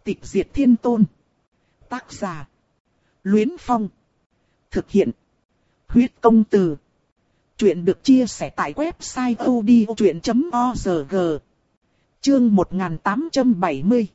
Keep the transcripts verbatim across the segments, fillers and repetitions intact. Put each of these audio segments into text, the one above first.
Tịch diệt thiên tôn. Tác giả. Luyến Phong. Thực hiện. Huyết công từ. Chuyện được chia sẻ tại website odchuyện chấm org. Chương một nghìn tám trăm bảy mươi.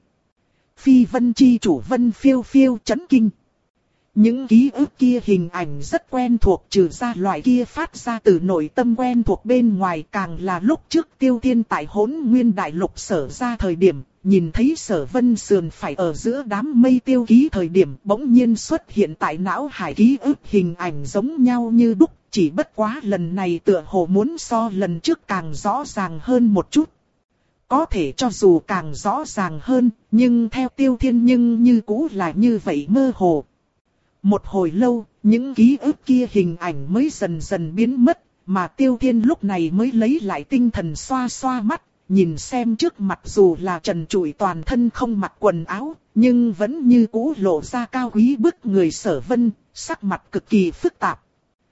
Phi vân chi chủ Vân Phiêu Phiêu chấn kinh. Những ký ức kia hình ảnh rất quen thuộc, trừ ra loại kia phát ra từ nội tâm quen thuộc bên ngoài, càng là lúc trước Tiêu Thiên tại Hỗn Nguyên Đại Lục Sở ra thời điểm, nhìn thấy Sở Vân sườn phải ở giữa đám mây tiêu ký thời điểm, bỗng nhiên xuất hiện tại não hải ký ức hình ảnh giống nhau như đúc, chỉ bất quá lần này tựa hồ muốn so lần trước càng rõ ràng hơn một chút. Có thể cho dù càng rõ ràng hơn, nhưng theo Tiêu Thiên nhưng như cũ là như vậy mơ hồ. Một hồi lâu, những ký ức kia hình ảnh mới dần dần biến mất, mà Tiêu Thiên lúc này mới lấy lại tinh thần, xoa xoa mắt, nhìn xem trước mặt dù là trần trụi toàn thân không mặc quần áo, nhưng vẫn như cũ lộ ra cao quý bức người Sở Vân, sắc mặt cực kỳ phức tạp.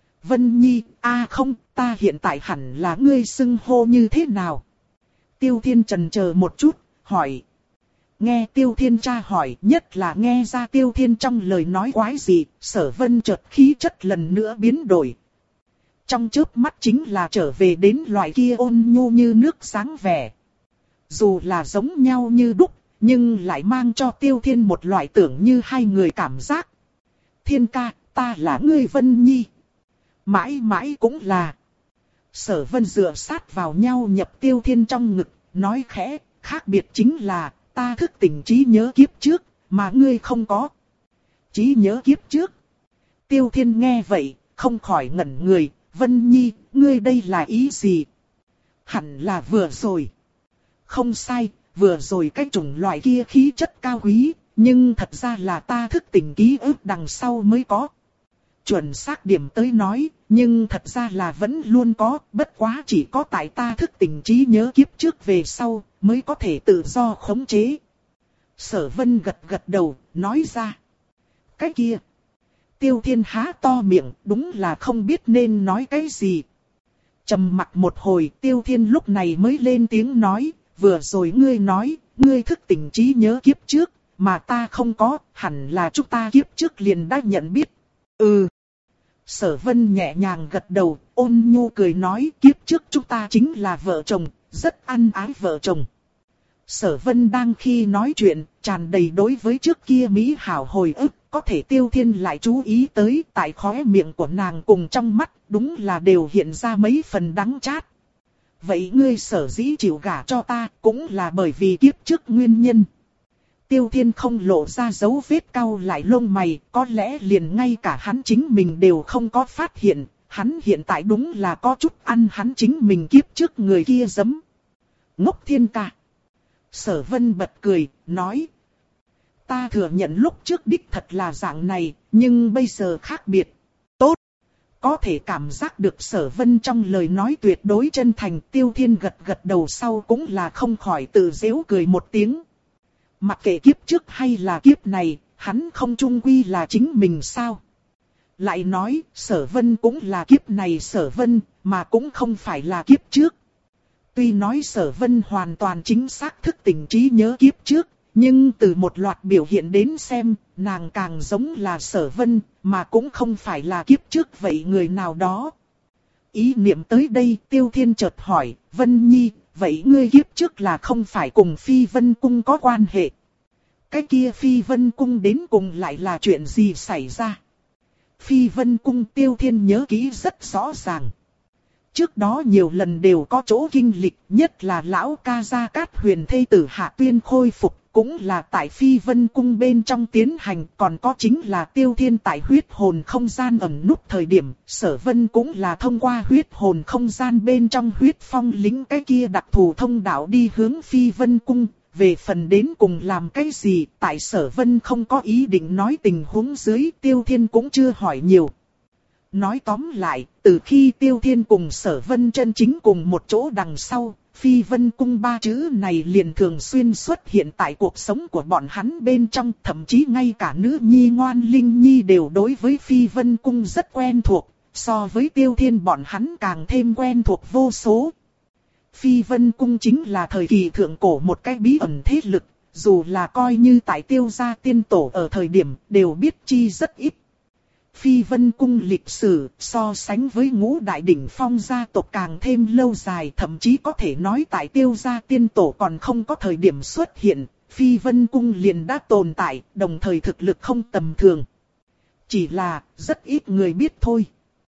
Vân Nhi, a không, ta hiện tại hẳn là ngươi xưng hô như thế nào? Tiêu Thiên chần chờ một chút, hỏi. Nghe Tiêu Thiên tra hỏi, nhất là nghe ra Tiêu Thiên trong lời nói quái gì, Sở Vân chợt khí chất lần nữa biến đổi. Trong chớp mắt chính là trở về đến loại kia ôn nhu như nước dáng vẻ. Dù là giống nhau như đúc, nhưng lại mang cho Tiêu Thiên một loại tưởng như hai người cảm giác. Thiên ca, ta là ngươi Vân Nhi. Mãi mãi cũng là. Sở Vân dựa sát vào nhau nhập Tiêu Thiên trong ngực, nói khẽ, khác biệt chính là ta thức tỉnh trí nhớ kiếp trước, mà ngươi không có. Trí nhớ kiếp trước. Tiêu Thiên nghe vậy, không khỏi ngẩn người, Vân Nhi, ngươi đây là ý gì? Hẳn là vừa rồi. Không sai, vừa rồi cái chủng loại kia khí chất cao quý, nhưng thật ra là ta thức tỉnh ký ức đằng sau mới có. Chuẩn xác điểm tới nói, nhưng thật ra là vẫn luôn có, bất quá chỉ có tại ta thức tỉnh trí nhớ kiếp trước về sau, mới có thể tự do khống chế. Sở Vân gật gật đầu, nói ra. Cái kia. Tiêu Thiên há to miệng, đúng là không biết nên nói cái gì. Trầm mặc một hồi, Tiêu Thiên lúc này mới lên tiếng nói, vừa rồi ngươi nói, ngươi thức tỉnh trí nhớ kiếp trước, mà ta không có, hẳn là chúng ta kiếp trước liền đã nhận biết. Ừ. Sở Vân nhẹ nhàng gật đầu, ôn nhu cười nói, kiếp trước chúng ta chính là vợ chồng, rất ăn ái vợ chồng. Sở Vân đang khi nói chuyện, tràn đầy đối với trước kia mỹ hảo hồi ức, có thể Tiêu Thiên lại chú ý tới tại khóe miệng của nàng cùng trong mắt, đúng là đều hiện ra mấy phần đắng chát. Vậy ngươi sở dĩ chịu gả cho ta, cũng là bởi vì kiếp trước nguyên nhân. Tiêu Thiên không lộ ra dấu vết cau lại lông mày, có lẽ liền ngay cả hắn chính mình đều không có phát hiện, hắn hiện tại đúng là có chút ăn hắn chính mình kiếp trước người kia giấm. Ngốc Thiên ca. Sở Vân bật cười, nói. Ta thừa nhận lúc trước đích thật là dạng này, nhưng bây giờ khác biệt. Tốt. Có thể cảm giác được Sở Vân trong lời nói tuyệt đối chân thành. Tiêu Thiên gật gật đầu sau cũng là không khỏi tự giễu cười một tiếng. Mặc kệ kiếp trước hay là kiếp này, hắn không chung quy là chính mình sao? Lại nói, Sở Vân cũng là kiếp này Sở Vân, mà cũng không phải là kiếp trước. Tuy nói Sở Vân hoàn toàn chính xác thức tỉnh trí nhớ kiếp trước, nhưng từ một loạt biểu hiện đến xem, nàng càng giống là Sở Vân, mà cũng không phải là kiếp trước vậy người nào đó. Ý niệm tới đây, Tiêu Thiên chợt hỏi, Vân Nhi, vậy ngươi kiếp trước là không phải cùng Phi Vân Cung có quan hệ? Cái kia Phi Vân Cung đến cùng lại là chuyện gì xảy ra? Phi Vân Cung Tiêu Thiên nhớ kỹ rất rõ ràng. Trước đó nhiều lần đều có chỗ kinh lịch, nhất là lão ca Gia Cát Huyền thê tử Hạ Tuyên khôi phục, cũng là tại Phi Vân Cung bên trong tiến hành, còn có chính là Tiêu Thiên tại huyết hồn không gian ẩn núp thời điểm, Sở Vân cũng là thông qua huyết hồn không gian bên trong huyết phong lính cái kia đặc thù thông đạo đi hướng Phi Vân Cung. Về phần đến cùng làm cái gì, tại Sở Vân không có ý định nói tình huống dưới, Tiêu Thiên cũng chưa hỏi nhiều. Nói tóm lại, từ khi Tiêu Thiên cùng Sở Vân chân chính cùng một chỗ đằng sau, Phi Vân Cung ba chữ này liền thường xuyên xuất hiện tại cuộc sống của bọn hắn bên trong, thậm chí ngay cả nữ nhi ngoan Linh Nhi đều đối với Phi Vân Cung rất quen thuộc, so với Tiêu Thiên bọn hắn càng thêm quen thuộc vô số. Phi Vân Cung chính là thời kỳ thượng cổ một cái bí ẩn thế lực, dù là coi như tại Tiêu gia tiên tổ ở thời điểm đều biết chi rất ít. Phi Vân Cung lịch sử so sánh với ngũ đại đỉnh phong gia tộc càng thêm lâu dài, thậm chí có thể nói tại Tiêu gia tiên tổ còn không có thời điểm xuất hiện, Phi Vân Cung liền đã tồn tại, đồng thời thực lực không tầm thường. Chỉ là rất ít người biết thôi.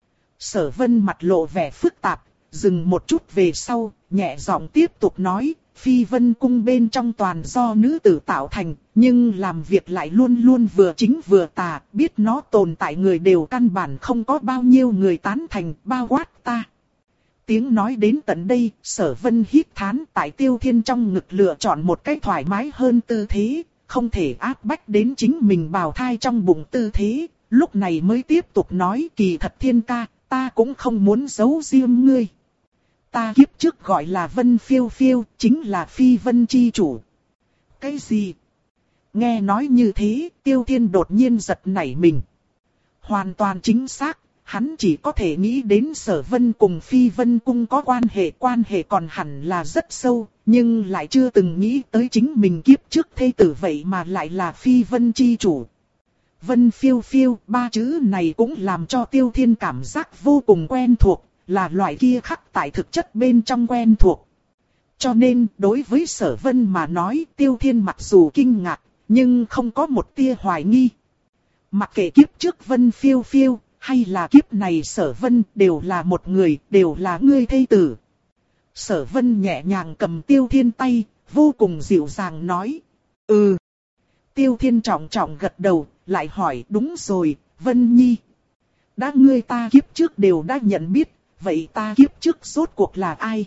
Sở Vân mặt lộ vẻ phức tạp, dừng một chút về sau, nhẹ giọng tiếp tục nói, Phi Vân Cung bên trong toàn do nữ tử tạo thành, nhưng làm việc lại luôn luôn vừa chính vừa tà, biết nó tồn tại người đều căn bản không có bao nhiêu người tán thành, bao quát ta. Tiếng nói đến tận đây, Sở Vân hít thán, tại Tiêu Thiên trong ngực lựa chọn một cách thoải mái hơn tư thế, không thể áp bách đến chính mình bào thai trong bụng tư thế, lúc này mới tiếp tục nói, kỳ thật Thiên ca, ta cũng không muốn giấu riêng ngươi. Ta kiếp trước gọi là Vân Phiêu Phiêu, chính là Phi Vân chi chủ. Cái gì? Nghe nói như thế, Tiêu Thiên đột nhiên giật nảy mình. Hoàn toàn chính xác, hắn chỉ có thể nghĩ đến Sở Vân cùng Phi Vân Cung có quan hệ, quan hệ còn hẳn là rất sâu, nhưng lại chưa từng nghĩ tới chính mình kiếp trước thê tử vậy mà lại là Phi Vân chi chủ. Vân Phiêu Phiêu, ba chữ này cũng làm cho Tiêu Thiên cảm giác vô cùng quen thuộc, là loại kia khắc tại thực chất bên trong quen thuộc. Cho nên, đối với Sở Vân mà nói, Tiêu Thiên mặc dù kinh ngạc, nhưng không có một tia hoài nghi. Mặc kệ kiếp trước Vân Phiêu Phiêu, hay là kiếp này Sở Vân, đều là một người, đều là ngươi thê tử. Sở Vân nhẹ nhàng cầm Tiêu Thiên tay, vô cùng dịu dàng nói. Ừ. Tiêu Thiên trọng trọng gật đầu, lại hỏi, đúng rồi, Vân Nhi. Đã ngươi ta kiếp trước đều đã nhận biết, vậy ta kiếp trước rốt cuộc là ai?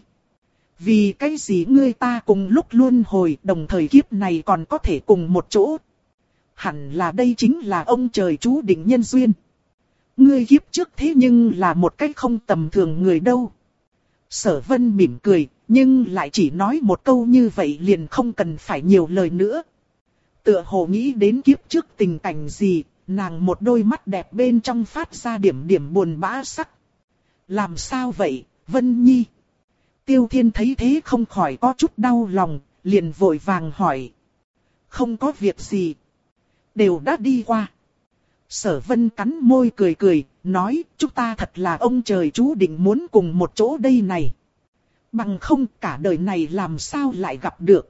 Vì cái gì ngươi ta cùng lúc luân hồi, đồng thời kiếp này còn có thể cùng một chỗ? Hẳn là đây chính là ông trời chú định nhân duyên. Ngươi kiếp trước thế nhưng là một cách không tầm thường người đâu. Sở Vân mỉm cười, nhưng lại chỉ nói một câu như vậy liền không cần phải nhiều lời nữa. Tựa hồ nghĩ đến kiếp trước tình cảnh gì, nàng một đôi mắt đẹp bên trong phát ra điểm điểm buồn bã sắc. Làm sao vậy, Vân Nhi? Tiêu Thiên thấy thế không khỏi có chút đau lòng, liền vội vàng hỏi. Không có việc gì. Đều đã đi qua. Sở Vân cắn môi cười cười, nói, chúng ta thật là ông trời chú định muốn cùng một chỗ đây này. Bằng không cả đời này làm sao lại gặp được.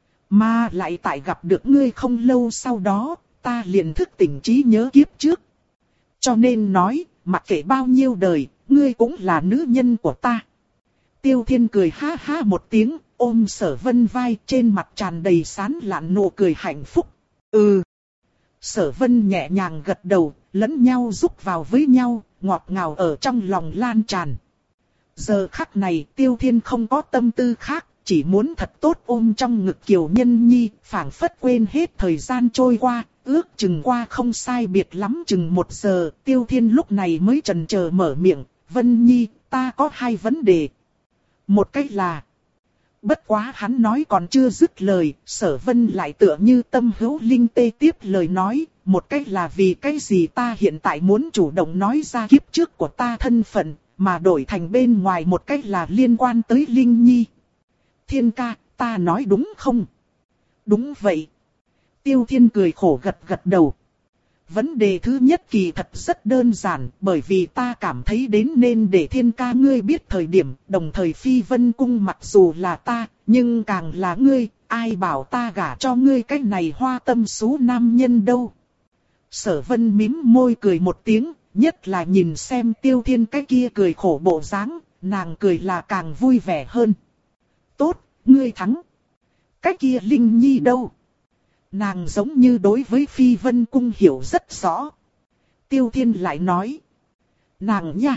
Mà lại tại gặp được ngươi không lâu sau đó, ta liền thức tỉnh trí nhớ kiếp trước. Cho nên nói, mặc kệ bao nhiêu đời, ngươi cũng là nữ nhân của ta. Tiêu Thiên cười ha ha một tiếng, ôm Sở Vân vai, trên mặt tràn đầy sán lạn nụ cười hạnh phúc. Ừ. Sở Vân nhẹ nhàng gật đầu, lẫn nhau rúc vào với nhau, ngọt ngào ở trong lòng lan tràn. Giờ khắc này Tiêu Thiên không có tâm tư khác, chỉ muốn thật tốt ôm trong ngực Kiều Nhân Nhi, phảng phất quên hết thời gian trôi qua, ước chừng qua không sai biệt lắm chừng một giờ, Tiêu Thiên lúc này mới chần chờ mở miệng, Vân Nhi, ta có hai vấn đề. Một cách là... Bất quá hắn nói còn chưa dứt lời, Sở Vân lại tựa như tâm hữu linh tê tiếp lời nói, một cách là vì cái gì ta hiện tại muốn chủ động nói ra kiếp trước của ta thân phận, mà đổi thành bên ngoài một cách là liên quan tới Linh Nhi. Thiên ca, ta nói đúng không? Đúng vậy. Tiêu Thiên cười khổ gật gật đầu. Vấn đề thứ nhất kỳ thật rất đơn giản, bởi vì ta cảm thấy đến nên để Thiên ca ngươi biết thời điểm, đồng thời Phi Vân Cung mặc dù là ta, nhưng càng là ngươi, ai bảo ta gả cho ngươi cái này hoa tâm xú nam nhân đâu. Sở Vân mím môi cười một tiếng, nhất là nhìn xem Tiêu Thiên cái kia cười khổ bộ dáng, nàng cười là càng vui vẻ hơn. Tốt, ngươi thắng. Cái kia Linh Nhi đâu? Nàng giống như đối với Phi Vân Cung hiểu rất rõ. Tiêu Thiên lại nói. Nàng nha.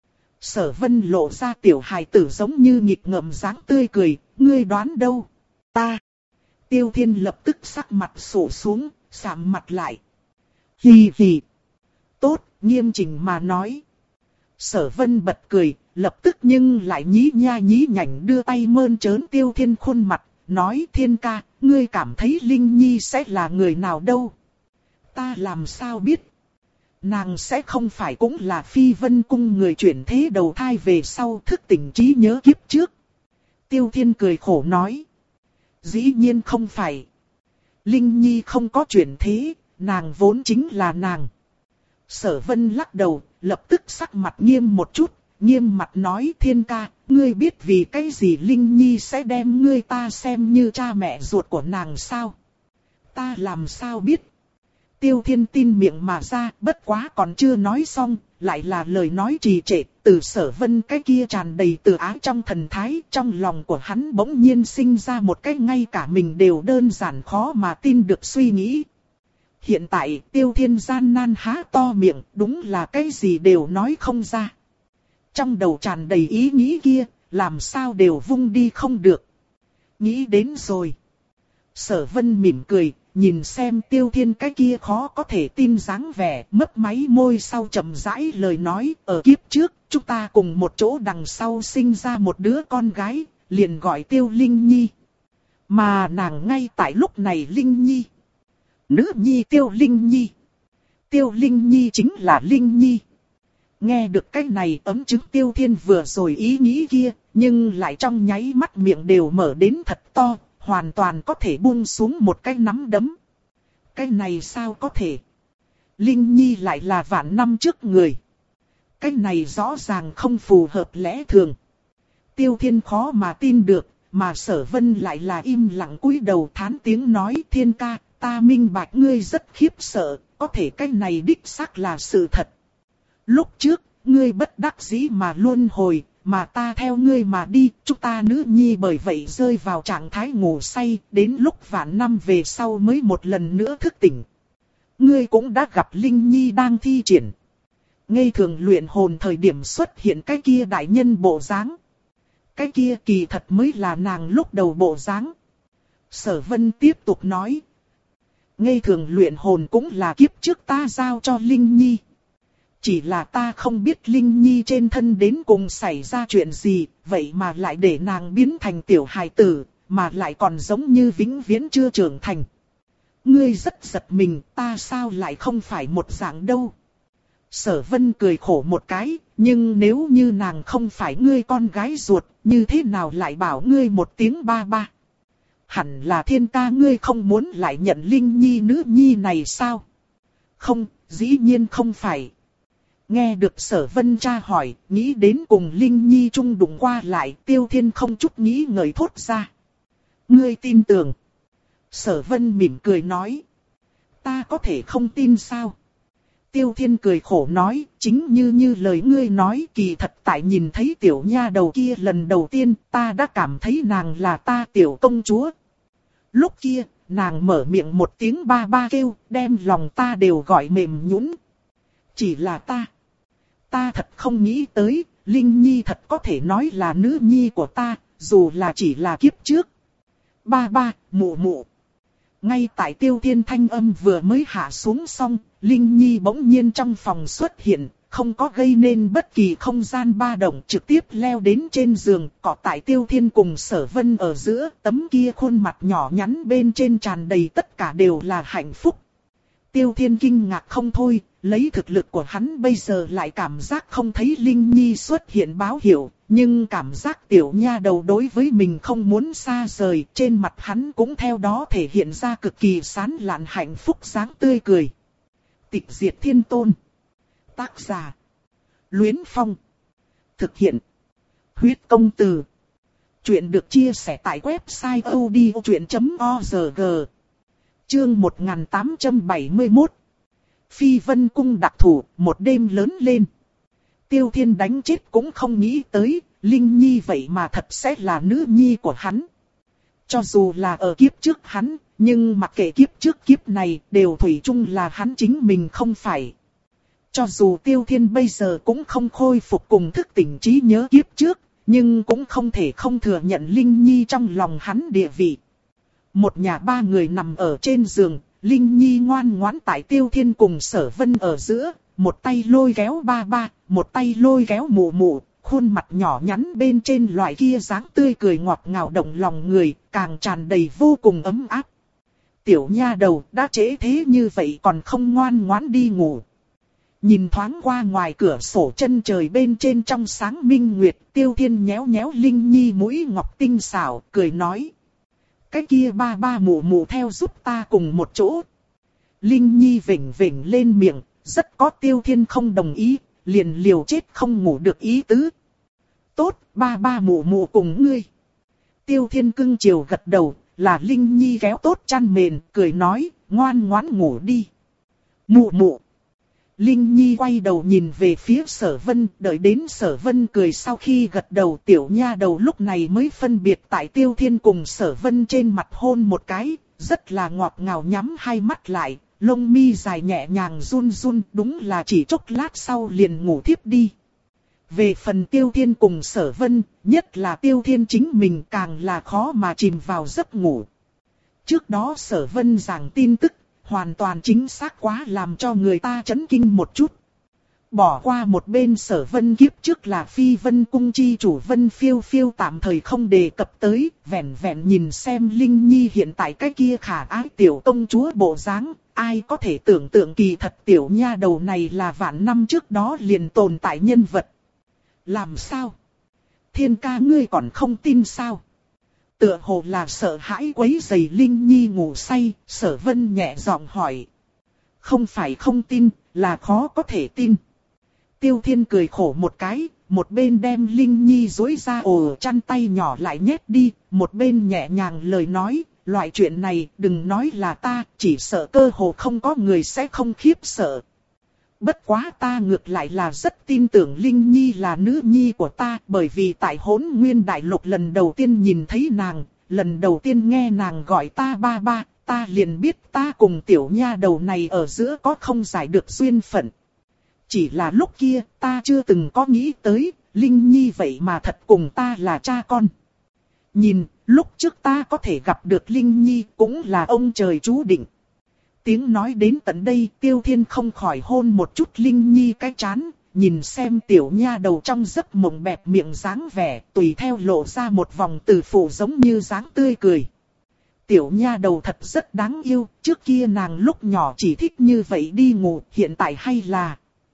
Sở Vân lộ ra tiểu hài tử giống như nghịch ngợm dáng tươi cười. Ngươi đoán đâu? Ta. Tiêu Thiên lập tức sắc mặt sụ xuống, sạm mặt lại. Hì hì. Tốt, nghiêm chỉnh mà nói. Sở Vân bật cười, lập tức nhưng lại nhí nha nhí nhảnh đưa tay mơn trớn Tiêu Thiên khuôn mặt. Nói Thiên ca, ngươi cảm thấy Linh Nhi sẽ là người nào đâu? Ta làm sao biết? Nàng sẽ không phải cũng là Phi Vân Cung người chuyển thế đầu thai về sau thức tỉnh trí nhớ kiếp trước. Tiêu Thiên cười khổ nói. Dĩ nhiên không phải. Linh Nhi không có chuyện thế, nàng vốn chính là nàng. Sở Vân lắc đầu, lập tức sắc mặt nghiêm một chút, nghiêm mặt nói Thiên ca, ngươi biết vì cái gì Linh Nhi sẽ đem ngươi ta xem như cha mẹ ruột của nàng sao? Ta làm sao biết? Tiêu Thiên tin miệng mà ra, bất quá còn chưa nói xong, lại là lời nói trì trệ, từ Sở Vân cái kia tràn đầy từ ái trong thần thái, trong lòng của hắn bỗng nhiên sinh ra một cái ngay cả mình đều đơn giản khó mà tin được suy nghĩ. Hiện tại Tiêu Thiên gian nan há to miệng, đúng là cái gì đều nói không ra. Trong đầu tràn đầy ý nghĩ kia, làm sao đều vung đi không được. Nghĩ đến rồi. Sở Vân mỉm cười, nhìn xem Tiêu Thiên cái kia khó có thể tin dáng vẻ, mấp máy môi sau chậm rãi lời nói, ở kiếp trước, chúng ta cùng một chỗ đằng sau sinh ra một đứa con gái, liền gọi Tiêu Linh Nhi. Mà nàng ngay tại lúc này Linh Nhi. Nữ nhi Tiêu Linh Nhi. Tiêu Linh Nhi chính là Linh Nhi. Nghe được cái này ấm chứng Tiêu Thiên vừa rồi ý nghĩ kia, nhưng lại trong nháy mắt miệng đều mở đến thật to, hoàn toàn có thể buông xuống một cái nắm đấm. Cái này sao có thể? Linh Nhi lại là vạn năm trước người. Cái này rõ ràng không phù hợp lẽ thường. Tiêu Thiên khó mà tin được, mà Sở Vân lại là im lặng cúi đầu thán tiếng nói Thiên ca, ta minh bạch ngươi rất khiếp sợ, có thể cái này đích xác là sự thật. Lúc trước, ngươi bất đắc dĩ mà luân hồi, mà ta theo ngươi mà đi, chúng ta nữ nhi bởi vậy rơi vào trạng thái ngủ say, đến lúc vạn năm về sau mới một lần nữa thức tỉnh. Ngươi cũng đã gặp Linh Nhi đang thi triển. Ngây thường luyện hồn thời điểm xuất hiện cái kia đại nhân bộ dáng. Cái kia kỳ thật mới là nàng lúc đầu bộ dáng. Sở Vân tiếp tục nói. Ngây thường luyện hồn cũng là kiếp trước ta giao cho Linh Nhi. Chỉ là ta không biết Linh Nhi trên thân đến cùng xảy ra chuyện gì, vậy mà lại để nàng biến thành tiểu hài tử, mà lại còn giống như vĩnh viễn chưa trưởng thành. Ngươi rất giật mình, ta sao lại không phải một dạng đâu. Sở Vân cười khổ một cái, nhưng nếu như nàng không phải ngươi con gái ruột, như thế nào lại bảo ngươi một tiếng ba ba? Hẳn là Thiên ca ngươi không muốn lại nhận Linh Nhi nữ nhi này sao? Không, dĩ nhiên không phải. Nghe được Sở Vân tra hỏi, nghĩ đến cùng Linh Nhi chung đụng qua lại, Tiêu Thiên không chút nghĩ ngợi thốt ra. Ngươi tin tưởng. Sở Vân mỉm cười nói. Ta có thể không tin sao? Tiêu Thiên cười khổ nói, chính như như lời ngươi nói, kỳ thật tại nhìn thấy tiểu nha đầu kia lần đầu tiên, ta đã cảm thấy nàng là ta tiểu công chúa. Lúc kia, nàng mở miệng một tiếng ba ba kêu, đem lòng ta đều gọi mềm nhũn. Chỉ là ta. Ta thật không nghĩ tới, Linh Nhi thật có thể nói là nữ nhi của ta, dù là chỉ là kiếp trước. Ba ba, mụ mụ. Ngay tại Tiêu Thiên thanh âm vừa mới hạ xuống xong, Linh Nhi bỗng nhiên trong phòng xuất hiện, không có gây nên bất kỳ không gian ba động, trực tiếp leo đến trên giường, cọ tại Tiêu Thiên cùng Sở Vân ở giữa, tấm kia khuôn mặt nhỏ nhắn bên trên tràn đầy tất cả đều là hạnh phúc. Tiêu Thiên kinh ngạc không thôi, lấy thực lực của hắn bây giờ lại cảm giác không thấy Linh Nhi xuất hiện báo hiệu, nhưng cảm giác tiểu nha đầu đối với mình không muốn xa rời, trên mặt hắn cũng theo đó thể hiện ra cực kỳ sán lạn hạnh phúc dáng tươi cười. Tịch Diệt Thiên Tôn. Tác giả. Luyến Phong. Thực hiện. Huyết Công Từ. Chuyện được chia sẻ tại website odchuyện chấm org. Chương một nghìn tám trăm bảy mươi mốt. Phi Vân Cung đặc thủ, một đêm lớn lên. Tiêu Thiên đánh chết cũng không nghĩ tới, Linh Nhi vậy mà thật sẽ là nữ nhi của hắn. Cho dù là ở kiếp trước hắn, nhưng mặc kệ kiếp trước kiếp này, đều thủy chung là hắn chính mình không phải. Cho dù Tiêu Thiên bây giờ cũng không khôi phục cùng thức tỉnh trí nhớ kiếp trước, nhưng cũng không thể không thừa nhận Linh Nhi trong lòng hắn địa vị. Một nhà ba người nằm ở trên giường, Linh Nhi ngoan ngoãn tại Tiêu Thiên cùng Sở Vân ở giữa, một tay lôi kéo ba ba, một tay lôi kéo mụ mụ, khuôn mặt nhỏ nhắn bên trên loại kia dáng tươi cười ngọt ngào động lòng người, càng tràn đầy vô cùng ấm áp. Tiểu nha đầu đã trễ thế như vậy còn không ngoan ngoãn đi ngủ. Nhìn thoáng qua ngoài cửa sổ chân trời bên trên trong sáng minh nguyệt, Tiêu Thiên nhéo nhéo Linh Nhi mũi ngọc tinh xảo, cười nói. cái kia ba ba mụ mụ theo giúp ta cùng một chỗ. Linh Nhi vểnh vểnh lên miệng, rất có Tiêu Thiên không đồng ý, liền liều chết không ngủ được ý tứ. Tốt, ba ba mụ mụ cùng ngươi. Tiêu Thiên cưng chiều gật đầu, là Linh Nhi kéo tốt chăn mền, cười nói, ngoan ngoãn ngủ đi. Mụ mụ. Linh Nhi quay đầu nhìn về phía Sở Vân, đợi đến Sở Vân cười sau khi gật đầu, tiểu nha đầu lúc này mới phân biệt tại Tiêu Thiên cùng Sở Vân trên mặt hôn một cái, rất là ngọt ngào nhắm hai mắt lại, lông mi dài nhẹ nhàng run run, đúng là chỉ chốc lát sau liền ngủ thiếp đi. Về phần Tiêu Thiên cùng Sở Vân, nhất là Tiêu Thiên chính mình càng là khó mà chìm vào giấc ngủ. Trước đó Sở Vân giảng tin tức, hoàn toàn chính xác quá làm cho người ta chấn kinh một chút. Bỏ qua một bên Sở Vân kiếp trước là Phi Vân cung chi chủ Vân Phiêu Phiêu tạm thời không đề cập tới, vẹn vẹn nhìn xem Linh Nhi hiện tại cái kia khả ái tiểu công chúa bộ dáng, ai có thể tưởng tượng kỳ thật tiểu nha đầu này là vạn năm trước đó liền tồn tại nhân vật. Làm sao? Thiên ca ngươi còn không tin sao? Tựa hồ là sợ hãi quấy rầy Linh Nhi ngủ say, Sở Vân nhẹ giọng hỏi. Không phải không tin, là khó có thể tin. Tiêu Thiên cười khổ một cái, một bên đem Linh Nhi duỗi ra ổ chăn tay nhỏ lại nhét đi, một bên nhẹ nhàng lời nói, loại chuyện này đừng nói là ta, chỉ sợ cơ hồ không có người sẽ không khiếp sợ. Bất quá ta ngược lại là rất tin tưởng Linh Nhi là nữ nhi của ta, bởi vì tại Hỗn Nguyên Đại Lục lần đầu tiên nhìn thấy nàng, lần đầu tiên nghe nàng gọi ta ba ba, ta liền biết ta cùng tiểu nha đầu này ở giữa có không giải được duyên phận. Chỉ là lúc kia ta chưa từng có nghĩ tới, Linh Nhi vậy mà thật cùng ta là cha con. Nhìn, lúc trước ta có thể gặp được Linh Nhi cũng là ông trời chú định. Tiếng nói đến tận đây, Tiêu Thiên không khỏi hôn một chút Linh Nhi cái trán, nhìn xem tiểu nha đầu trong giấc mộng bẹp miệng dáng vẻ, tùy theo lộ ra một vòng từ phụ giống như dáng tươi cười. Tiểu nha đầu thật rất đáng yêu, trước kia nàng lúc nhỏ chỉ thích như vậy đi ngủ, hiện tại hay là...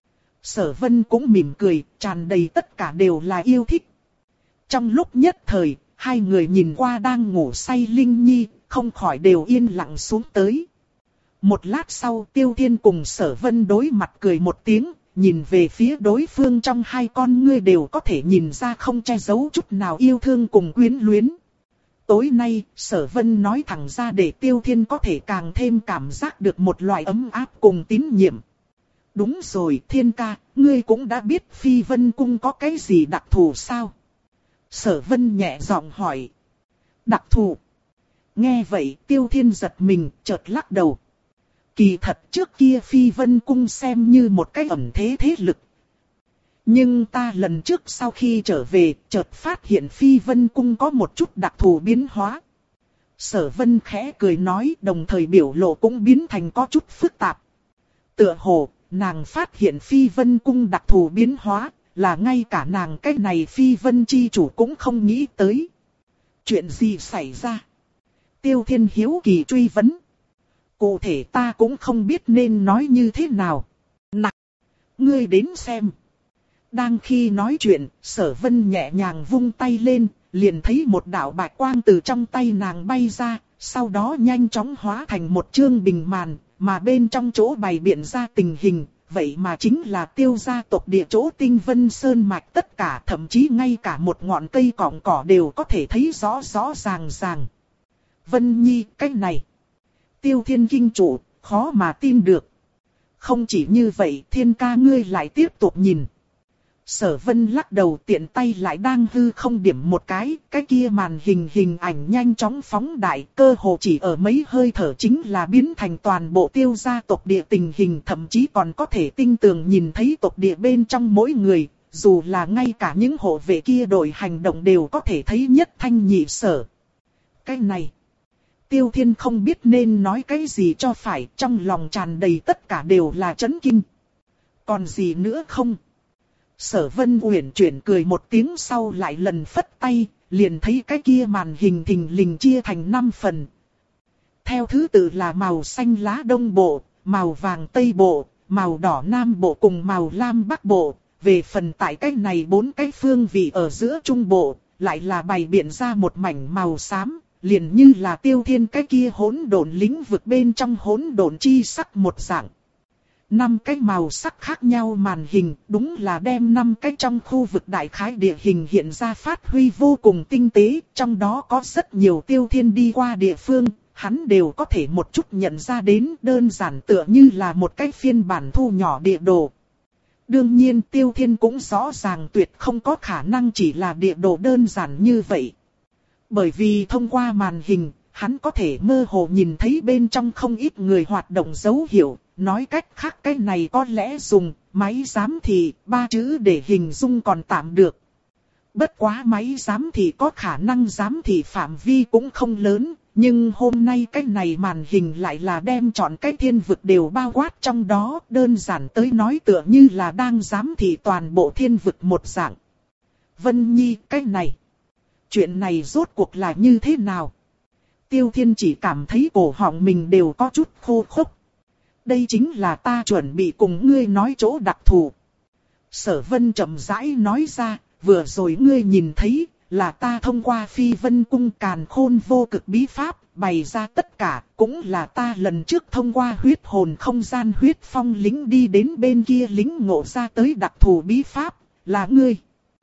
Sở Vân cũng mỉm cười, tràn đầy tất cả đều là yêu thích. Trong lúc nhất thời, hai người nhìn qua đang ngủ say Linh Nhi, không khỏi đều yên lặng xuống tới. Một lát sau Tiêu Thiên cùng Sở Vân đối mặt cười một tiếng, nhìn về phía đối phương trong hai con ngươi đều có thể nhìn ra không che giấu chút nào yêu thương cùng quyến luyến. Tối nay, Sở Vân nói thẳng ra để Tiêu Thiên có thể càng thêm cảm giác được một loại ấm áp cùng tín nhiệm. Đúng rồi, Thiên ca, ngươi cũng đã biết Phi Vân cung có cái gì đặc thù sao? Sở Vân nhẹ giọng hỏi. Đặc thù? Nghe vậy, Tiêu Thiên giật mình, chợt lắc đầu. Kỳ thật trước kia Phi Vân cung xem như một cái ẩn thế thế lực. Nhưng ta lần trước sau khi trở về, chợt phát hiện Phi Vân cung có một chút đặc thù biến hóa. Sở Vân khẽ cười nói, đồng thời biểu lộ cũng biến thành có chút phức tạp. Tựa hồ, nàng phát hiện Phi Vân cung đặc thù biến hóa, là ngay cả nàng cái này Phi Vân chi chủ cũng không nghĩ tới. Chuyện gì xảy ra? Tiêu Thiên hiếu kỳ truy vấn. Cụ thể ta cũng không biết nên nói như thế nào. Nặc! Ngươi đến xem. Đang khi nói chuyện, Sở Vân nhẹ nhàng vung tay lên, liền thấy một đạo bạch quang từ trong tay nàng bay ra, sau đó nhanh chóng hóa thành một chương bình màn, mà bên trong chỗ bày biện ra tình hình, vậy mà chính là Tiêu gia tộc địa chỗ Tinh Vân Sơn mạch tất cả, thậm chí ngay cả một ngọn cây cọng cỏ đều có thể thấy rõ rõ ràng ràng. Vân Nhi, cái này. Tiêu Thiên kinh chủ, khó mà tin được. Không chỉ như vậy, Thiên ca ngươi lại tiếp tục nhìn. Sở Vân lắc đầu, tiện tay lại đang hư không điểm một cái, cái kia màn hình hình ảnh nhanh chóng phóng đại, cơ hồ chỉ ở mấy hơi thở chính là biến thành toàn bộ Tiêu gia tộc địa tình hình, thậm chí còn có thể tinh tường nhìn thấy tộc địa bên trong mỗi người, dù là ngay cả những hộ vệ kia đội hành động đều có thể thấy nhất thanh nhị sở. Cái này, Tiêu Thiên không biết nên nói cái gì cho phải, trong lòng tràn đầy tất cả đều là chấn kinh. Còn gì nữa không? Sở Vân uyển chuyển cười một tiếng sau lại lần phất tay, liền thấy cái kia màn hình thình lình chia thành năm phần. Theo thứ tự là màu xanh lá đông bộ, màu vàng tây bộ, màu đỏ nam bộ cùng màu lam bắc bộ. Về phần tại cái này bốn cái phương vị ở giữa trung bộ, lại là bày biện ra một mảnh màu xám, liền như là Tiêu Thiên cái kia hỗn độn lĩnh vực bên trong hỗn độn chi sắc một dạng. Năm cái màu sắc khác nhau màn hình, đúng là đem năm cái trong khu vực đại khái địa hình hiện ra phát huy vô cùng tinh tế, trong đó có rất nhiều Tiêu Thiên đi qua địa phương, hắn đều có thể một chút nhận ra đến, đơn giản tựa như là một cái phiên bản thu nhỏ địa đồ. Đương nhiên Tiêu Thiên cũng rõ ràng tuyệt không có khả năng chỉ là địa đồ đơn giản như vậy. Bởi vì thông qua màn hình, hắn có thể mơ hồ nhìn thấy bên trong không ít người hoạt động dấu hiệu, nói cách khác cái này có lẽ dùng máy giám thị, ba chữ để hình dung còn tạm được. Bất quá máy giám thị có khả năng giám thị phạm vi cũng không lớn, nhưng hôm nay cái này màn hình lại là đem chọn cái thiên vực đều bao quát trong đó, đơn giản tới nói tựa như là đang giám thị toàn bộ thiên vực một dạng. Vân Nhi, cái này, chuyện này rốt cuộc là như thế nào? Tiêu Thiên chỉ cảm thấy cổ họng mình đều có chút khô khốc. Đây chính là ta chuẩn bị cùng ngươi nói chỗ đặc thù. Sở Vân chậm rãi nói ra, vừa rồi ngươi nhìn thấy, là ta thông qua Phi Vân Cung Càn Khôn Vô Cực bí pháp, bày ra tất cả, cũng là ta lần trước thông qua huyết hồn không gian huyết phong lính đi đến bên kia lính ngộ ra tới đặc thù bí pháp, là ngươi.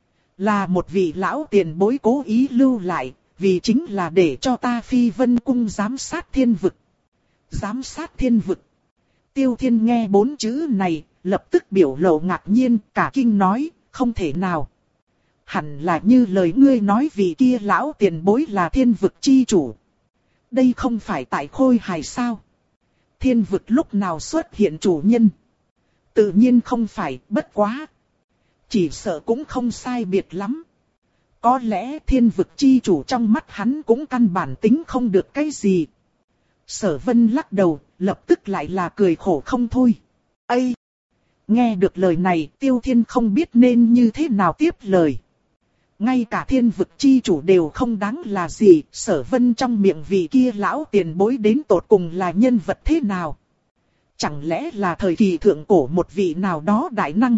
Là một vị lão tiền bối cố ý lưu lại, vì chính là để cho ta Phi Vân Cung giám sát thiên vực. Giám sát thiên vực. Tiêu Thiên nghe bốn chữ này, lập tức biểu lộ ngạc nhiên, cả kinh nói, không thể nào. Hẳn là như lời ngươi nói vì kia lão tiền bối là thiên vực chi chủ. Đây không phải tại Khôi Hải sao? Thiên vực lúc nào xuất hiện chủ nhân? Tự nhiên không phải, bất quá. Chỉ sợ cũng không sai biệt lắm. Có lẽ thiên vực chi chủ trong mắt hắn cũng căn bản tính không được cái gì. Sở Vân lắc đầu, lập tức lại là cười khổ không thôi. Ây! Nghe được lời này, Tiêu Thiên không biết nên như thế nào tiếp lời. Ngay cả thiên vực chi chủ đều không đáng là gì, Sở Vân trong miệng vị kia lão tiền bối đến tột cùng là nhân vật thế nào? Chẳng lẽ là thời kỳ thượng cổ một vị nào đó đại năng?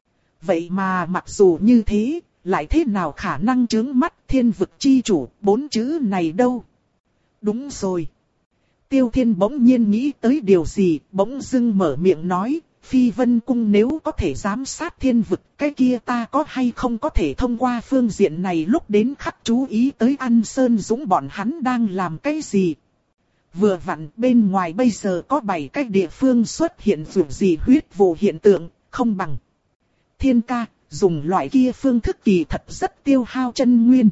Vậy mà mặc dù như thế, lại thế nào khả năng chướng mắt thiên vực chi chủ, bốn chữ này đâu? Đúng rồi. Tiêu Thiên bỗng nhiên nghĩ tới điều gì, bỗng dưng mở miệng nói, Phi Vân Cung nếu có thể giám sát thiên vực, cái kia ta có hay không có thể thông qua phương diện này lúc đến khắc chú ý tới An Sơn Dũng bọn hắn đang làm cái gì. Vừa vặn bên ngoài bây giờ có bảy cái địa phương xuất hiện dù gì huyết vụ hiện tượng, không bằng. Thiên ca, dùng loại kia phương thức kỳ thật rất tiêu hao chân nguyên.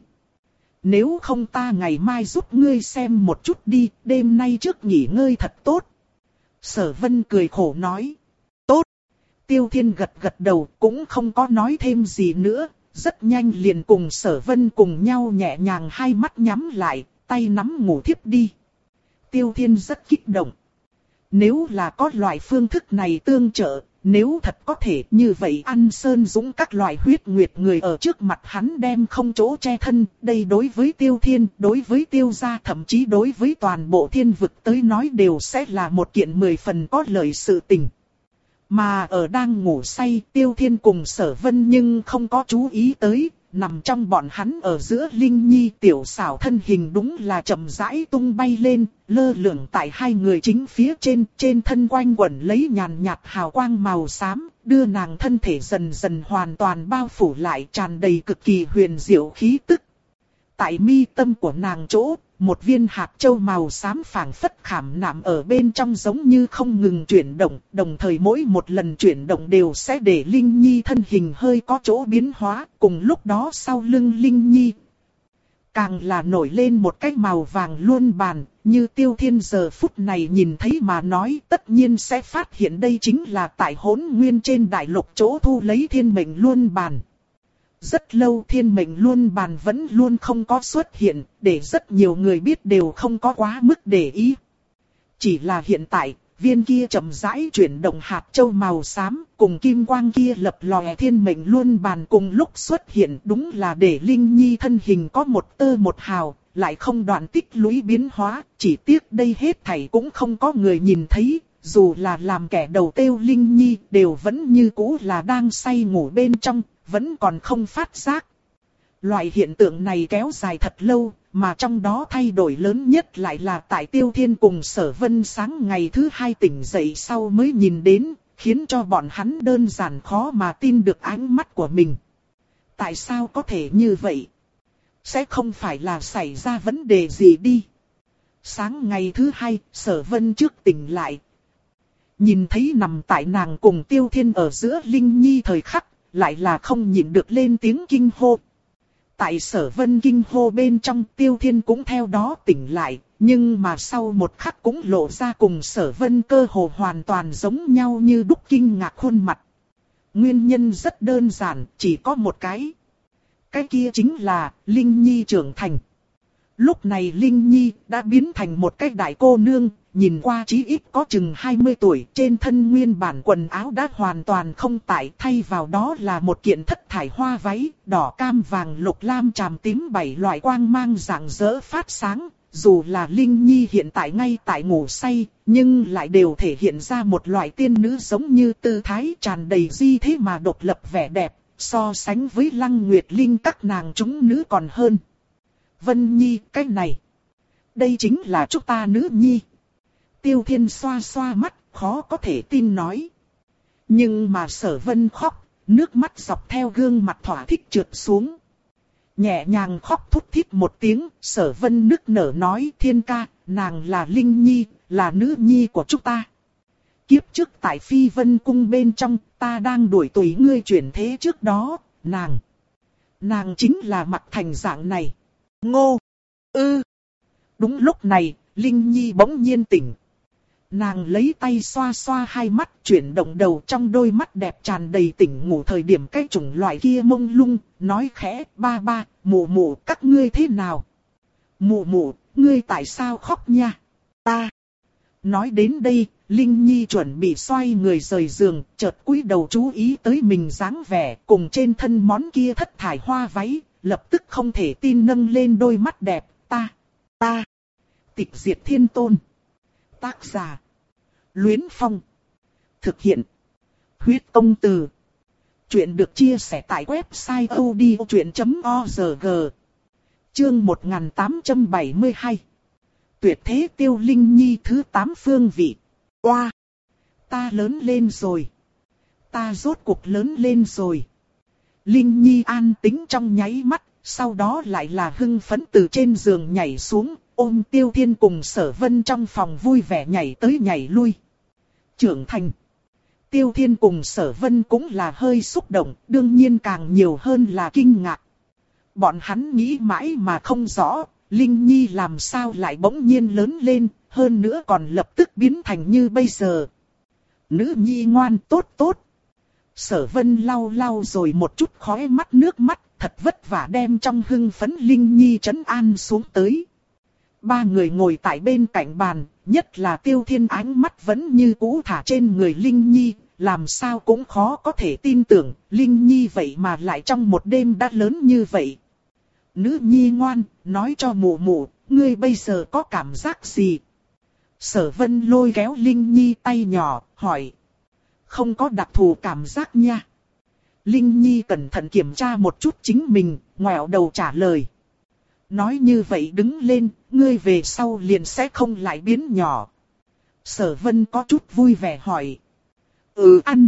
Nếu không ta ngày mai giúp ngươi xem một chút đi, đêm nay trước nghỉ ngơi thật tốt. Sở Vân cười khổ nói. Tốt. Tiêu Thiên gật gật đầu cũng không có nói thêm gì nữa. Rất nhanh liền cùng Sở Vân cùng nhau nhẹ nhàng hai mắt nhắm lại, tay nắm ngủ thiếp đi. Tiêu Thiên rất kích động. Nếu là có loại phương thức này tương trợ, nếu thật có thể như vậy An Sơn Dũng các loại huyết nguyệt người ở trước mặt hắn đem không chỗ che thân, đây đối với Tiêu Thiên, đối với Tiêu gia thậm chí đối với toàn bộ thiên vực tới nói đều sẽ là một kiện mười phần có lợi sự tình. Mà ở đang ngủ say, Tiêu Thiên cùng Sở Vân nhưng không có chú ý tới, nằm trong bọn hắn ở giữa Linh Nhi tiểu xảo thân hình đúng là chậm rãi tung bay lên, lơ lửng tại hai người chính phía trên, trên thân quanh quẩn lấy nhàn nhạt hào quang màu xám, đưa nàng thân thể dần dần hoàn toàn bao phủ lại, tràn đầy cực kỳ huyền diệu khí tức. Tại mi tâm của nàng chỗ, một viên hạt châu màu xám phảng phất khảm nạm ở bên trong giống như không ngừng chuyển động, đồng thời mỗi một lần chuyển động đều sẽ để Linh Nhi thân hình hơi có chỗ biến hóa, cùng lúc đó sau lưng Linh Nhi càng là nổi lên một cái màu vàng luân bàn, như Tiêu Thiên giờ phút này nhìn thấy mà nói tất nhiên sẽ phát hiện đây chính là tại Hỗn Nguyên trên đại lục chỗ thu lấy thiên mệnh luân bàn. Rất lâu thiên mệnh luân bàn vẫn luôn không có xuất hiện, để rất nhiều người biết đều không có quá mức để ý. Chỉ là hiện tại, viên kia chậm rãi chuyển động hạt châu màu xám, cùng kim quang kia lập lòe thiên mệnh luân bàn cùng lúc xuất hiện, đúng là để Linh Nhi thân hình có một tơ một hào, lại không đoạn tích lũy biến hóa, chỉ tiếc đây hết thảy cũng không có người nhìn thấy. Dù là làm kẻ đầu tiêu Linh Nhi đều vẫn như cũ là đang say ngủ bên trong, vẫn còn không phát giác. Loại hiện tượng này kéo dài thật lâu, mà trong đó thay đổi lớn nhất lại là tại Tiêu Thiên cùng Sở Vân sáng ngày thứ hai tỉnh dậy sau mới nhìn đến, khiến cho bọn hắn đơn giản khó mà tin được ánh mắt của mình. Tại sao có thể như vậy? Sẽ không phải là xảy ra vấn đề gì đi. Sáng ngày thứ hai, Sở Vân trước tỉnh lại. Nhìn thấy nằm tại nàng cùng Tiêu Thiên ở giữa Linh Nhi thời khắc, lại là không nhịn được lên tiếng kinh hô. Tại Sở Vân kinh hô bên trong, Tiêu Thiên cũng theo đó tỉnh lại, nhưng mà sau một khắc cũng lộ ra cùng Sở Vân cơ hồ hoàn toàn giống nhau như đúc kinh ngạc khuôn mặt. Nguyên nhân rất đơn giản, chỉ có một cái. Cái kia chính là Linh Nhi trưởng thành. Lúc này Linh Nhi đã biến thành một cái đại cô nương, nhìn qua chí ít có chừng hai mươi tuổi, trên thân nguyên bản quần áo đã hoàn toàn không tại, thay vào đó là một kiện thất thải hoa váy, đỏ cam vàng lục lam tràm tím bảy loại quang mang rạng rỡ phát sáng. Dù là Linh Nhi hiện tại ngay tại ngủ say, nhưng lại đều thể hiện ra một loại tiên nữ giống như tư thái tràn đầy di thế mà độc lập vẻ đẹp, so sánh với Lăng Nguyệt Linh các nàng chúng nữ còn hơn. Vân Nhi, cái này, đây chính là chúng ta nữ nhi. Tiêu Thiên xoa xoa mắt, khó có thể tin nói. Nhưng mà Sở Vân khóc, nước mắt dọc theo gương mặt thỏa thích trượt xuống. Nhẹ nhàng khóc thút thít một tiếng, Sở Vân nức nở nói: Thiên ca, nàng là Linh Nhi, là nữ nhi của chúng ta. Kiếp trước tại Phi Vân Cung bên trong, ta đang đuổi tùy ngươi chuyển thế trước đó, nàng. Nàng chính là mặt thành dạng này. Ngô! Ư! Đúng lúc này, Linh Nhi bỗng nhiên tỉnh. Nàng lấy tay xoa xoa hai mắt, chuyển động đầu, trong đôi mắt đẹp tràn đầy tỉnh ngủ thời điểm cái chủng loại kia mông lung, nói khẽ: ba ba, mụ mụ, các ngươi thế nào? Mụ mụ, ngươi tại sao khóc nha? Ta! Nói đến đây, Linh Nhi chuẩn bị xoay người rời giường, chợt cúi đầu chú ý tới mình dáng vẻ cùng trên thân món kia thất thải hoa váy, lập tức không thể tin nâng lên đôi mắt đẹp. Ta! Ta! Tịch Diệt Thiên Tôn. Tác giả: Luyến Phong. Thực hiện: Huyết Công Từ. Chuyện được chia sẻ tại website odchuyện chấm org. Chương một nghìn tám trăm bảy mươi hai. Tuyệt thế Tiêu Linh Nhi thứ tám phương vị. Oa! Ta lớn lên rồi. Ta rốt cuộc lớn lên rồi. Linh Nhi an tĩnh trong nháy mắt, sau đó lại là hưng phấn từ trên giường nhảy xuống, ôm Tiêu Thiên cùng Sở Vân trong phòng vui vẻ nhảy tới nhảy lui. Trưởng thành. Tiêu Thiên cùng Sở Vân cũng là hơi xúc động, đương nhiên càng nhiều hơn là kinh ngạc. Bọn hắn nghĩ mãi mà không rõ, Linh Nhi làm sao lại bỗng nhiên lớn lên, hơn nữa còn lập tức biến thành như bây giờ. Nữ nhi ngoan, tốt tốt. Sở Vân lau lau rồi một chút khóe mắt nước mắt, thật vất vả đem trong hưng phấn Linh Nhi trấn an xuống tới. Ba người ngồi tại bên cạnh bàn, nhất là Tiêu Thiên ánh mắt vẫn như cũ thả trên người Linh Nhi, làm sao cũng khó có thể tin tưởng, Linh Nhi vậy mà lại trong một đêm đã lớn như vậy. Nữ nhi ngoan, nói cho mụ mụ, ngươi bây giờ có cảm giác gì? Sở Vân lôi kéo Linh Nhi tay nhỏ, hỏi. Không có đặc thù cảm giác nha. Linh Nhi cẩn thận kiểm tra một chút chính mình, ngoẹo đầu trả lời. Nói như vậy đứng lên, ngươi về sau liền sẽ không lại biến nhỏ. Sở Vân có chút vui vẻ hỏi. Ừ ăn.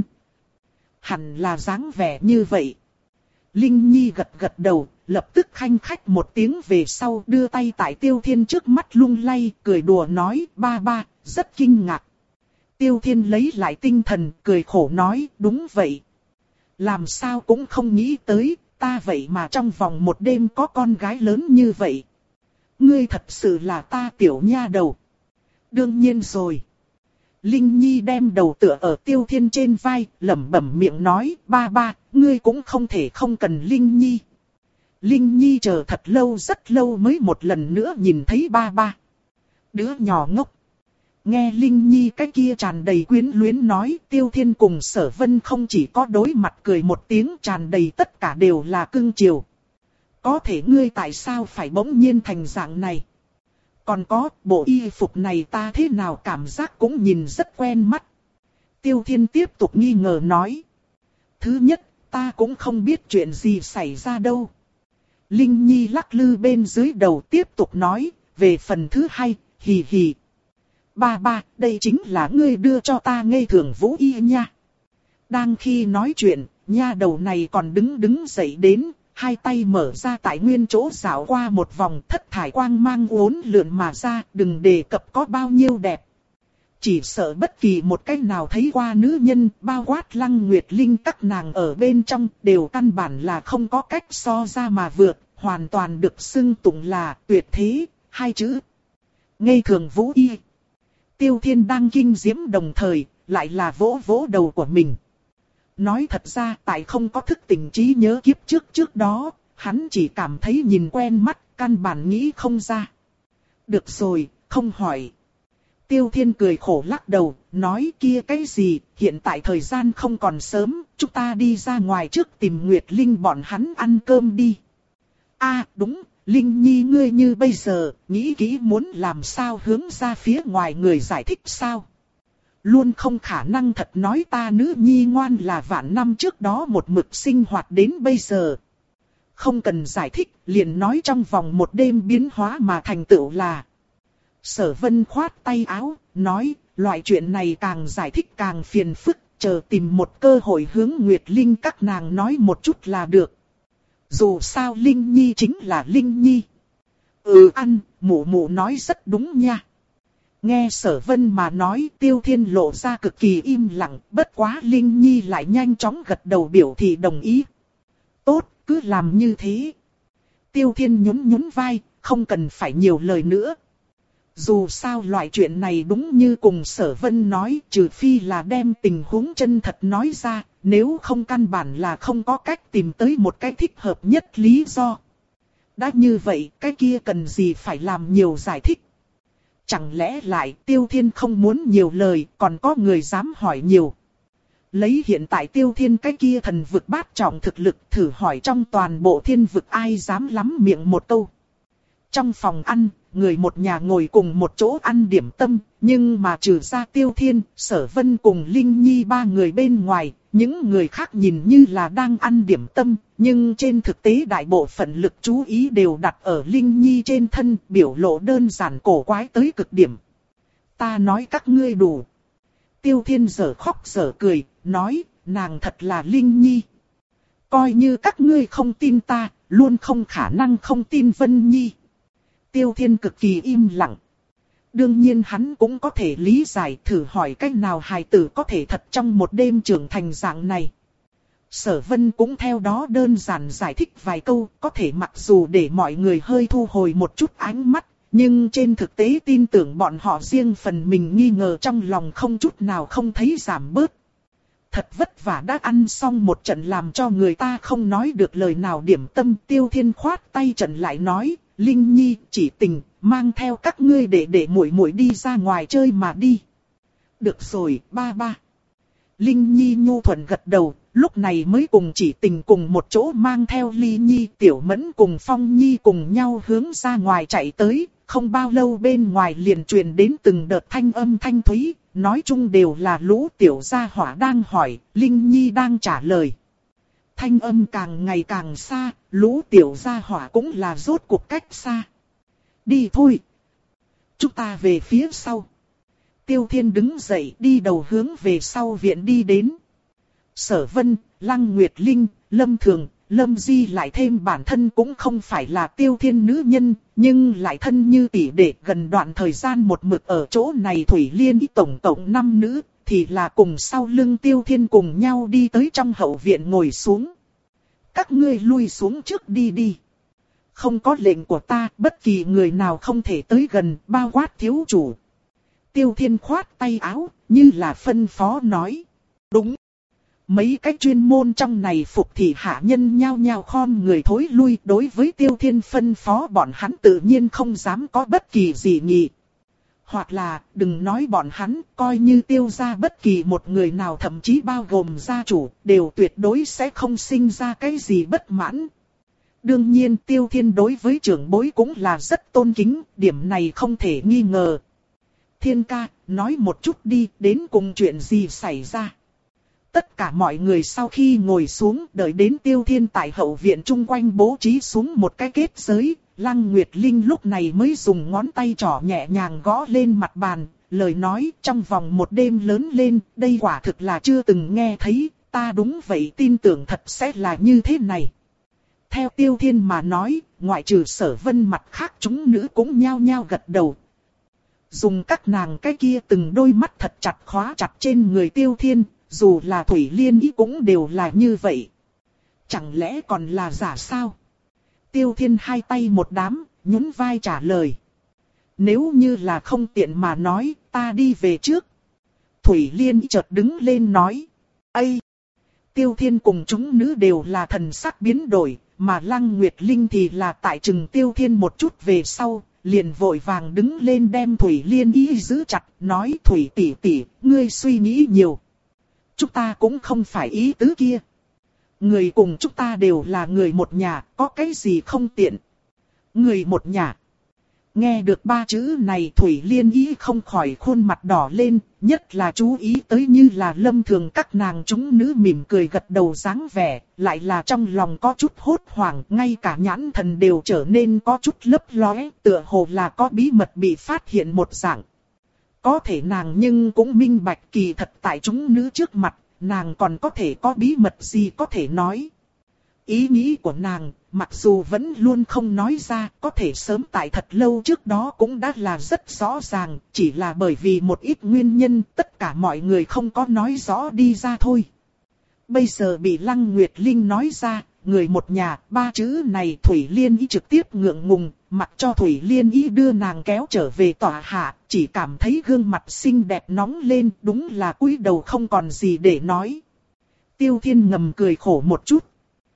Hẳn là dáng vẻ như vậy. Linh Nhi gật gật đầu, lập tức khanh khách một tiếng về sau đưa tay tại Tiêu Thiên trước mắt lung lay, cười đùa nói, ba ba, rất kinh ngạc. Tiêu Thiên lấy lại tinh thần, cười khổ nói, đúng vậy. Làm sao cũng không nghĩ tới, ta vậy mà trong vòng một đêm có con gái lớn như vậy. Ngươi thật sự là ta tiểu nha đầu. Đương nhiên rồi. Linh Nhi đem đầu tựa ở Tiêu Thiên trên vai, lẩm bẩm miệng nói, ba ba, ngươi cũng không thể không cần Linh Nhi. Linh Nhi chờ thật lâu rất lâu mới một lần nữa nhìn thấy ba ba. Đứa nhỏ ngốc. Nghe Linh Nhi cái kia tràn đầy quyến luyến nói, Tiêu Thiên cùng Sở Vân không chỉ có đối mặt cười một tiếng, tràn đầy tất cả đều là cưng chiều. Có thể ngươi tại sao phải bỗng nhiên thành dạng này? Còn có, bộ y phục này ta thế nào cảm giác cũng nhìn rất quen mắt. Tiêu Thiên tiếp tục nghi ngờ nói. Thứ nhất, ta cũng không biết chuyện gì xảy ra đâu. Linh Nhi lắc lư bên dưới đầu tiếp tục nói, về phần thứ hai, hì hì. Ba ba, đây chính là ngươi đưa cho ta ngây thường vũ y nha. Đang khi nói chuyện, nha đầu này còn đứng đứng dậy đến, hai tay mở ra tại nguyên chỗ dạo qua một vòng, thất thải quang mang uốn lượn mà ra, đừng đề cập có bao nhiêu đẹp. Chỉ sợ bất kỳ một cái nào thấy qua nữ nhân, bao quát Lăng Nguyệt Linh các nàng ở bên trong, đều căn bản là không có cách so ra mà vượt, hoàn toàn được xưng tụng là tuyệt thế, hai chữ. Ngây thường vũ y. Tiêu Thiên đang kinh diễm đồng thời, lại là vỗ vỗ đầu của mình. Nói thật ra, tại không có thức tỉnh trí nhớ kiếp trước trước đó, hắn chỉ cảm thấy nhìn quen mắt, căn bản nghĩ không ra. Được rồi, không hỏi. Tiêu Thiên cười khổ lắc đầu, nói kia cái gì, hiện tại thời gian không còn sớm, chúng ta đi ra ngoài trước tìm Nguyệt Linh bọn hắn ăn cơm đi. À, đúng, Linh Nhi ngươi như bây giờ, nghĩ kỹ muốn làm sao hướng ra phía ngoài người giải thích sao? Luôn không khả năng thật nói ta nữ nhi ngoan là vạn năm trước đó một mực sinh hoạt đến bây giờ. Không cần giải thích, liền nói trong vòng một đêm biến hóa mà thành tựu là. Sở Vân khoát tay áo, nói, loại chuyện này càng giải thích càng phiền phức, chờ tìm một cơ hội hướng Nguyệt Linh các nàng nói một chút là được. Dù sao Linh Nhi chính là Linh Nhi. Ừ ăn, mụ mụ nói rất đúng nha. Nghe Sở Vân mà nói, Tiêu Thiên lộ ra cực kỳ im lặng, bất quá Linh Nhi lại nhanh chóng gật đầu biểu thị đồng ý. Tốt, cứ làm như thế. Tiêu Thiên nhún nhún vai, không cần phải nhiều lời nữa. Dù sao loại chuyện này đúng như cùng Sở Vân nói, trừ phi là đem tình huống chân thật nói ra, nếu không căn bản là không có cách tìm tới một cái thích hợp nhất lý do. Đã như vậy, cái kia cần gì phải làm nhiều giải thích. Chẳng lẽ lại Tiêu Thiên không muốn nhiều lời, còn có người dám hỏi nhiều. Lấy hiện tại Tiêu Thiên cái kia thần vực bát trọng thực lực, thử hỏi trong toàn bộ thiên vực ai dám lắm miệng một câu. Trong phòng ăn, người một nhà ngồi cùng một chỗ ăn điểm tâm, nhưng mà trừ ra Tiêu Thiên, Sở Vân cùng Linh Nhi ba người bên ngoài, những người khác nhìn như là đang ăn điểm tâm, nhưng trên thực tế đại bộ phận lực chú ý đều đặt ở Linh Nhi trên thân, biểu lộ đơn giản cổ quái tới cực điểm. Ta nói các ngươi đủ. Tiêu Thiên giở khóc giở cười, nói, nàng thật là Linh Nhi. Coi như các ngươi không tin ta, luôn không khả năng không tin Vân Nhi. Tiêu Thiên cực kỳ im lặng. Đương nhiên hắn cũng có thể lý giải, thử hỏi cách nào hài tử có thể thật trong một đêm trưởng thành dạng này. Sở Vân cũng theo đó đơn giản giải thích vài câu, có thể mặc dù để mọi người hơi thu hồi một chút ánh mắt, nhưng trên thực tế tin tưởng bọn họ riêng phần mình nghi ngờ trong lòng không chút nào không thấy giảm bớt. Thật vất vả đã ăn xong một trận làm cho người ta không nói được lời nào điểm tâm. Tiêu Thiên khoát tay trận lại nói, Linh Nhi chỉ tình, mang theo các ngươi để để muội muội đi ra ngoài chơi mà đi. Được rồi, ba ba. Linh Nhi nhu thuận gật đầu, lúc này mới cùng chỉ tình cùng một chỗ mang theo Ly Nhi, Tiểu Mẫn cùng Phong Nhi cùng nhau hướng ra ngoài chạy tới. Không bao lâu bên ngoài liền truyền đến từng đợt thanh âm thanh thúy, nói chung đều là lũ tiểu gia hỏa đang hỏi, Linh Nhi đang trả lời. Thanh âm càng ngày càng xa, lũ tiểu gia hỏa cũng là rốt cuộc cách xa. Đi thôi. Chúng ta về phía sau. Tiêu Thiên đứng dậy đi đầu hướng về sau viện đi đến. Sở Vân, Lăng Nguyệt Linh, Lâm Thường, Lâm Di lại thêm bản thân cũng không phải là Tiêu Thiên nữ nhân, nhưng lại thân như tỷ đệ, gần đoạn thời gian một mực ở chỗ này Thủy Liên ý tổng tổng năm nữ, thì là cùng sau lưng Tiêu Thiên cùng nhau đi tới trong hậu viện ngồi xuống. Các ngươi lui xuống trước đi đi. Không có lệnh của ta, bất kỳ người nào không thể tới gần, bao quát thiếu chủ. Tiêu Thiên khoát tay áo, như là phân phó nói. Đúng. Mấy cái chuyên môn trong này phục thị hạ nhân nhao nhao khom người thối lui, đối với Tiêu Thiên phân phó bọn hắn tự nhiên không dám có bất kỳ gì nghị. Hoặc là, đừng nói bọn hắn, coi như Tiêu gia bất kỳ một người nào thậm chí bao gồm gia chủ, đều tuyệt đối sẽ không sinh ra cái gì bất mãn. Đương nhiên Tiêu Thiên đối với trưởng bối cũng là rất tôn kính, điểm này không thể nghi ngờ. Thiên ca, nói một chút đi, đến cùng chuyện gì xảy ra. tất cả mọi người sau khi ngồi xuống đợi đến Tiêu Thiên tại hậu viện chung quanh bố trí xuống một cái kết giới, Lăng Nguyệt Linh lúc này mới dùng ngón tay trỏ nhẹ nhàng gõ lên mặt bàn, lời nói trong vòng một đêm lớn lên, đây quả thực là chưa từng nghe thấy, ta đúng vậy tin tưởng thật sẽ là như thế này. Theo Tiêu Thiên mà nói, ngoại trừ Sở Vân mặt khác chúng nữ cũng nhao nhao gật đầu. Dùng các nàng cái kia từng đôi mắt thật chặt khóa chặt trên người Tiêu Thiên, dù là Thủy Liên ý cũng đều là như vậy. Chẳng lẽ còn là giả sao? Tiêu Thiên hai tay một đám, nhún vai trả lời. Nếu như là không tiện mà nói, ta đi về trước. Thủy Liên ý chợt đứng lên nói. Ây! Tiêu Thiên cùng chúng nữ đều là thần sắc biến đổi, mà Lăng Nguyệt Linh thì là tại chừng Tiêu Thiên một chút về sau, liền vội vàng đứng lên đem Thủy Liên ý giữ chặt, nói Thủy tỷ tỷ, ngươi suy nghĩ nhiều. Chúng ta cũng không phải ý tứ kia. Người cùng chúng ta đều là người một nhà, có cái gì không tiện. Người một nhà. Nghe được ba chữ này Thủy Liên ý không khỏi khuôn mặt đỏ lên, nhất là chú ý tới như là Lâm Thường các nàng chúng nữ mỉm cười gật đầu dáng vẻ, lại là trong lòng có chút hốt hoảng, ngay cả nhãn thần đều trở nên có chút lấp lóe, tựa hồ là có bí mật bị phát hiện một dạng. Có thể nàng nhưng cũng minh bạch kỳ thật tại chúng nữ trước mặt, nàng còn có thể có bí mật gì có thể nói. Ý nghĩ của nàng, mặc dù vẫn luôn không nói ra, có thể sớm tại thật lâu trước đó cũng đã là rất rõ ràng, chỉ là bởi vì một ít nguyên nhân tất cả mọi người không có nói rõ đi ra thôi. Bây giờ bị Lăng Nguyệt Linh nói ra, người một nhà, ba chữ này Thủy Liên ý trực tiếp ngượng ngùng, mặc cho Thủy Liên ý đưa nàng kéo trở về tòa hạ, chỉ cảm thấy gương mặt xinh đẹp nóng lên, đúng là cúi đầu không còn gì để nói. Tiêu Thiên ngầm cười khổ một chút.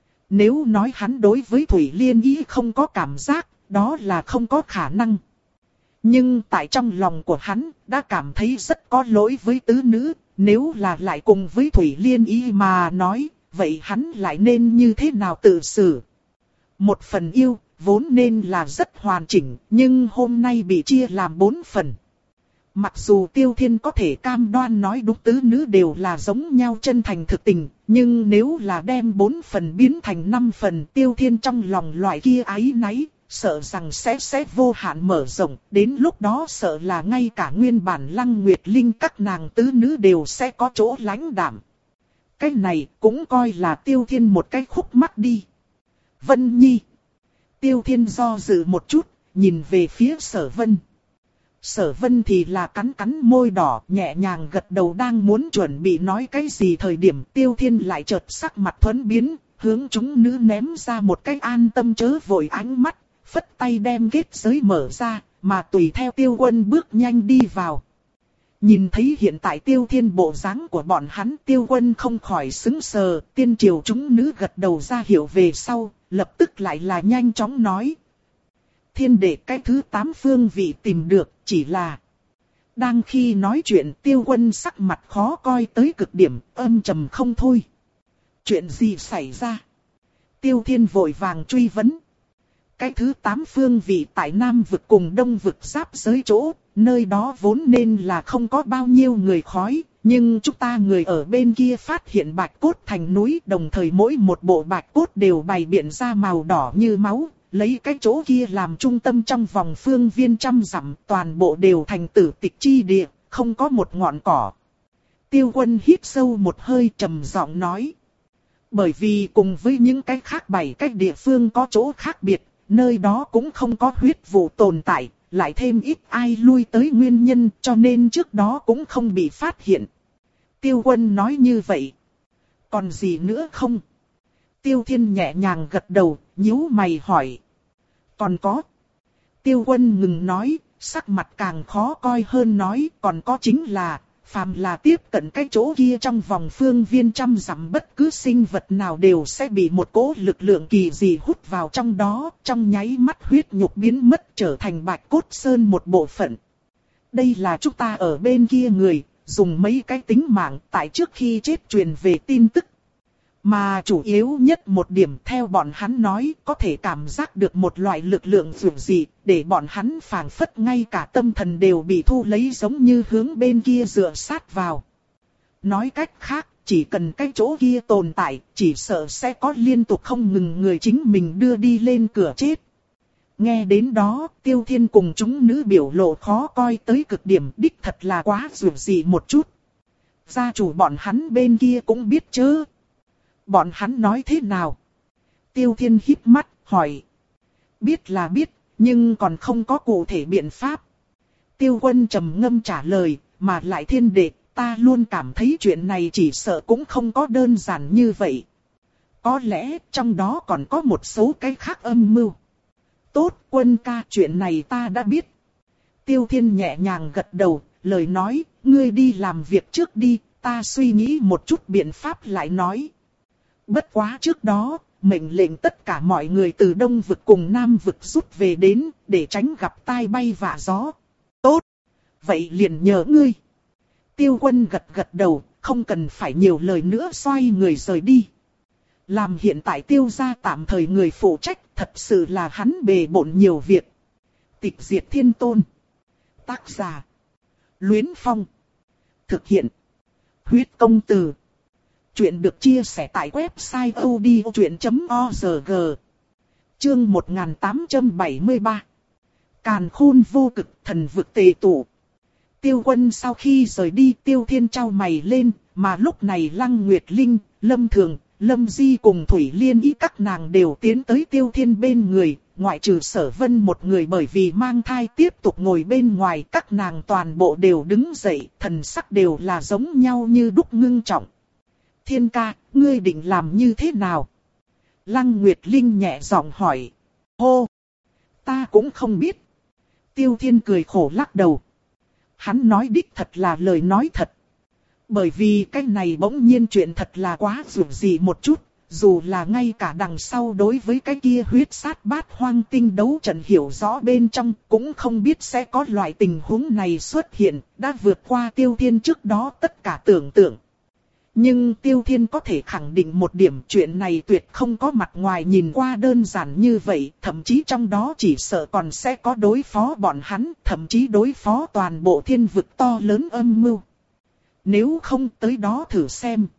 Nếu nói hắn đối với Thủy Liên ý không có cảm giác, đó là không có khả năng. Nhưng tại trong lòng của hắn, đã cảm thấy rất có lỗi với tứ nữ, nếu là lại cùng với Thủy Liên ý mà nói, vậy hắn lại nên như thế nào tự xử? Một phần yêu, vốn nên là rất hoàn chỉnh, nhưng hôm nay bị chia làm bốn phần. Mặc dù Tiêu Thiên có thể cam đoan nói đúng tứ nữ đều là giống nhau chân thành thực tình, nhưng nếu là đem bốn phần biến thành năm phần, Tiêu Thiên trong lòng loại kia áy náy, sợ rằng sẽ sẽ vô hạn mở rộng, đến lúc đó sợ là ngay cả nguyên bản Lăng Nguyệt Linh các nàng tứ nữ đều sẽ có chỗ lãnh đạm. Cái này cũng coi là Tiêu Thiên một cái khúc mắc đi. Vân Nhi. Tiêu Thiên do dự một chút, nhìn về phía Sở Vân. Sở Vân thì là cắn cắn môi đỏ, nhẹ nhàng gật đầu đang muốn chuẩn bị nói cái gì thời điểm Tiêu Thiên lại chợt sắc mặt thuẫn biến, hướng chúng nữ ném ra một cái an tâm chớ vội ánh mắt, phất tay đem kết giới mở ra, mà tùy theo Tiêu Quân bước nhanh đi vào. Nhìn thấy hiện tại Tiêu Thiên bộ dáng của bọn hắn, Tiêu Quân không khỏi sững sờ, tiên triều chúng nữ gật đầu ra hiểu về sau, lập tức lại là nhanh chóng nói. Thiên đệ cái thứ tám phương vị tìm được, chỉ là... Đang khi nói chuyện Tiêu Quân sắc mặt khó coi tới cực điểm, âm trầm không thôi. Chuyện gì xảy ra? Tiêu Thiên vội vàng truy vấn. Cái thứ tám phương vị tại Nam vực cùng Đông vực giáp giới chỗ, nơi đó vốn nên là không có bao nhiêu người khói, nhưng chúng ta người ở bên kia phát hiện bạch cốt thành núi, đồng thời mỗi một bộ bạch cốt đều bày biện ra màu đỏ như máu, lấy cái chỗ kia làm trung tâm trong vòng phương viên trăm dặm, toàn bộ đều thành tử tịch chi địa, không có một ngọn cỏ. Tiêu Quân hít sâu một hơi trầm giọng nói. Bởi vì cùng với những cái khác bảy cái địa phương có chỗ khác biệt, nơi đó cũng không có huyết vụ tồn tại, lại thêm ít ai lui tới nguyên nhân cho nên trước đó cũng không bị phát hiện. Tiêu Quân nói như vậy. Còn gì nữa không? Tiêu Thiên nhẹ nhàng gật đầu, nhíu mày hỏi. Còn có. Tiêu Quân ngừng nói, sắc mặt càng khó coi hơn nói, còn có chính là, phàm là tiếp cận cái chỗ kia trong vòng phương viên trăm dặm bất cứ sinh vật nào đều sẽ bị một cỗ lực lượng kỳ dị hút vào trong đó, trong nháy mắt huyết nhục biến mất trở thành bạch cốt sơn một bộ phận. Đây là chúng ta ở bên kia người, dùng mấy cái tính mạng tại trước khi chết truyền về tin tức. Mà chủ yếu nhất một điểm theo bọn hắn nói có thể cảm giác được một loại lực lượng dữ dị, để bọn hắn phảng phất ngay cả tâm thần đều bị thu lấy giống như hướng bên kia dựa sát vào. Nói cách khác, chỉ cần cái chỗ kia tồn tại, chỉ sợ sẽ có liên tục không ngừng người chính mình đưa đi lên cửa chết. Nghe đến đó, Tiêu Thiên cùng chúng nữ biểu lộ khó coi tới cực điểm, đích thật là quá dù gì một chút. Gia chủ bọn hắn bên kia cũng biết chứ. Bọn hắn nói thế nào? Tiêu Thiên híp mắt, hỏi. Biết là biết, nhưng còn không có cụ thể biện pháp. Tiêu Quân trầm ngâm trả lời, mà lại Thiên đệ, ta luôn cảm thấy chuyện này chỉ sợ cũng không có đơn giản như vậy. Có lẽ trong đó còn có một số cái khác âm mưu. Tốt, Quân ca, chuyện này ta đã biết. Tiêu Thiên nhẹ nhàng gật đầu, lời nói, ngươi đi làm việc trước đi, ta suy nghĩ một chút biện pháp lại nói. Bất quá trước đó, mệnh lệnh tất cả mọi người từ Đông vực cùng Nam vực rút về đến, để tránh gặp tai bay vạ gió. Tốt, vậy liền nhờ ngươi. Tiêu Quân gật gật đầu, không cần phải nhiều lời nữa, xoay người rời đi. Làm hiện tại Tiêu gia tạm thời người phụ trách, thật sự là hắn bề bộn nhiều việc. Tịch diệt thiên tôn. Tác giả. Luyến Phong. Thực hiện. Huyết công từ. Chuyện được chia sẻ tại website odchuyện chấm org. Chương một nghìn tám trăm bảy mươi ba. Càn khôn vô cực, thần vực tề tụ. Tiêu Quân sau khi rời đi, Tiêu Thiên trao mày lên, mà lúc này Lăng Nguyệt Linh, Lâm Thường, Lâm Di cùng Thủy Liên Ý các nàng đều tiến tới Tiêu Thiên bên người, ngoại trừ Sở Vân một người bởi vì mang thai tiếp tục ngồi bên ngoài, các nàng toàn bộ đều đứng dậy, thần sắc đều là giống nhau như đúc ngưng trọng. Thiên ca, ngươi định làm như thế nào? Lăng Nguyệt Linh nhẹ giọng hỏi. Hô! Ta cũng không biết. Tiêu Thiên cười khổ lắc đầu. Hắn nói đích thật là lời nói thật. Bởi vì cái này bỗng nhiên chuyện thật là quá dù gì một chút, dù là ngay cả đằng sau đối với cái kia huyết sát bát hoang tinh đấu trận hiểu rõ bên trong, cũng không biết sẽ có loại tình huống này xuất hiện, đã vượt qua Tiêu Thiên trước đó tất cả tưởng tượng. Nhưng Tiêu Thiên có thể khẳng định một điểm, chuyện này tuyệt không có mặt ngoài nhìn qua đơn giản như vậy, thậm chí trong đó chỉ sợ còn sẽ có đối phó bọn hắn, thậm chí đối phó toàn bộ thiên vực to lớn âm mưu. Nếu không tới đó thử xem.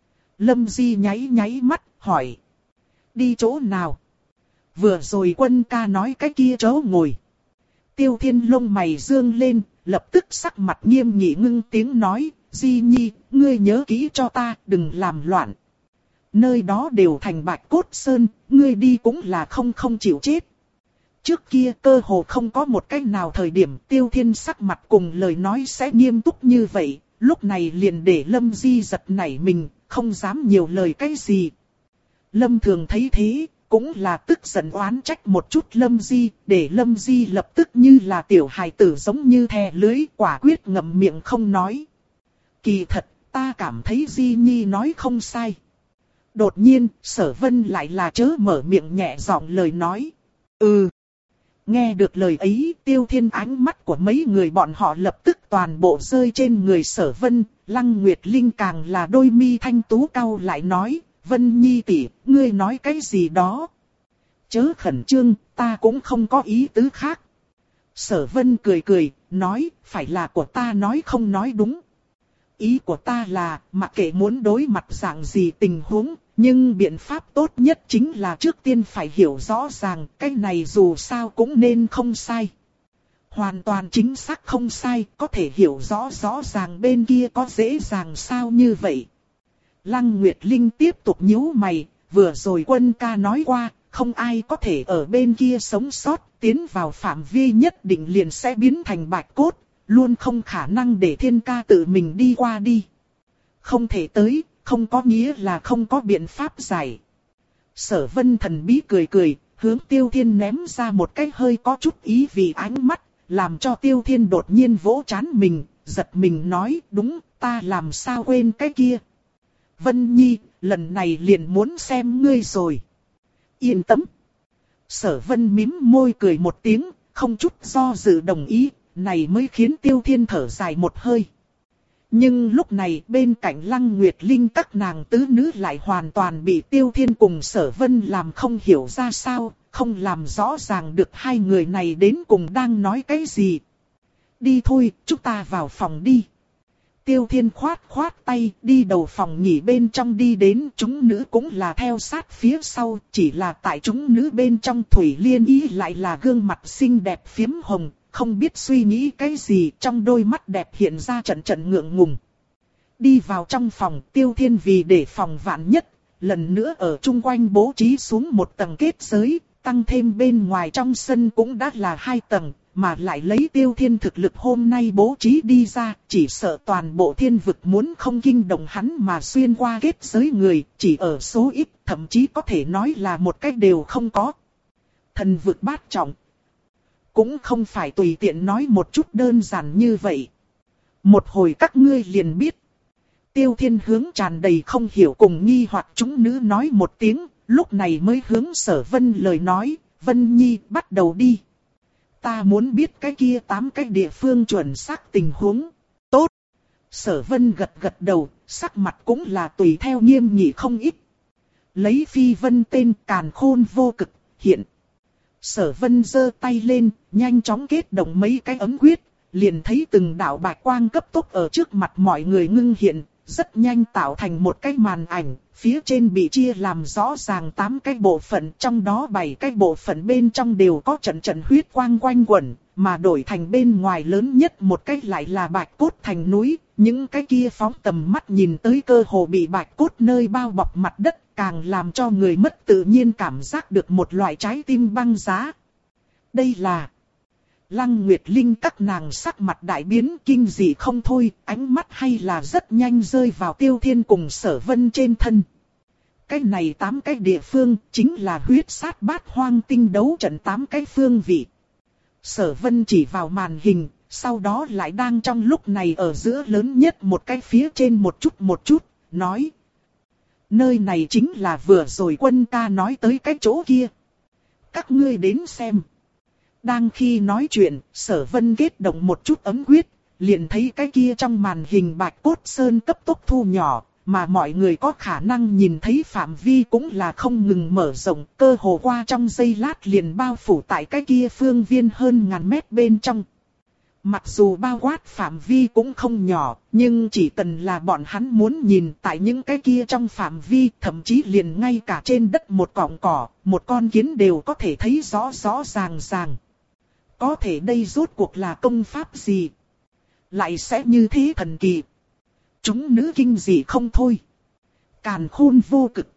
Lâm Di nháy nháy mắt, hỏi. Đi chỗ nào? Vừa rồi Quân ca nói cái kia chỗ ngồi. Tiêu Thiên lông mày dương lên, lập tức sắc mặt nghiêm nghị ngưng tiếng nói. Di Nhi, ngươi nhớ kỹ cho ta, đừng làm loạn. Nơi đó đều thành bạch cốt sơn, ngươi đi cũng là không không chịu chết. Trước kia cơ hồ không có một cách nào thời điểm Tiêu Thiên sắc mặt cùng lời nói sẽ nghiêm túc như vậy. Lúc này liền để Lâm Di giật nảy mình, không dám nhiều lời cái gì. Lâm Thường thấy thế, cũng là tức giận oán trách một chút Lâm Di, để Lâm Di lập tức như là tiểu hài tử giống như thè lưới, quả quyết ngậm miệng không nói. Kỳ thật, ta cảm thấy Di Nhi nói không sai. Đột nhiên, Sở Vân lại là chớ mở miệng nhẹ giọng lời nói. Ừ. Nghe được lời ấy, Tiêu Thiên ánh mắt của mấy người bọn họ lập tức toàn bộ rơi trên người Sở Vân, Lăng Nguyệt Linh càng là đôi mi thanh tú cau lại nói, Vân Nhi tỷ, ngươi nói cái gì đó? Chớ khẩn trương, ta cũng không có ý tứ khác. Sở Vân cười cười, nói, phải là của ta nói không nói đúng. Ý của ta là, mặc kệ muốn đối mặt dạng gì tình huống, nhưng biện pháp tốt nhất chính là trước tiên phải hiểu rõ ràng, cái này dù sao cũng nên không sai. Hoàn toàn chính xác không sai, có thể hiểu rõ rõ ràng bên kia có dễ dàng sao như vậy. Lăng Nguyệt Linh tiếp tục nhíu mày, vừa rồi Quân ca nói qua, không ai có thể ở bên kia sống sót, tiến vào phạm vi nhất định liền sẽ biến thành bạch cốt. Luôn không khả năng để Thiên ca tự mình đi qua đi. Không thể tới, không có nghĩa là không có biện pháp giải. Sở Vân thần bí cười cười, hướng Tiêu Thiên ném ra một cái hơi có chút ý vì ánh mắt, làm cho Tiêu Thiên đột nhiên vỗ trán mình, giật mình nói, đúng, ta làm sao quên cái kia. Vân Nhi, lần này liền muốn xem ngươi rồi. Yên tâm. Sở Vân mím môi cười một tiếng, không chút do dự đồng ý. Này mới khiến Tiêu Thiên thở dài một hơi. Nhưng lúc này bên cạnh Lăng Nguyệt Linh các nàng tứ nữ lại hoàn toàn bị Tiêu Thiên cùng Sở Vân làm không hiểu ra sao, không làm rõ ràng được hai người này đến cùng đang nói cái gì. Đi thôi, chúng ta vào phòng đi. Tiêu Thiên khoát khoát tay đi đầu phòng nghỉ bên trong đi đến, chúng nữ cũng là theo sát phía sau, chỉ là tại chúng nữ bên trong Thủy Liên Y lại là gương mặt xinh đẹp phiếm hồng, không biết suy nghĩ cái gì, trong đôi mắt đẹp hiện ra trận trận ngượng ngùng. Đi vào trong phòng, Tiêu Thiên vì để phòng vạn nhất, lần nữa ở chung quanh bố trí xuống một tầng kết giới, tăng thêm bên ngoài trong sân cũng đã là hai tầng, mà lại lấy Tiêu Thiên thực lực hôm nay bố trí đi ra, chỉ sợ toàn bộ thiên vực muốn không kinh động hắn mà xuyên qua kết giới người, chỉ ở số ít, thậm chí có thể nói là một cách đều không có. Thần vực bát trọng, cũng không phải tùy tiện nói một chút đơn giản như vậy. Một hồi các ngươi liền biết. Tiêu Thiên hướng tràn đầy không hiểu cùng nghi hoặc chúng nữ nói một tiếng, lúc này mới hướng Sở Vân lời nói, Vân Nhi bắt đầu đi. Ta muốn biết cái kia tám cái địa phương chuẩn xác tình huống. Tốt. Sở Vân gật gật đầu, sắc mặt cũng là tùy theo nghiêm nghị không ít. Lấy phi vân tên càn khôn vô cực, hiện. Sở Vân giơ tay lên, nhanh chóng kết động mấy cái ấm quyết, liền thấy từng đạo bạch quang cấp tốc ở trước mặt mọi người ngưng hiện, rất nhanh tạo thành một cái màn ảnh, phía trên bị chia làm rõ ràng tám cái bộ phận, trong đó bảy cái bộ phận bên trong đều có trận trận huyết quang quanh quẩn, mà đổi thành bên ngoài lớn nhất một cái lại là bạch cốt thành núi, những cái kia phóng tầm mắt nhìn tới cơ hồ bị bạch cốt nơi bao bọc mặt đất, càng làm cho người mất tự nhiên cảm giác được một loại trái tim băng giá. Đây là Lăng Nguyệt Linh, các nàng sắc mặt đại biến kinh dị không thôi, ánh mắt hay là rất nhanh rơi vào Tiêu Thiên cùng Sở Vân trên thân. Cái này tám cái địa phương chính là huyết sát bát hoang tinh đấu trận tám cái phương vị. Sở Vân chỉ vào màn hình, sau đó lại đang trong lúc này ở giữa lớn nhất một cái phía trên một chút một chút, nói. Nơi này chính là vừa rồi quân ca nói tới cái chỗ kia. Các ngươi đến xem. Đang khi nói chuyện, Sở Vân kết động một chút ấm quyết, liền thấy cái kia trong màn hình bạch cốt sơn cấp tốc thu nhỏ, mà mọi người có khả năng nhìn thấy phạm vi cũng là không ngừng mở rộng, cơ hồ qua trong giây lát liền bao phủ tại cái kia phương viên hơn ngàn mét bên trong. Mặc dù bao quát phạm vi cũng không nhỏ, nhưng chỉ cần là bọn hắn muốn nhìn tại những cái kia trong phạm vi, thậm chí liền ngay cả trên đất một cọng cỏ, một con kiến đều có thể thấy rõ rõ ràng ràng. Có thể đây rốt cuộc là công pháp gì? Lại sẽ như thế thần kỳ. Chúng nữ kinh dị không thôi. Càn khôn vô cực.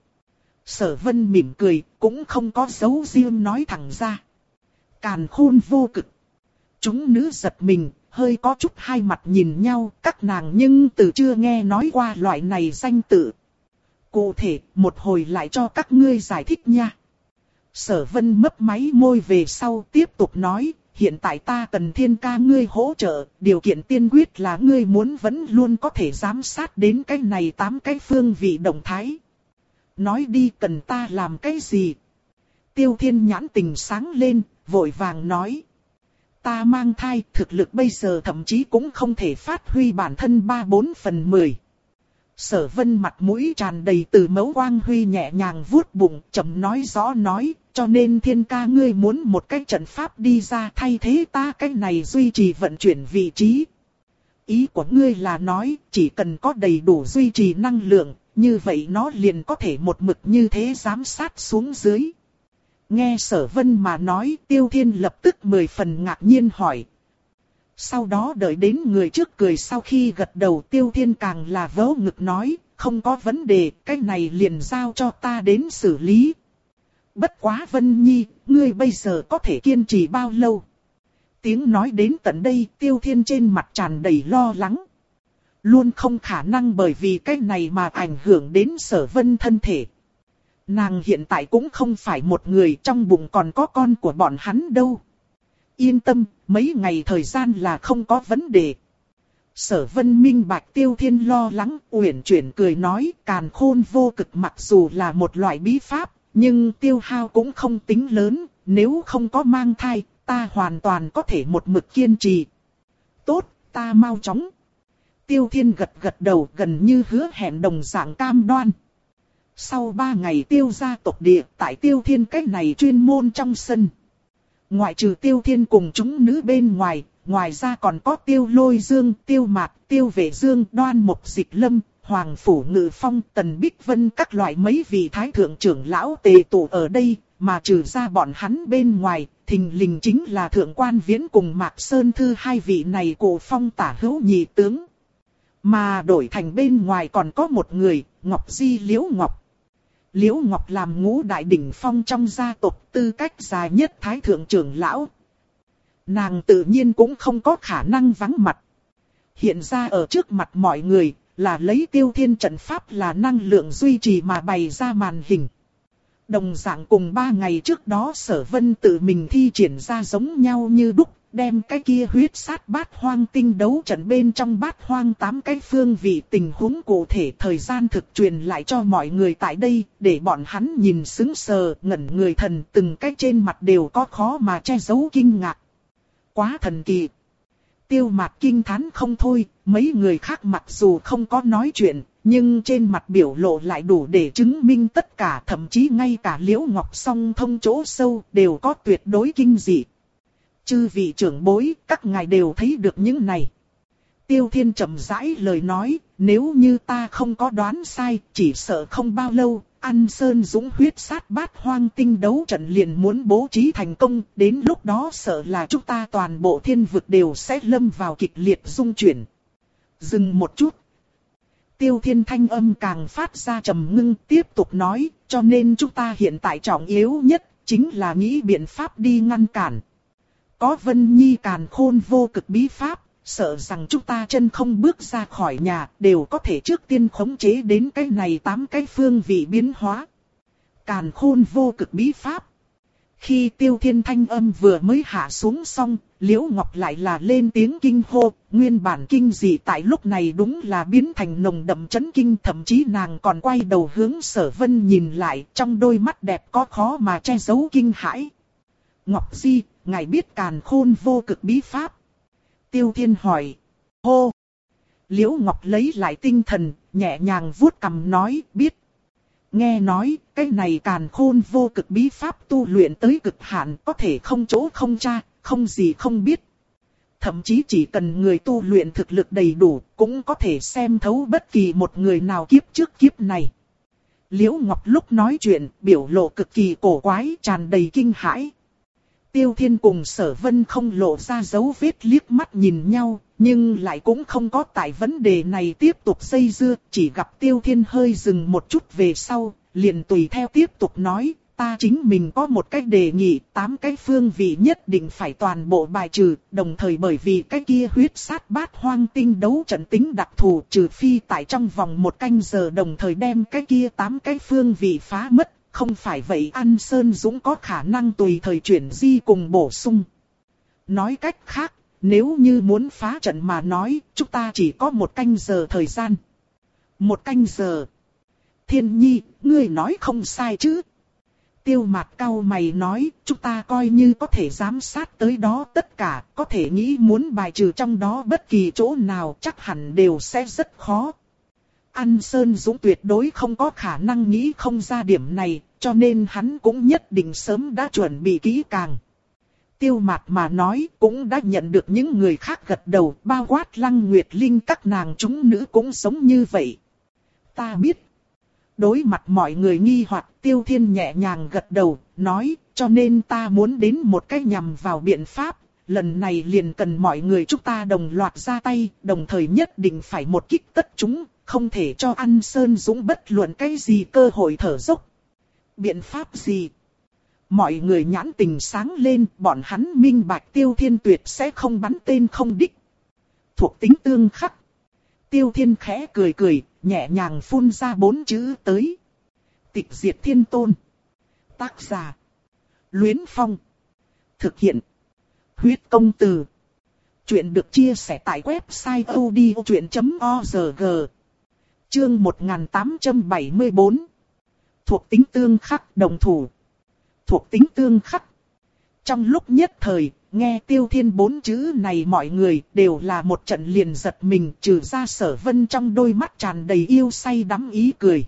Sở Vân mỉm cười, cũng không có giấu riêng nói thẳng ra. Càn khôn vô cực. Chúng nữ giật mình, hơi có chút hai mặt nhìn nhau, các nàng nhưng từ chưa nghe nói qua loại này danh tự. Cụ thể, một hồi lại cho các ngươi giải thích nha. Sở Vân mấp máy môi về sau tiếp tục nói. Hiện tại ta cần Thiên ca ngươi hỗ trợ, điều kiện tiên quyết là ngươi muốn vẫn luôn có thể giám sát đến cái này tám cái phương vị động thái. Nói đi cần ta làm cái gì? Tiêu Thiên nhãn tình sáng lên, vội vàng nói. Ta mang thai, thực lực bây giờ thậm chí cũng không thể phát huy bản thân ba bốn phần mười. Sở Vân mặt mũi tràn đầy từ mấu quang huy nhẹ nhàng vuốt bụng, chậm nói rõ nói, cho nên Thiên ca ngươi muốn một cái trận pháp đi ra thay thế ta cái này duy trì vận chuyển vị trí. Ý của ngươi là nói, chỉ cần có đầy đủ duy trì năng lượng, như vậy nó liền có thể một mực như thế giám sát xuống dưới. Nghe Sở Vân mà nói, Tiêu Thiên lập tức mười phần ngạc nhiên hỏi. Sau đó đợi đến người trước cười sau khi gật đầu, Tiêu Thiên càng là vớ ngực nói, không có vấn đề, cái này liền giao cho ta đến xử lý. Bất quá Vân Nhi, ngươi bây giờ có thể kiên trì bao lâu? Tiếng nói đến tận đây, Tiêu Thiên trên mặt tràn đầy lo lắng. Luôn không khả năng bởi vì cái này mà ảnh hưởng đến Sở Vân thân thể. Nàng hiện tại cũng không phải một người, trong bụng còn có con của bọn hắn đâu. Yên tâm, mấy ngày thời gian là không có vấn đề. Sở Vân minh bạch Tiêu Thiên lo lắng, uyển chuyển cười nói, càn khôn vô cực mặc dù là một loại bí pháp, nhưng tiêu hao cũng không tính lớn, nếu không có mang thai, ta hoàn toàn có thể một mực kiên trì. Tốt, ta mau chóng. Tiêu Thiên gật gật đầu, gần như hứa hẹn đồng dạng cam đoan. Sau ba ngày Tiêu gia tộc địa, tại Tiêu Thiên cách này chuyên môn trong sân. Ngoại trừ Tiêu Thiên cùng chúng nữ bên ngoài, ngoài ra còn có Tiêu Lôi Dương, Tiêu Mạt, Tiêu Vệ Dương, Đoan Mục Dịch Lâm, Hoàng Phủ Ngự Phong, Tần Bích Vân các loại mấy vị thái thượng trưởng lão tề tụ ở đây, mà trừ ra bọn hắn bên ngoài, thình lình chính là Thượng Quan Viễn cùng Mạc Sơn Thư hai vị này cổ phong tả hữu nhị tướng. Mà đổi thành bên ngoài còn có một người, Ngọc Di Liễu Ngọc. Liễu Ngọc làm ngũ đại đỉnh phong trong gia tộc, tư cách dài nhất thái thượng trưởng lão. Nàng tự nhiên cũng không có khả năng vắng mặt. Hiện ra ở trước mặt mọi người, là lấy Tiêu Thiên trận pháp là năng lượng duy trì mà bày ra màn hình. Đồng dạng cùng ba ngày trước đó Sở Vân tự mình thi triển ra giống nhau như đúc, đem cái kia huyết sát bát hoang tinh đấu trận bên trong bát hoang tám cái phương vị tình huống cụ thể thời gian thực truyền lại cho mọi người tại đây, để bọn hắn nhìn sững sờ, ngẩn người thần, từng cái trên mặt đều có khó mà che giấu kinh ngạc. Quá thần kỳ. Tiêu Mạt kinh thán không thôi, mấy người khác mặc dù không có nói chuyện, nhưng trên mặt biểu lộ lại đủ để chứng minh tất cả, thậm chí ngay cả Liễu Ngọc song thông chỗ sâu đều có tuyệt đối kinh dị. Chư vị trưởng bối, các ngài đều thấy được những này. Tiêu Thiên chậm rãi lời nói, nếu như ta không có đoán sai, chỉ sợ không bao lâu, An Sơn Dũng huyết sát bát hoang tinh đấu trận liền muốn bố trí thành công, đến lúc đó sợ là chúng ta toàn bộ thiên vực đều sẽ lâm vào kịch liệt rung chuyển. Dừng một chút. Tiêu Thiên thanh âm càng phát ra trầm ngưng, tiếp tục nói, cho nên chúng ta hiện tại trọng yếu nhất, chính là nghĩ biện pháp đi ngăn cản. Có Vân Nhi càn khôn vô cực bí pháp, sợ rằng chúng ta chân không bước ra khỏi nhà, đều có thể trước tiên khống chế đến cái này tám cái phương vị biến hóa. Càn khôn vô cực bí pháp. Khi Tiêu Thiên thanh âm vừa mới hạ xuống xong, Liễu Ngọc lại là lên tiếng kinh hô, nguyên bản kinh dị tại lúc này đúng là biến thành nồng đậm chấn kinh, thậm chí nàng còn quay đầu hướng Sở Vân nhìn lại, trong đôi mắt đẹp có khó mà che giấu kinh hãi. Ngọc Di, ngài biết càn khôn vô cực bí pháp? Tiêu Thiên hỏi. Hô! Liễu Ngọc lấy lại tinh thần, nhẹ nhàng vuốt cằm nói, biết. Nghe nói, cái này càn khôn vô cực bí pháp tu luyện tới cực hạn, có thể không chỗ không tra, không gì không biết. Thậm chí chỉ cần người tu luyện thực lực đầy đủ, cũng có thể xem thấu bất kỳ một người nào kiếp trước kiếp này. Liễu Ngọc lúc nói chuyện, biểu lộ cực kỳ cổ quái, tràn đầy kinh hãi. Tiêu Thiên cùng Sở Vân không lộ ra dấu vết liếc mắt nhìn nhau, nhưng lại cũng không có tại vấn đề này tiếp tục dây dưa, chỉ gặp Tiêu Thiên hơi dừng một chút về sau, liền tùy theo tiếp tục nói, ta chính mình có một cách đề nghị, tám cái phương vị nhất định phải toàn bộ bài trừ, đồng thời bởi vì cái kia huyết sát bát hoang tinh đấu trận tính đặc thù, trừ phi tại trong vòng một canh giờ đồng thời đem cái kia tám cái phương vị phá mất. Không phải vậy An Sơn Dũng có khả năng tùy thời chuyển di cùng bổ sung. Nói cách khác, nếu như muốn phá trận mà nói, chúng ta chỉ có một canh giờ thời gian. Một canh giờ. Thiên Nhi, ngươi nói không sai chứ? Tiêu Mạt cau mày nói, chúng ta coi như có thể giám sát tới đó tất cả, có thể nghĩ muốn bài trừ trong đó bất kỳ chỗ nào chắc hẳn đều sẽ rất khó. An Sơn Dũng tuyệt đối không có khả năng nghĩ không ra điểm này, cho nên hắn cũng nhất định sớm đã chuẩn bị kỹ càng. Tiêu Mạt mà nói cũng đã nhận được những người khác gật đầu, bao quát Lăng Nguyệt Linh các nàng chúng nữ cũng sống như vậy. Ta biết. Đối mặt mọi người nghi hoặc, Tiêu Thiên nhẹ nhàng gật đầu, nói, cho nên ta muốn đến một cách nhằm vào biện pháp. Lần này liền cần mọi người chúng ta đồng loạt ra tay, đồng thời nhất định phải một kích tất chúng. Không thể cho An Sơn Dũng bất luận cái gì cơ hội thở dốc. Biện pháp gì? Mọi người nhãn tình sáng lên, bọn hắn minh bạch Tiêu Thiên tuyệt sẽ không bắn tên không đích. Thuộc tính tương khắc. Tiêu Thiên khẽ cười cười, nhẹ nhàng phun ra bốn chữ tới. Tịch diệt thiên tôn. Tác giả. Luyến Phong. Thực hiện. Huyết công từ. Chuyện được chia sẻ tại website odchuyện chấm org. Chương một nghìn tám trăm bảy mươi tư. Thuộc tính tương khắc đồng thủ. Thuộc tính tương khắc. Trong lúc nhất thời, nghe Tiêu Thiên bốn chữ này mọi người đều là một trận liền giật mình, trừ ra Sở Vân trong đôi mắt tràn đầy yêu say đắm ý cười.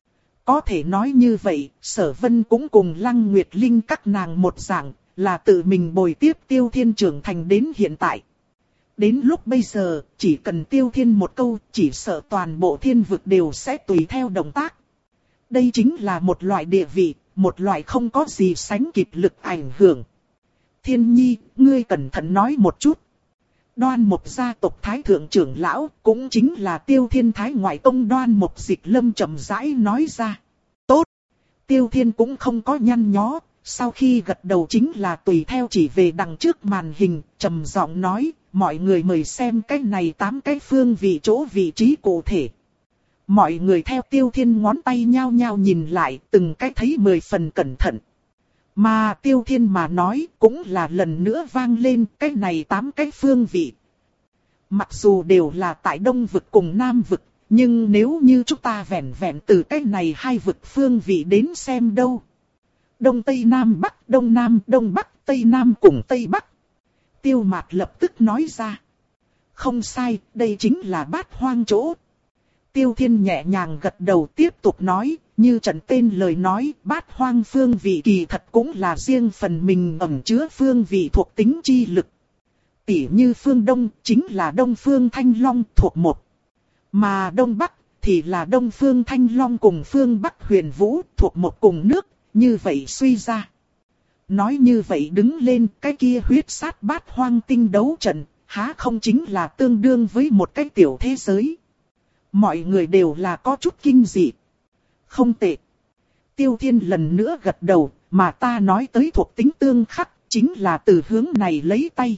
Có thể nói như vậy, Sở Vân cũng cùng Lăng Nguyệt Linh các nàng một dạng, là tự mình bồi tiếp Tiêu Thiên trưởng thành đến hiện tại. Đến lúc bây giờ, chỉ cần Tiêu Thiên một câu, chỉ sợ toàn bộ thiên vực đều sẽ tùy theo động tác. Đây chính là một loại địa vị, một loại không có gì sánh kịp lực ảnh hưởng. Thiên Nhi, ngươi cẩn thận nói một chút. Đoan Mục gia tộc Thái Thượng trưởng lão, cũng chính là Tiêu Thiên Thái ngoại tông Đoan Mục Dịch Lâm chậm rãi nói ra. Tốt! Tiêu Thiên cũng không có nhăn nhó, sau khi gật đầu chính là tùy theo chỉ về đằng trước màn hình, trầm giọng nói, mọi người mời xem cái này tám cái phương vị chỗ vị trí cụ thể. Mọi người theo Tiêu Thiên ngón tay nhao nhao nhìn lại, từng cái thấy mười phần cẩn thận. Mà Tiêu Thiên mà nói cũng là lần nữa vang lên cái này tám cái phương vị. Mặc dù đều là tại Đông vực cùng Nam vực, nhưng nếu như chúng ta vẹn vẹn từ cái này hai vực phương vị đến xem đâu. Đông Tây Nam Bắc, Đông Nam, Đông Bắc, Tây Nam cùng Tây Bắc. Tiêu Mạt lập tức nói ra. Không sai, đây chính là Bát Hoang chỗ. Tiêu Thiên nhẹ nhàng gật đầu tiếp tục nói, như trận tên lời nói, Bát Hoang phương vị kỳ thật cũng là riêng phần mình ẩn chứa phương vị thuộc tính chi lực. Tỉ như phương Đông chính là Đông Phương Thanh Long thuộc một. Mà Đông Bắc thì là Đông Phương Thanh Long cùng phương Bắc Huyền Vũ thuộc một cùng nước, như vậy suy ra. Nói như vậy đứng lên cái kia huyết sát Bát Hoang tinh đấu trận, há không chính là tương đương với một cái tiểu thế giới. Mọi người đều là có chút kinh dị. Không tệ. Tiêu Thiên lần nữa gật đầu, mà ta nói tới thuộc tính tương khắc, chính là từ hướng này lấy tay.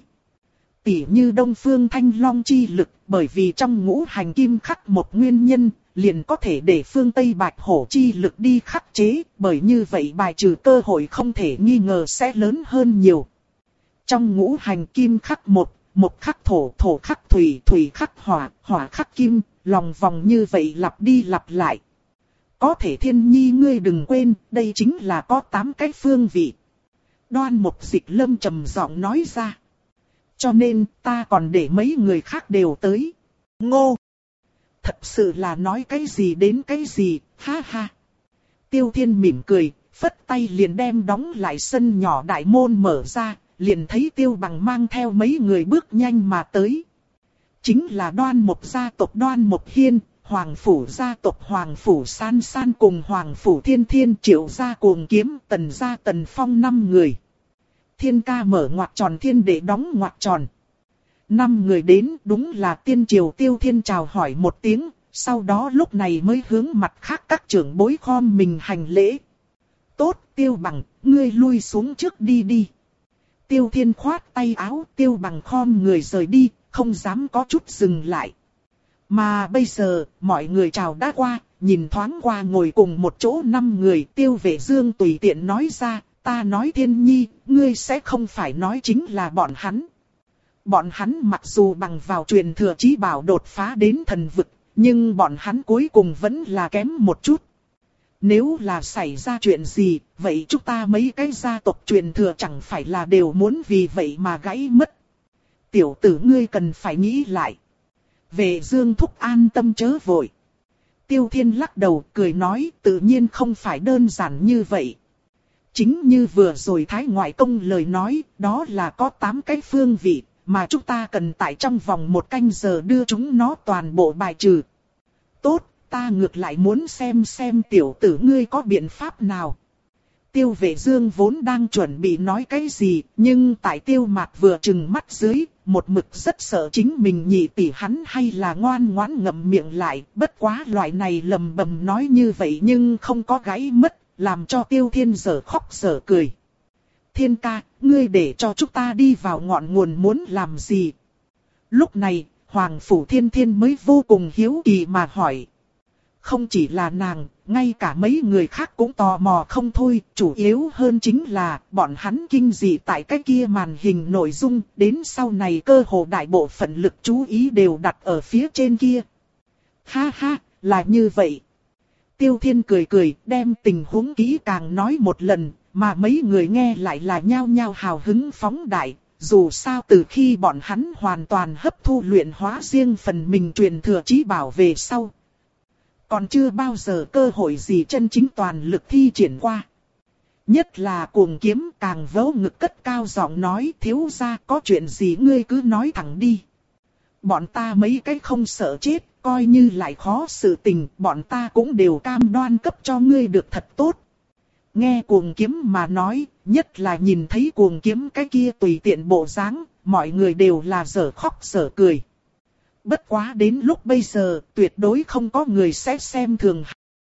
Tỉ như Đông Phương Thanh Long chi lực, bởi vì trong ngũ hành kim khắc một nguyên nhân, liền có thể để phương Tây Bạch Hổ chi lực đi khắc chế, bởi như vậy bài trừ cơ hội không thể nghi ngờ sẽ lớn hơn nhiều. Trong ngũ hành kim khắc một, một khắc thổ, thổ khắc thủy, thủy khắc hỏa, hỏa khắc kim, lòng vòng như vậy lặp đi lặp lại. Có thể Thiên Nhi ngươi đừng quên, đây chính là có tám cái phương vị. Đoan Mục Dịch Lâm trầm giọng nói ra. Cho nên ta còn để mấy người khác đều tới. Ngô! Thật sự là nói cái gì đến cái gì, ha ha. Tiêu Thiên mỉm cười, phất tay liền đem đóng lại sân nhỏ đại môn mở ra, liền thấy Tiêu Bằng mang theo mấy người bước nhanh mà tới. Chính là Đoan Mục gia tộc Đoan Mục Hiên, Hoàng phủ gia tộc Hoàng phủ San San cùng Hoàng phủ Thiên Thiên, Triệu gia Cuồng Kiếm, Tần gia Tần Phong năm người. Thiên ca mở ngoặc tròn, Thiên đệ đóng ngoặc tròn. Năm người đến đúng là tiên triều Tiêu Thiên chào hỏi một tiếng, sau đó lúc này mới hướng mặt khác các trưởng bối khom mình hành lễ. Tốt, Tiêu Bằng, ngươi lui xuống trước đi đi. Tiêu Thiên khoát tay áo, Tiêu Bằng khom người rời đi, không dám có chút dừng lại. Mà bây giờ, mọi người chào đã qua, nhìn thoáng qua ngồi cùng một chỗ năm người, Tiêu Vệ Dương tùy tiện nói ra, ta nói Thiên Nhi, ngươi sẽ không phải nói chính là bọn hắn. Bọn hắn mặc dù bằng vào truyền thừa chí bảo đột phá đến thần vực, nhưng bọn hắn cuối cùng vẫn là kém một chút. Nếu là xảy ra chuyện gì, vậy chúng ta mấy cái gia tộc truyền thừa chẳng phải là đều muốn vì vậy mà gãy mất. Tiểu tử ngươi cần phải nghĩ lại. Vệ Dương thúc an tâm chớ vội. Tiêu Thiên lắc đầu cười nói tự nhiên không phải đơn giản như vậy. Chính như vừa rồi Thái ngoại công lời nói, đó là có tám cái phương vị, mà chúng ta cần tại trong vòng một canh giờ đưa chúng nó toàn bộ bài trừ. Tốt, ta ngược lại muốn xem xem tiểu tử ngươi có biện pháp nào. Tiêu Vệ Dương vốn đang chuẩn bị nói cái gì, nhưng tại Tiêu Mạt vừa trừng mắt dưới, một mực rất sợ chính mình nhị tỷ hắn hay là ngoan ngoãn ngậm miệng lại, bất quá loại này lầm bầm nói như vậy nhưng không có gãy mất, làm cho Tiêu Thiên dở khóc dở cười. Thiên ca, ngươi để cho chúng ta đi vào ngọn nguồn muốn làm gì? Lúc này, Hoàng Phủ Thiên Thiên mới vô cùng hiếu kỳ mà hỏi. Không chỉ là nàng, ngay cả mấy người khác cũng tò mò không thôi, chủ yếu hơn chính là bọn hắn kinh dị tại cái kia màn hình nội dung, đến sau này cơ hồ đại bộ phận lực chú ý đều đặt ở phía trên kia. Ha ha, là như vậy. Tiêu Thiên cười cười, đem tình huống kỹ càng nói một lần, mà mấy người nghe lại là nhao nhao hào hứng phóng đại, dù sao từ khi bọn hắn hoàn toàn hấp thu luyện hóa riêng phần mình truyền thừa chí bảo về sau. Còn chưa bao giờ cơ hội gì chân chính toàn lực thi triển qua. Nhất là Cuồng Kiếm càng vỗ ngực cất cao giọng nói thiếu gia có chuyện gì ngươi cứ nói thẳng đi. Bọn ta mấy cái không sợ chết, coi như lại khó sự tình, bọn ta cũng đều cam đoan cấp cho ngươi được thật tốt. Nghe Cuồng Kiếm mà nói, nhất là nhìn thấy Cuồng Kiếm cái kia tùy tiện bộ dáng, mọi người đều là dở khóc dở cười. Bất quá đến lúc bây giờ, tuyệt đối không có người sẽ xem thường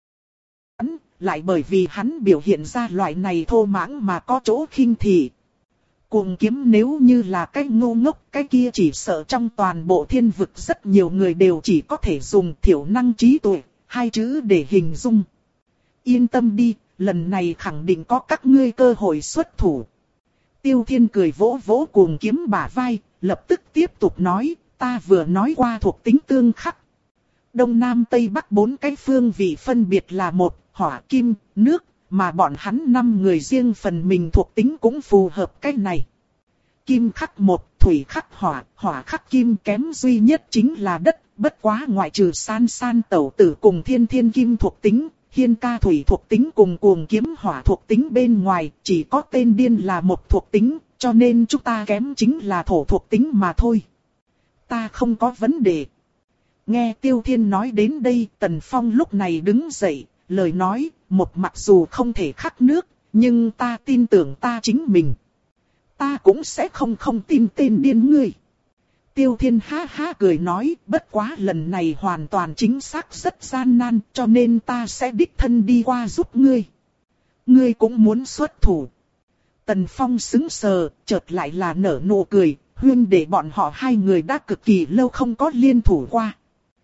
hắn, lại bởi vì hắn biểu hiện ra loại này thô mãng mà có chỗ khinh thị. Cuồng Kiếm nếu như là cái ngu ngốc, cái kia chỉ sợ trong toàn bộ thiên vực rất nhiều người đều chỉ có thể dùng thiểu năng trí tuệ, hai chữ để hình dung. Yên tâm đi, lần này khẳng định có các ngươi cơ hội xuất thủ. Tiêu Thiên cười vỗ vỗ Cuồng Kiếm bả vai, lập tức tiếp tục nói, ta vừa nói qua thuộc tính tương khắc. Đông Nam Tây Bắc bốn cái phương vị phân biệt là một, hỏa kim, nước, mà bọn hắn năm người riêng phần mình thuộc tính cũng phù hợp cái này. Kim khắc một, thủy khắc hỏa, hỏa khắc kim, kém duy nhất chính là đất, bất quá ngoại trừ San San Tẩu Tử cùng Thiên Thiên Kim thuộc tính, Hiên Ca thủy thuộc tính cùng Cuồng Kiếm hỏa thuộc tính bên ngoài, chỉ có tên điên là một thuộc tính, cho nên chúng ta kém chính là thổ thuộc tính mà thôi. Ta không có vấn đề. Nghe Tiêu Thiên nói đến đây, Tần Phong lúc này đứng dậy, lời nói, một mặc dù không thể khắc nước, nhưng ta tin tưởng ta chính mình. Ta cũng sẽ không không tin tên điên ngươi. Tiêu Thiên ha ha cười nói, bất quá lần này hoàn toàn chính xác rất gian nan, cho nên ta sẽ đích thân đi qua giúp ngươi. Ngươi cũng muốn xuất thủ. Tần Phong sững sờ, chợt lại là nở nụ cười, huyên để bọn họ hai người đã cực kỳ lâu không có liên thủ qua.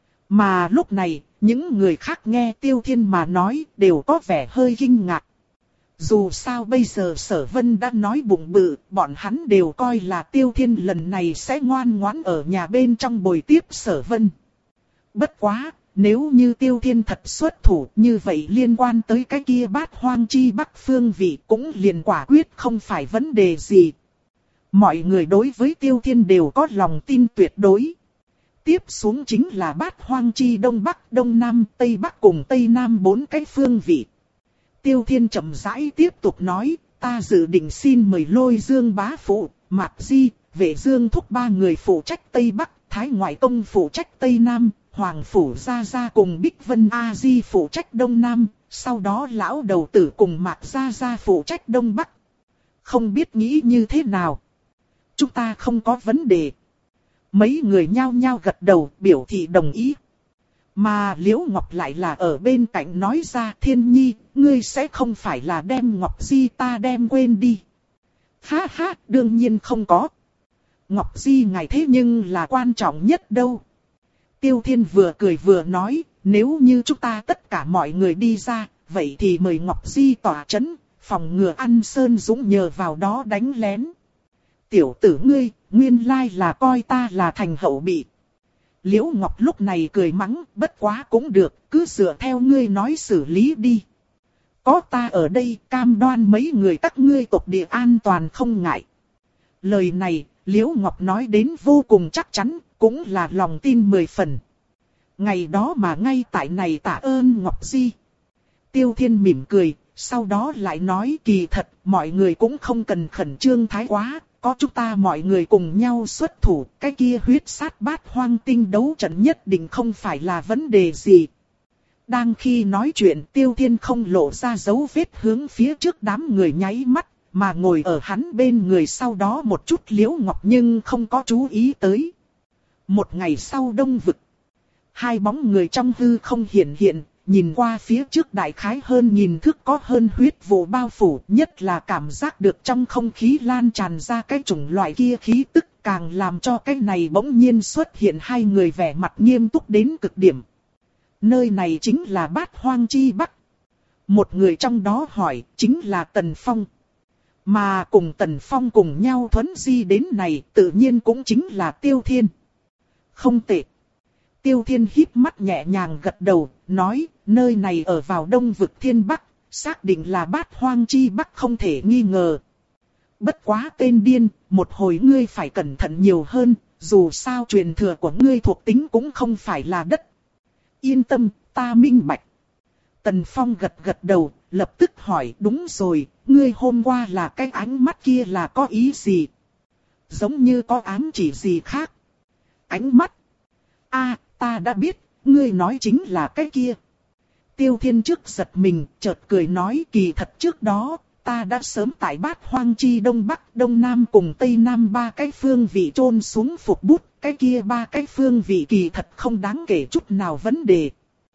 Mà lúc này, những người khác nghe Tiêu Thiên mà nói đều có vẻ hơi kinh ngạc. Dù sao bây giờ Sở Vân đã nói bụng bự, bọn hắn đều coi là Tiêu Thiên lần này sẽ ngoan ngoãn ở nhà bên trong bồi tiếp Sở Vân. Bất quá, nếu như Tiêu Thiên thật xuất thủ như vậy liên quan tới cái kia Bát Hoang Chi Bắc phương vị cũng liền quả quyết không phải vấn đề gì. Mọi người đối với Tiêu Thiên đều có lòng tin tuyệt đối. Tiếp xuống chính là Bát Hoang Chi Đông Bắc, Đông Nam, Tây Bắc cùng Tây Nam bốn cái phương vị. Tiêu Thiên chậm rãi tiếp tục nói, ta dự định xin mời Lôi Dương bá phụ, Mạc Di, Vệ Dương thúc ba người phụ trách Tây Bắc, Thái Ngoại Tông phụ trách Tây Nam, Hoàng Phủ Gia Gia cùng Bích Vân A Di phụ trách Đông Nam, sau đó lão đầu tử cùng Mạc Gia Gia phụ trách Đông Bắc. Không biết nghĩ như thế nào? Chúng ta không có vấn đề. Mấy người nhao nhao gật đầu biểu thị đồng ý. Mà Liễu Ngọc lại là ở bên cạnh nói ra, Thiên Nhi, ngươi sẽ không phải là đem Ngọc Di ta đem quên đi. Ha ha, đương nhiên không có. Ngọc Di ngài thế nhưng là quan trọng nhất đâu. Tiêu Thiên vừa cười vừa nói, nếu như chúng ta tất cả mọi người đi ra, vậy thì mời Ngọc Di tỏa chấn, phòng ngừa ăn Sơn Dũng nhờ vào đó đánh lén. Tiểu tử ngươi, nguyên lai là coi ta là thành hậu bị. Liễu Ngọc lúc này cười mắng, bất quá cũng được, cứ dựa theo ngươi nói xử lý đi. Có ta ở đây, cam đoan mấy người các ngươi tộc địa an toàn không ngại. Lời này, Liễu Ngọc nói đến vô cùng chắc chắn, cũng là lòng tin mười phần. Ngày đó mà ngay tại này tạ ơn Ngọc Di. Tiêu Thiên mỉm cười, sau đó lại nói kỳ thật, mọi người cũng không cần khẩn trương thái quá. Có chúng ta mọi người cùng nhau xuất thủ, cái kia huyết sát Bát Hoang tinh đấu trận nhất định không phải là vấn đề gì. Đang khi nói chuyện, Tiêu Thiên không lộ ra dấu vết hướng phía trước đám người nháy mắt, mà ngồi ở hắn bên người sau đó một chút Liễu Ngọc nhưng không có chú ý tới. Một ngày sau Đông Vực, hai bóng người trong hư không hiện hiện. Nhìn qua phía trước đại khái hơn nghìn thước có hơn huyết vụ bao phủ, nhất là cảm giác được trong không khí lan tràn ra cái chủng loại kia khí tức càng làm cho cái này bỗng nhiên xuất hiện hai người vẻ mặt nghiêm túc đến cực điểm. Nơi này chính là Bát Hoang Chi Bắc. Một người trong đó hỏi chính là Tần Phong. Mà cùng Tần Phong cùng nhau thuấn di đến này tự nhiên cũng chính là Tiêu Thiên. Không tệ. Tiêu Thiên híp mắt nhẹ nhàng gật đầu, nói, nơi này ở vào Đông Vực Thiên Bắc, xác định là Bát Hoang Chi Bắc không thể nghi ngờ. Bất quá tên điên, một hồi ngươi phải cẩn thận nhiều hơn, dù sao truyền thừa của ngươi thuộc tính cũng không phải là đất. Yên tâm, ta minh bạch. Tần Phong gật gật đầu, lập tức hỏi, đúng rồi, ngươi hôm qua là cái ánh mắt kia là có ý gì? Giống như có ám chỉ gì khác. Ánh mắt. a, ta đã biết, ngươi nói chính là cái kia. Tiêu Thiên trước giật mình, chợt cười nói kỳ thật trước đó, ta đã sớm tại Bát Hoang Chi Đông Bắc, Đông Nam cùng Tây Nam ba cái phương vị chôn xuống phục bút, cái kia ba cái phương vị kỳ thật không đáng kể chút nào vấn đề.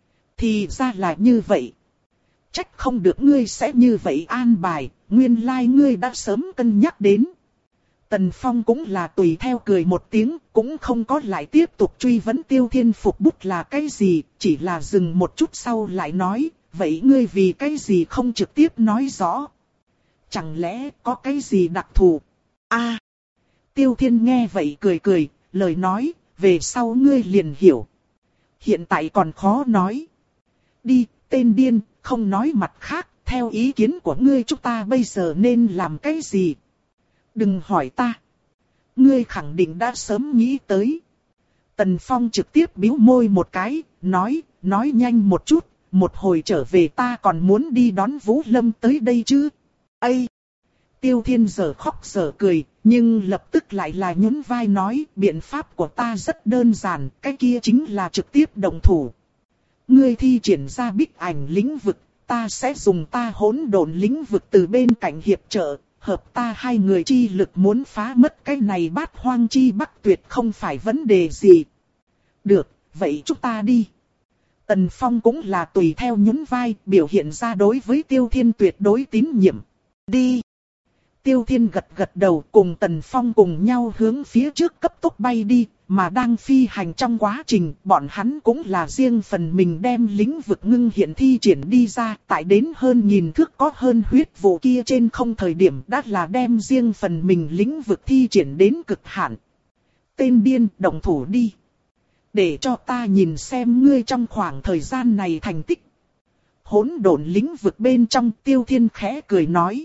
Thì ra là như vậy. Trách không được ngươi sẽ như vậy an bài, nguyên lai ngươi đã sớm cân nhắc đến. Tần Phong cũng là tùy theo cười một tiếng, cũng không có lại tiếp tục truy vấn Tiêu Thiên phục bút là cái gì, chỉ là dừng một chút sau lại nói, vậy ngươi vì cái gì không trực tiếp nói rõ? Chẳng lẽ có cái gì đặc thù? A, Tiêu Thiên nghe vậy cười cười, lời nói, về sau ngươi liền hiểu. Hiện tại còn khó nói. Đi, tên điên, không nói mặt khác, theo ý kiến của ngươi chúng ta bây giờ nên làm cái gì? Đừng hỏi ta. Ngươi khẳng định đã sớm nghĩ tới. Tần Phong trực tiếp bĩu môi một cái, nói, nói nhanh một chút, một hồi trở về ta còn muốn đi đón Vũ Lâm tới đây chứ. Ây! Tiêu Thiên giờ khóc giờ cười, nhưng lập tức lại là nhún vai nói, biện pháp của ta rất đơn giản, cái kia chính là trực tiếp động thủ. Ngươi thi triển ra bích ảnh lĩnh vực, ta sẽ dùng ta hỗn độn lĩnh vực từ bên cạnh hiệp trợ, hợp ta hai người chi lực muốn phá mất cái này Bát Hoang Chi Bắc tuyệt không phải vấn đề gì. Được, vậy chúng ta đi. Tần Phong cũng là tùy theo nhún vai, biểu hiện ra đối với Tiêu Thiên tuyệt đối tín nhiệm. Đi. Tiêu Thiên gật gật đầu cùng Tần Phong cùng nhau hướng phía trước cấp tốc bay đi, mà đang phi hành trong quá trình, bọn hắn cũng là riêng phần mình đem lĩnh vực ngưng hiện thi triển đi ra, tại đến hơn nghìn thước có hơn huyết vụ kia trên không thời điểm đã là đem riêng phần mình lĩnh vực thi triển đến cực hạn. Tên điên, động thủ đi. Để cho ta nhìn xem ngươi trong khoảng thời gian này thành tích. Hỗn độn lĩnh vực bên trong Tiêu Thiên khẽ cười nói.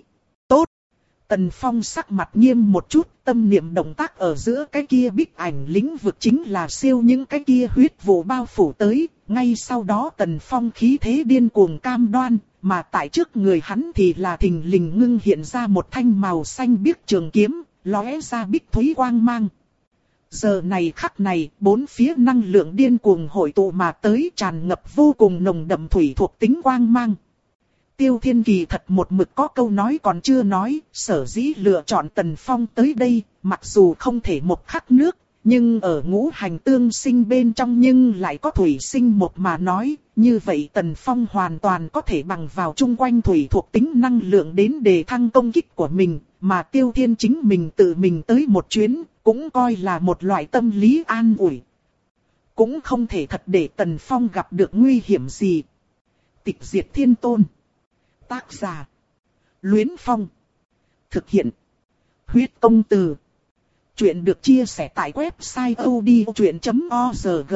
Tần Phong sắc mặt nghiêm một chút, tâm niệm động tác ở giữa cái kia bích ảnh lĩnh vực chính là siêu những cái kia huyết vụ bao phủ tới, ngay sau đó Tần Phong khí thế điên cuồng cam đoan, mà tại trước người hắn thì là thình lình ngưng hiện ra một thanh màu xanh biếc trường kiếm, lóe ra bích thúy quang mang. Giờ này khắc này, bốn phía năng lượng điên cuồng hội tụ mà tới tràn ngập vô cùng nồng đậm thủy thuộc tính quang mang. Tiêu Thiên kỳ thật một mực có câu nói còn chưa nói, sở dĩ lựa chọn Tần Phong tới đây, mặc dù không thể một khắc nước, nhưng ở ngũ hành tương sinh bên trong nhưng lại có thủy sinh một mà nói, như vậy Tần Phong hoàn toàn có thể bằng vào chung quanh thủy thuộc tính năng lượng đến đề thăng công kích của mình, mà Tiêu Thiên chính mình tự mình tới một chuyến, cũng coi là một loại tâm lý an ủi. Cũng không thể thật để Tần Phong gặp được nguy hiểm gì. Tịch diệt thiên tôn. Tác giả. Luyến Phong. Thực hiện. Huyết công từ. Chuyện được chia sẻ tại website odchuyện chấm org.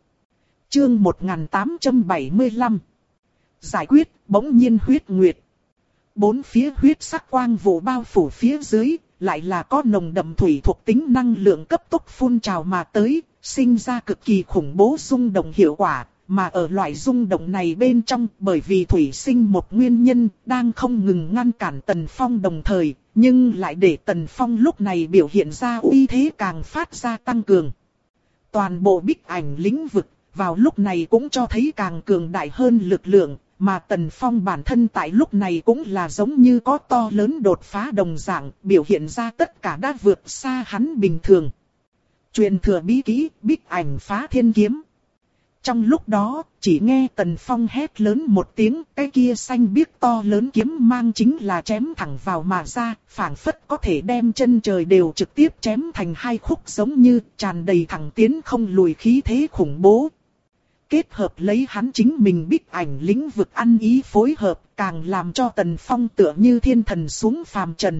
Chương một nghìn tám trăm bảy mươi lăm. Giải quyết, bỗng nhiên huyết nguyệt. Bốn phía huyết sắc quang vụ bao phủ phía dưới, lại là có nồng đậm thủy thuộc tính năng lượng cấp tốc phun trào mà tới, sinh ra cực kỳ khủng bố rung động hiệu quả. Mà ở loại rung động này bên trong, bởi vì thủy sinh một nguyên nhân, đang không ngừng ngăn cản Tần Phong đồng thời, nhưng lại để Tần Phong lúc này biểu hiện ra uy thế càng phát ra tăng cường. Toàn bộ bích ảnh lĩnh vực, vào lúc này cũng cho thấy càng cường đại hơn lực lượng, mà Tần Phong bản thân tại lúc này cũng là giống như có to lớn đột phá đồng dạng, biểu hiện ra tất cả đã vượt xa hắn bình thường. Truyền thừa bí kỹ, bích ảnh phá thiên kiếm. Trong lúc đó, chỉ nghe Tần Phong hét lớn một tiếng, cái kia xanh biếc to lớn kiếm mang chính là chém thẳng vào mà ra, phảng phất có thể đem chân trời đều trực tiếp chém thành hai khúc giống như tràn đầy thẳng tiến không lùi khí thế khủng bố. Kết hợp lấy hắn chính mình bích ảnh lĩnh vực ăn ý phối hợp, càng làm cho Tần Phong tựa như thiên thần xuống phàm trần.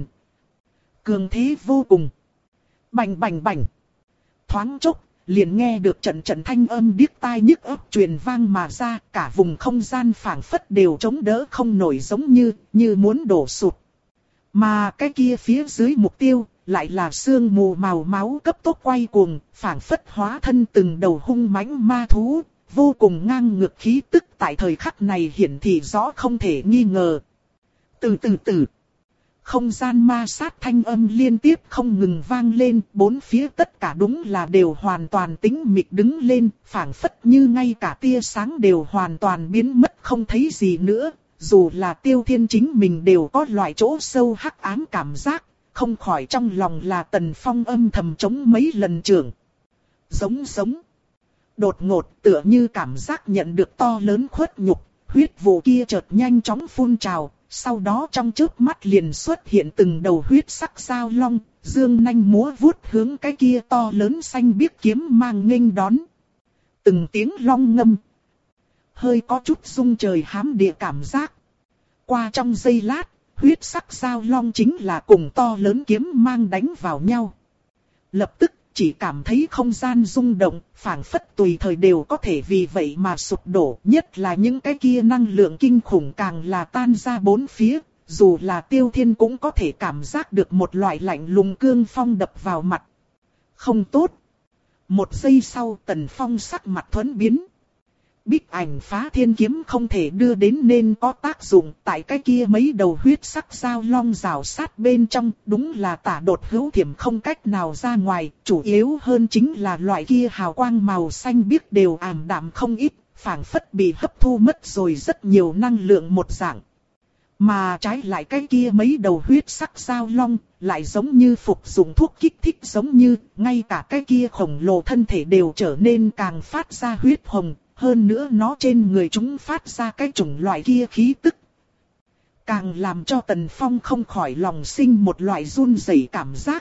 Cường thế vô cùng. Bành bành bành. Thoáng chốc. Liền nghe được trận trận thanh âm điếc tai nhức óc truyền vang mà ra, cả vùng không gian phảng phất đều chống đỡ không nổi giống như, như muốn đổ sụt. Mà cái kia phía dưới mục tiêu, lại là sương mù màu máu cấp tốc quay cuồng, phảng phất hóa thân từng đầu hung mãnh ma thú, vô cùng ngang ngược khí tức tại thời khắc này hiển thị rõ không thể nghi ngờ. Từ từ từ. không gian ma sát thanh âm liên tiếp không ngừng vang lên, bốn phía tất cả đúng là đều hoàn toàn tĩnh mịch đứng lên, phảng phất như ngay cả tia sáng đều hoàn toàn biến mất không thấy gì nữa, dù là Tiêu Thiên chính mình đều có loại chỗ sâu hắc ám cảm giác, không khỏi trong lòng là Tần Phong âm thầm chống mấy lần trưởng. Giống giống. Đột ngột tựa như cảm giác nhận được to lớn khuất nhục, huyết vụ kia chợt nhanh chóng phun trào. Sau đó trong chớp mắt liền xuất hiện từng đầu huyết sắc dao long, dương nanh múa vuốt hướng cái kia to lớn xanh biếc kiếm mang nghênh đón. Từng tiếng long ngâm, hơi có chút rung trời hám địa cảm giác. Qua trong giây lát, huyết sắc dao long chính là cùng to lớn kiếm mang đánh vào nhau. Lập tức chỉ cảm thấy không gian rung động, phảng phất tùy thời đều có thể vì vậy mà sụp đổ. Nhất là những cái kia năng lượng kinh khủng càng là tan ra bốn phía, dù là Tiêu Thiên cũng có thể cảm giác được một loại lạnh lùng cương phong đập vào mặt. Không tốt. Một giây sau Tần Phong sắc mặt thuẫn biến. Bích ảnh phá thiên kiếm không thể đưa đến nên có tác dụng, tại cái kia mấy đầu huyết sắc dao long rào sát bên trong, đúng là tả đột hữu thiểm không cách nào ra ngoài, chủ yếu hơn chính là loại kia hào quang màu xanh biếc đều ảm đạm không ít, phảng phất bị hấp thu mất rồi rất nhiều năng lượng một dạng. Mà trái lại cái kia mấy đầu huyết sắc dao long, lại giống như phục dụng thuốc kích thích, giống như ngay cả cái kia khổng lồ thân thể đều trở nên càng phát ra huyết hồng. Hơn nữa nó trên người chúng phát ra cái chủng loại kia khí tức, càng làm cho Tần Phong không khỏi lòng sinh một loại run rẩy cảm giác.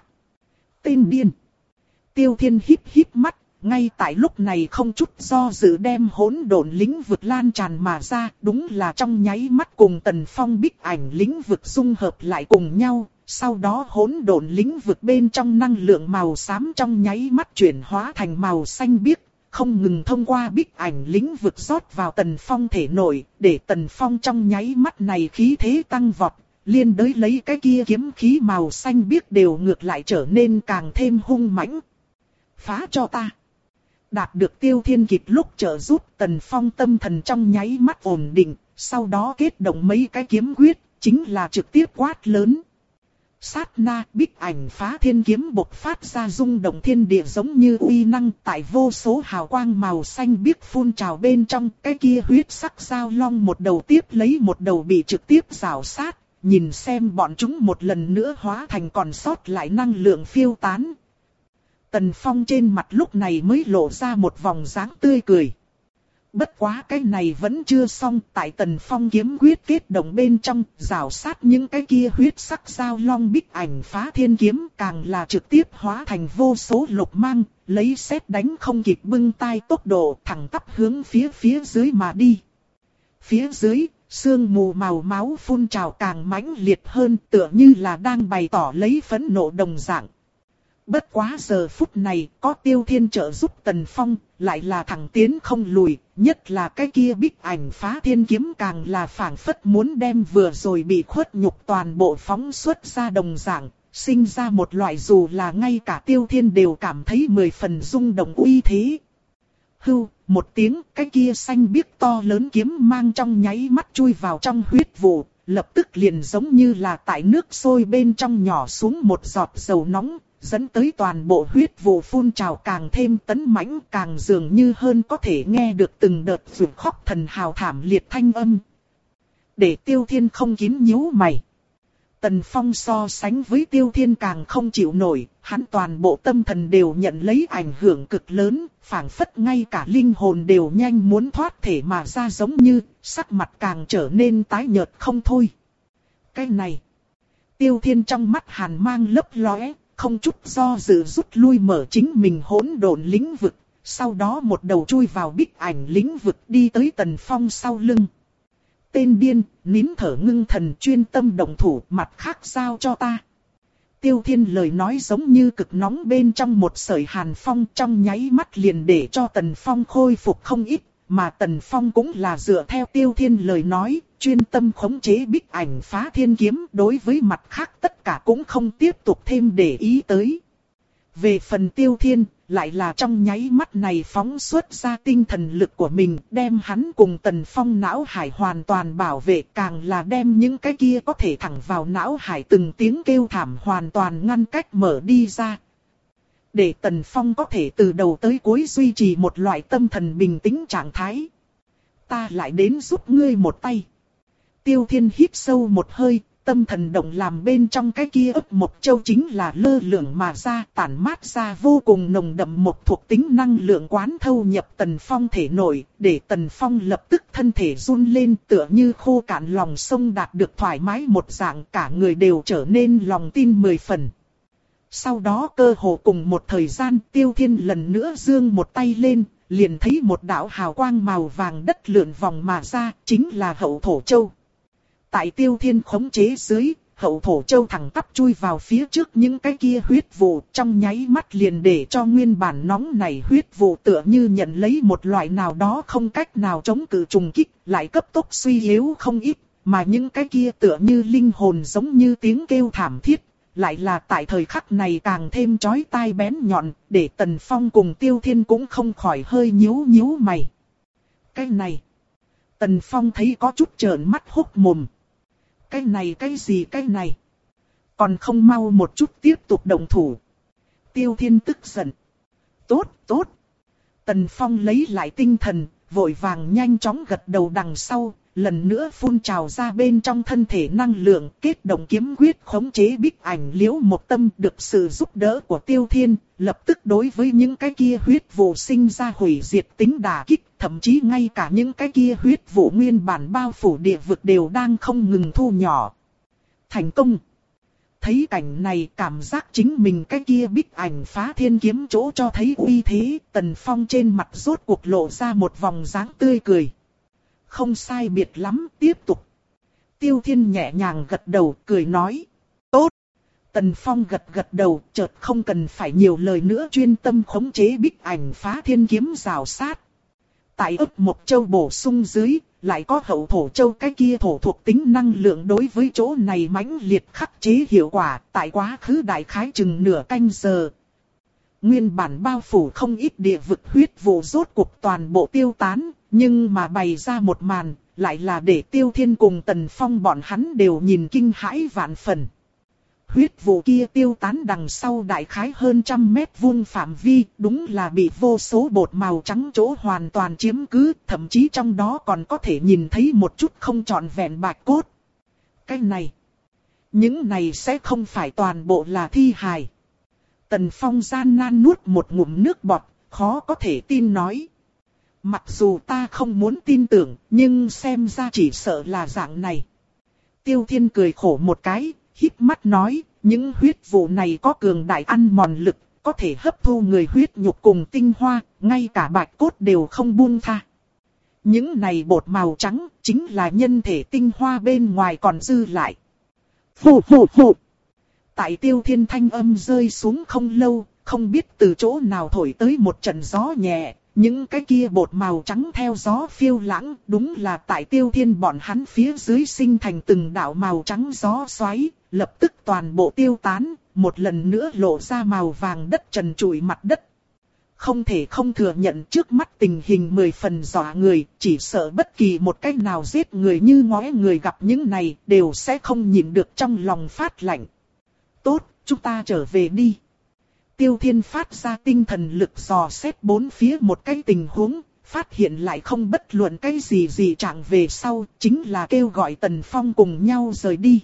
Tên điên. Tiêu Thiên híp híp mắt, ngay tại lúc này không chút do dự đem hỗn độn lĩnh vực lan tràn mà ra, đúng là trong nháy mắt cùng Tần Phong bích ảnh lĩnh vực dung hợp lại cùng nhau. Sau đó hỗn độn lĩnh vực bên trong năng lượng màu xám trong nháy mắt chuyển hóa thành màu xanh biếc, không ngừng thông qua bích ảnh lĩnh vực rót vào Tần Phong thể nội, để Tần Phong trong nháy mắt này khí thế tăng vọt, liên đới lấy cái kia kiếm khí màu xanh biếc đều ngược lại trở nên càng thêm hung mãnh. Phá cho ta! Đạt được Tiêu Thiên kịp lúc trợ giúp, Tần Phong tâm thần trong nháy mắt ổn định, sau đó kết động mấy cái kiếm quyết, chính là trực tiếp quát lớn. Sát na, bích ảnh phá thiên kiếm bộc phát ra rung động thiên địa giống như uy năng, tại vô số hào quang màu xanh biếc phun trào bên trong, cái kia huyết sắc dao long một đầu tiếp lấy một đầu bị trực tiếp rào sát, nhìn xem bọn chúng một lần nữa hóa thành còn sót lại năng lượng phiêu tán. Tần Phong trên mặt lúc này mới lộ ra một vòng dáng tươi cười. Bất quá cái này vẫn chưa xong, tại Tần Phong kiếm quyết kết động bên trong, rào sát những cái kia huyết sắc dao long bích ảnh phá thiên kiếm càng là trực tiếp hóa thành vô số lục mang, lấy sét đánh không kịp bưng tay tốc độ thẳng tắp hướng phía phía dưới mà đi. Phía dưới, sương mù màu máu phun trào càng mãnh liệt hơn, tựa như là đang bày tỏ lấy phẫn nộ đồng dạng. Bất quá giờ phút này, có Tiêu Thiên trợ giúp Tần Phong, lại là thẳng tiến không lùi, nhất là cái kia bích ảnh phá thiên kiếm càng là phảng phất muốn đem vừa rồi bị khuất nhục toàn bộ phóng xuất ra đồng dạng, sinh ra một loại dù là ngay cả Tiêu Thiên đều cảm thấy mười phần rung động uy thế. Hưu, một tiếng, cái kia xanh biếc to lớn kiếm mang trong nháy mắt chui vào trong huyết vụ, lập tức liền giống như là tại nước sôi bên trong nhỏ xuống một giọt dầu nóng, dẫn tới toàn bộ huyết vụ phun trào càng thêm tấn mãnh, càng dường như hơn có thể nghe được từng đợt ruột khóc thần hào thảm liệt thanh âm. Để Tiêu Thiên không kín nhíu mày. Tần Phong so sánh với Tiêu Thiên càng không chịu nổi, hắn toàn bộ tâm thần đều nhận lấy ảnh hưởng cực lớn, phảng phất ngay cả linh hồn đều nhanh muốn thoát thể mà ra giống như, sắc mặt càng trở nên tái nhợt không thôi. Cái này, Tiêu Thiên trong mắt hàn mang lấp lóe, không chút do dự rút lui mở chính mình hỗn độn lĩnh vực, sau đó một đầu chui vào bích ảnh lĩnh vực đi tới Tần Phong sau lưng. Tên điên, nín thở ngưng thần chuyên tâm động thủ, mặt khác giao cho ta. Tiêu Thiên lời nói giống như cực nóng bên trong một sợi hàn phong, trong nháy mắt liền để cho Tần Phong khôi phục không ít, mà Tần Phong cũng là dựa theo Tiêu Thiên lời nói, chuyên tâm khống chế bích ảnh phá thiên kiếm, đối với mặt khác tất cả cũng không tiếp tục thêm để ý tới. Về phần Tiêu Thiên, lại là trong nháy mắt này phóng xuất ra tinh thần lực của mình, đem hắn cùng Tần Phong não hải hoàn toàn bảo vệ, càng là đem những cái kia có thể thẳng vào não hải từng tiếng kêu thảm hoàn toàn ngăn cách mở đi ra. Để Tần Phong có thể từ đầu tới cuối duy trì một loại tâm thần bình tĩnh trạng thái. Ta lại đến giúp ngươi một tay. Tiêu Thiên hít sâu một hơi, tâm thần động làm bên trong cái kia ấp mộc châu chính là lơ lửng mà ra, tản mát ra vô cùng nồng đậm một thuộc tính năng lượng quán thâu nhập Tần Phong thể nội, để Tần Phong lập tức thân thể run lên, tựa như khô cạn lòng sông đạt được thoải mái một dạng, cả người đều trở nên lòng tin mười phần. Sau đó cơ hồ cùng một thời gian, Tiêu Thiên lần nữa giương một tay lên, liền thấy một đạo hào quang màu vàng đất lượn vòng mà ra, chính là Hậu Thổ Châu. Tại Tiêu Thiên khống chế dưới, Hậu Thổ Châu thẳng tắp chui vào phía trước những cái kia huyết vụ, trong nháy mắt liền để cho nguyên bản nóng này huyết vụ tựa như nhận lấy một loại nào đó không cách nào chống cự trùng kích, lại cấp tốc suy yếu không ít, mà những cái kia tựa như linh hồn giống như tiếng kêu thảm thiết, lại là tại thời khắc này càng thêm chói tai bén nhọn, để Tần Phong cùng Tiêu Thiên cũng không khỏi hơi nhíu nhíu mày. Cái này, Tần Phong thấy có chút trợn mắt hốc mồm. Cái này cái gì cái này? Còn không mau một chút tiếp tục động thủ. Tiêu Thiên tức giận. Tốt, tốt. Tần Phong lấy lại tinh thần, vội vàng nhanh chóng gật đầu đằng sau, lần nữa phun trào ra bên trong thân thể năng lượng, kết động kiếm quyết khống chế bích ảnh liễu một tâm, được sự giúp đỡ của Tiêu Thiên, lập tức đối với những cái kia huyết vụ sinh ra hủy diệt tính đả kích, thậm chí ngay cả những cái kia huyết vụ nguyên bản bao phủ địa vực đều đang không ngừng thu nhỏ. Thành công! Thấy cảnh này, cảm giác chính mình cái kia bích ảnh phá thiên kiếm chỗ cho thấy uy thế, Tần Phong trên mặt rốt cuộc lộ ra một vòng dáng tươi cười. Không sai biệt lắm, tiếp tục. Tiêu Thiên nhẹ nhàng gật đầu, cười nói. Tốt. Tần Phong gật gật đầu, chợt không cần phải nhiều lời nữa, chuyên tâm khống chế bích ảnh phá thiên kiếm rào sát. Tại ấp Mộc Châu bổ sung dưới, lại có Hậu Thổ Châu cái kia thổ thuộc tính năng lượng đối với chỗ này mãnh liệt khắc chế hiệu quả, tại quá khứ đại khái chừng nửa canh giờ. Nguyên bản bao phủ không ít địa vực huyết vụ rốt cuộc toàn bộ tiêu tán, nhưng mà bày ra một màn, lại là để Tiêu Thiên cùng Tần Phong bọn hắn đều nhìn kinh hãi vạn phần. Huyết vụ kia tiêu tán đằng sau đại khái hơn trăm mét vuông phạm vi, đúng là bị vô số bột màu trắng chỗ hoàn toàn chiếm cứ, thậm chí trong đó còn có thể nhìn thấy một chút không trọn vẹn bạch cốt. Cái này, những này sẽ không phải toàn bộ là thi hài. Tần Phong gian nan nuốt một ngụm nước bọt, khó có thể tin nói. Mặc dù ta không muốn tin tưởng, nhưng xem ra chỉ sợ là dạng này. Tiêu Thiên cười khổ một cái, híp mắt nói, những huyết vụ này có cường đại ăn mòn lực, có thể hấp thu người huyết nhục cùng tinh hoa, ngay cả bạch cốt đều không buông tha. Những này bột màu trắng, chính là nhân thể tinh hoa bên ngoài còn dư lại. Phù phù phù. Tại Tiêu Thiên thanh âm rơi xuống không lâu, không biết từ chỗ nào thổi tới một trận gió nhẹ. Những cái kia bột màu trắng theo gió phiêu lãng, đúng là tại Tiêu Thiên bọn hắn phía dưới sinh thành từng đạo màu trắng gió xoáy, lập tức toàn bộ tiêu tán, một lần nữa lộ ra màu vàng đất trần trụi mặt đất. Không thể không thừa nhận trước mắt tình hình mười phần dọa người, chỉ sợ bất kỳ một cách nào giết người như ngói người gặp những này, đều sẽ không nhịn được trong lòng phát lạnh. Tốt, chúng ta trở về đi. Tiêu Thiên phát ra tinh thần lực dò xét bốn phía một cái tình huống, phát hiện lại không bất luận cái gì gì trạng về sau, chính là kêu gọi Tần Phong cùng nhau rời đi.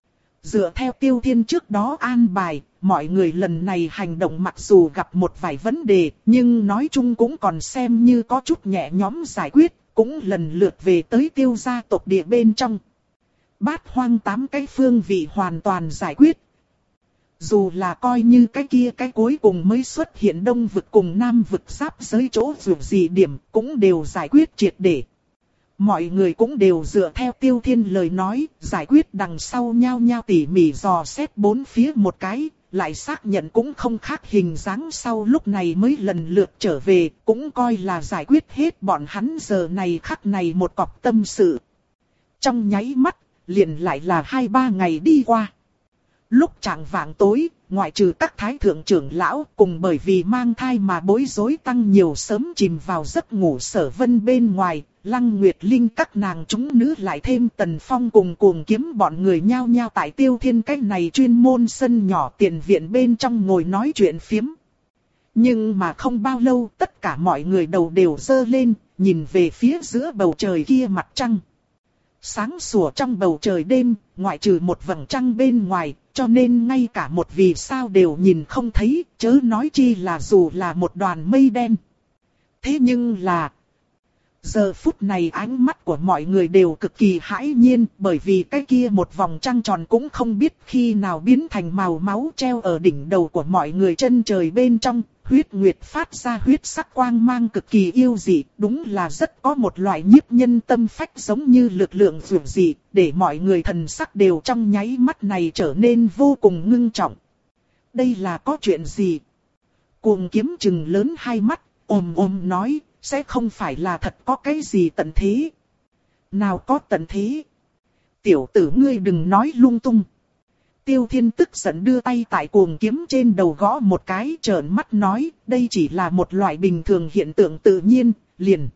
Dựa theo Tiêu Thiên trước đó an bài, mọi người lần này hành động mặc dù gặp một vài vấn đề, nhưng nói chung cũng còn xem như có chút nhẹ nhõm giải quyết, cũng lần lượt về tới Tiêu gia tộc địa bên trong. Bát hoang tám cái phương vị hoàn toàn giải quyết. Dù là coi như cái kia cái cuối cùng mới xuất hiện đông vực cùng nam vực giáp giới chỗ dù gì điểm cũng đều giải quyết triệt để. Mọi người cũng đều dựa theo Tiêu Thiên lời nói, giải quyết đằng sau nhau nhau tỉ mỉ dò xét bốn phía một cái, lại xác nhận cũng không khác hình dáng sau lúc này mới lần lượt trở về, cũng coi là giải quyết hết bọn hắn giờ này khắc này một cọc tâm sự. Trong nháy mắt, liền lại là hai ba ngày đi qua. Lúc chạng vạng tối, ngoại trừ các thái thượng trưởng lão cùng bởi vì mang thai mà bối rối tăng nhiều sớm chìm vào giấc ngủ Sở Vân bên ngoài, Lăng Nguyệt Linh các nàng chúng nữ lại thêm Tần Phong cùng Cuồng Kiếm bọn người nhao nhao tại Tiêu Thiên cái này chuyên môn sân nhỏ tiền viện bên trong ngồi nói chuyện phiếm. Nhưng mà không bao lâu tất cả mọi người đầu đều dơ lên, nhìn về phía giữa bầu trời kia mặt trăng. Sáng sủa trong bầu trời đêm, ngoại trừ một vầng trăng bên ngoài, cho nên ngay cả một vì sao đều nhìn không thấy, chớ nói chi là dù là một đoàn mây đen. Thế nhưng là... Giờ phút này ánh mắt của mọi người đều cực kỳ hãi nhiên, bởi vì cái kia một vòng trăng tròn cũng không biết khi nào biến thành màu máu treo ở đỉnh đầu của mọi người chân trời bên trong. Huyết nguyệt phát ra huyết sắc quang mang cực kỳ yêu dị, đúng là rất có một loại nhiếp nhân tâm phách giống như lực lượng dịu dị, để mọi người thần sắc đều trong nháy mắt này trở nên vô cùng ngưng trọng. Đây là có chuyện gì? Cuồng Kiếm trừng lớn hai mắt, ồm ồm nói, sẽ không phải là thật có cái gì tận thế. Nào có tận thế? Tiểu tử ngươi đừng nói lung tung. Tiêu Thiên tức giận đưa tay tại Cuồng Kiếm trên đầu gõ một cái, trợn mắt nói, đây chỉ là một loại bình thường hiện tượng tự nhiên, liền.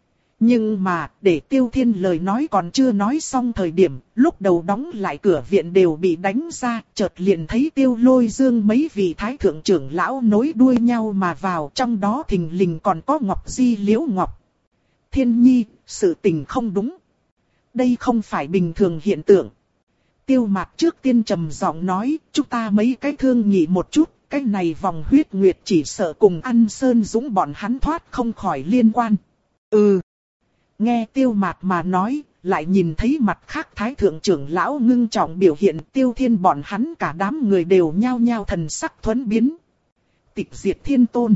Nhưng mà, để Tiêu Thiên lời nói còn chưa nói xong thời điểm, lúc đầu đóng lại cửa viện đều bị đánh ra, chợt liền thấy Tiêu Lôi Dương mấy vị thái thượng trưởng lão nối đuôi nhau mà vào, trong đó thình lình còn có Ngọc Di Liễu Ngọc. Thiên Nhi, sự tình không đúng. Đây không phải bình thường hiện tượng. Tiêu Mạc trước tiên trầm giọng nói, chúng ta mấy cái thương nghị một chút, cái này vòng huyết nguyệt chỉ sợ cùng An Sơn Dũng bọn hắn thoát không khỏi liên quan. Ừ. Nghe Tiêu Mạc mà nói, lại nhìn thấy mặt khác thái thượng trưởng lão ngưng trọng biểu hiện, Tiêu Thiên bọn hắn cả đám người đều nhao nhao thần sắc thuẫn biến. Tịch diệt thiên tôn.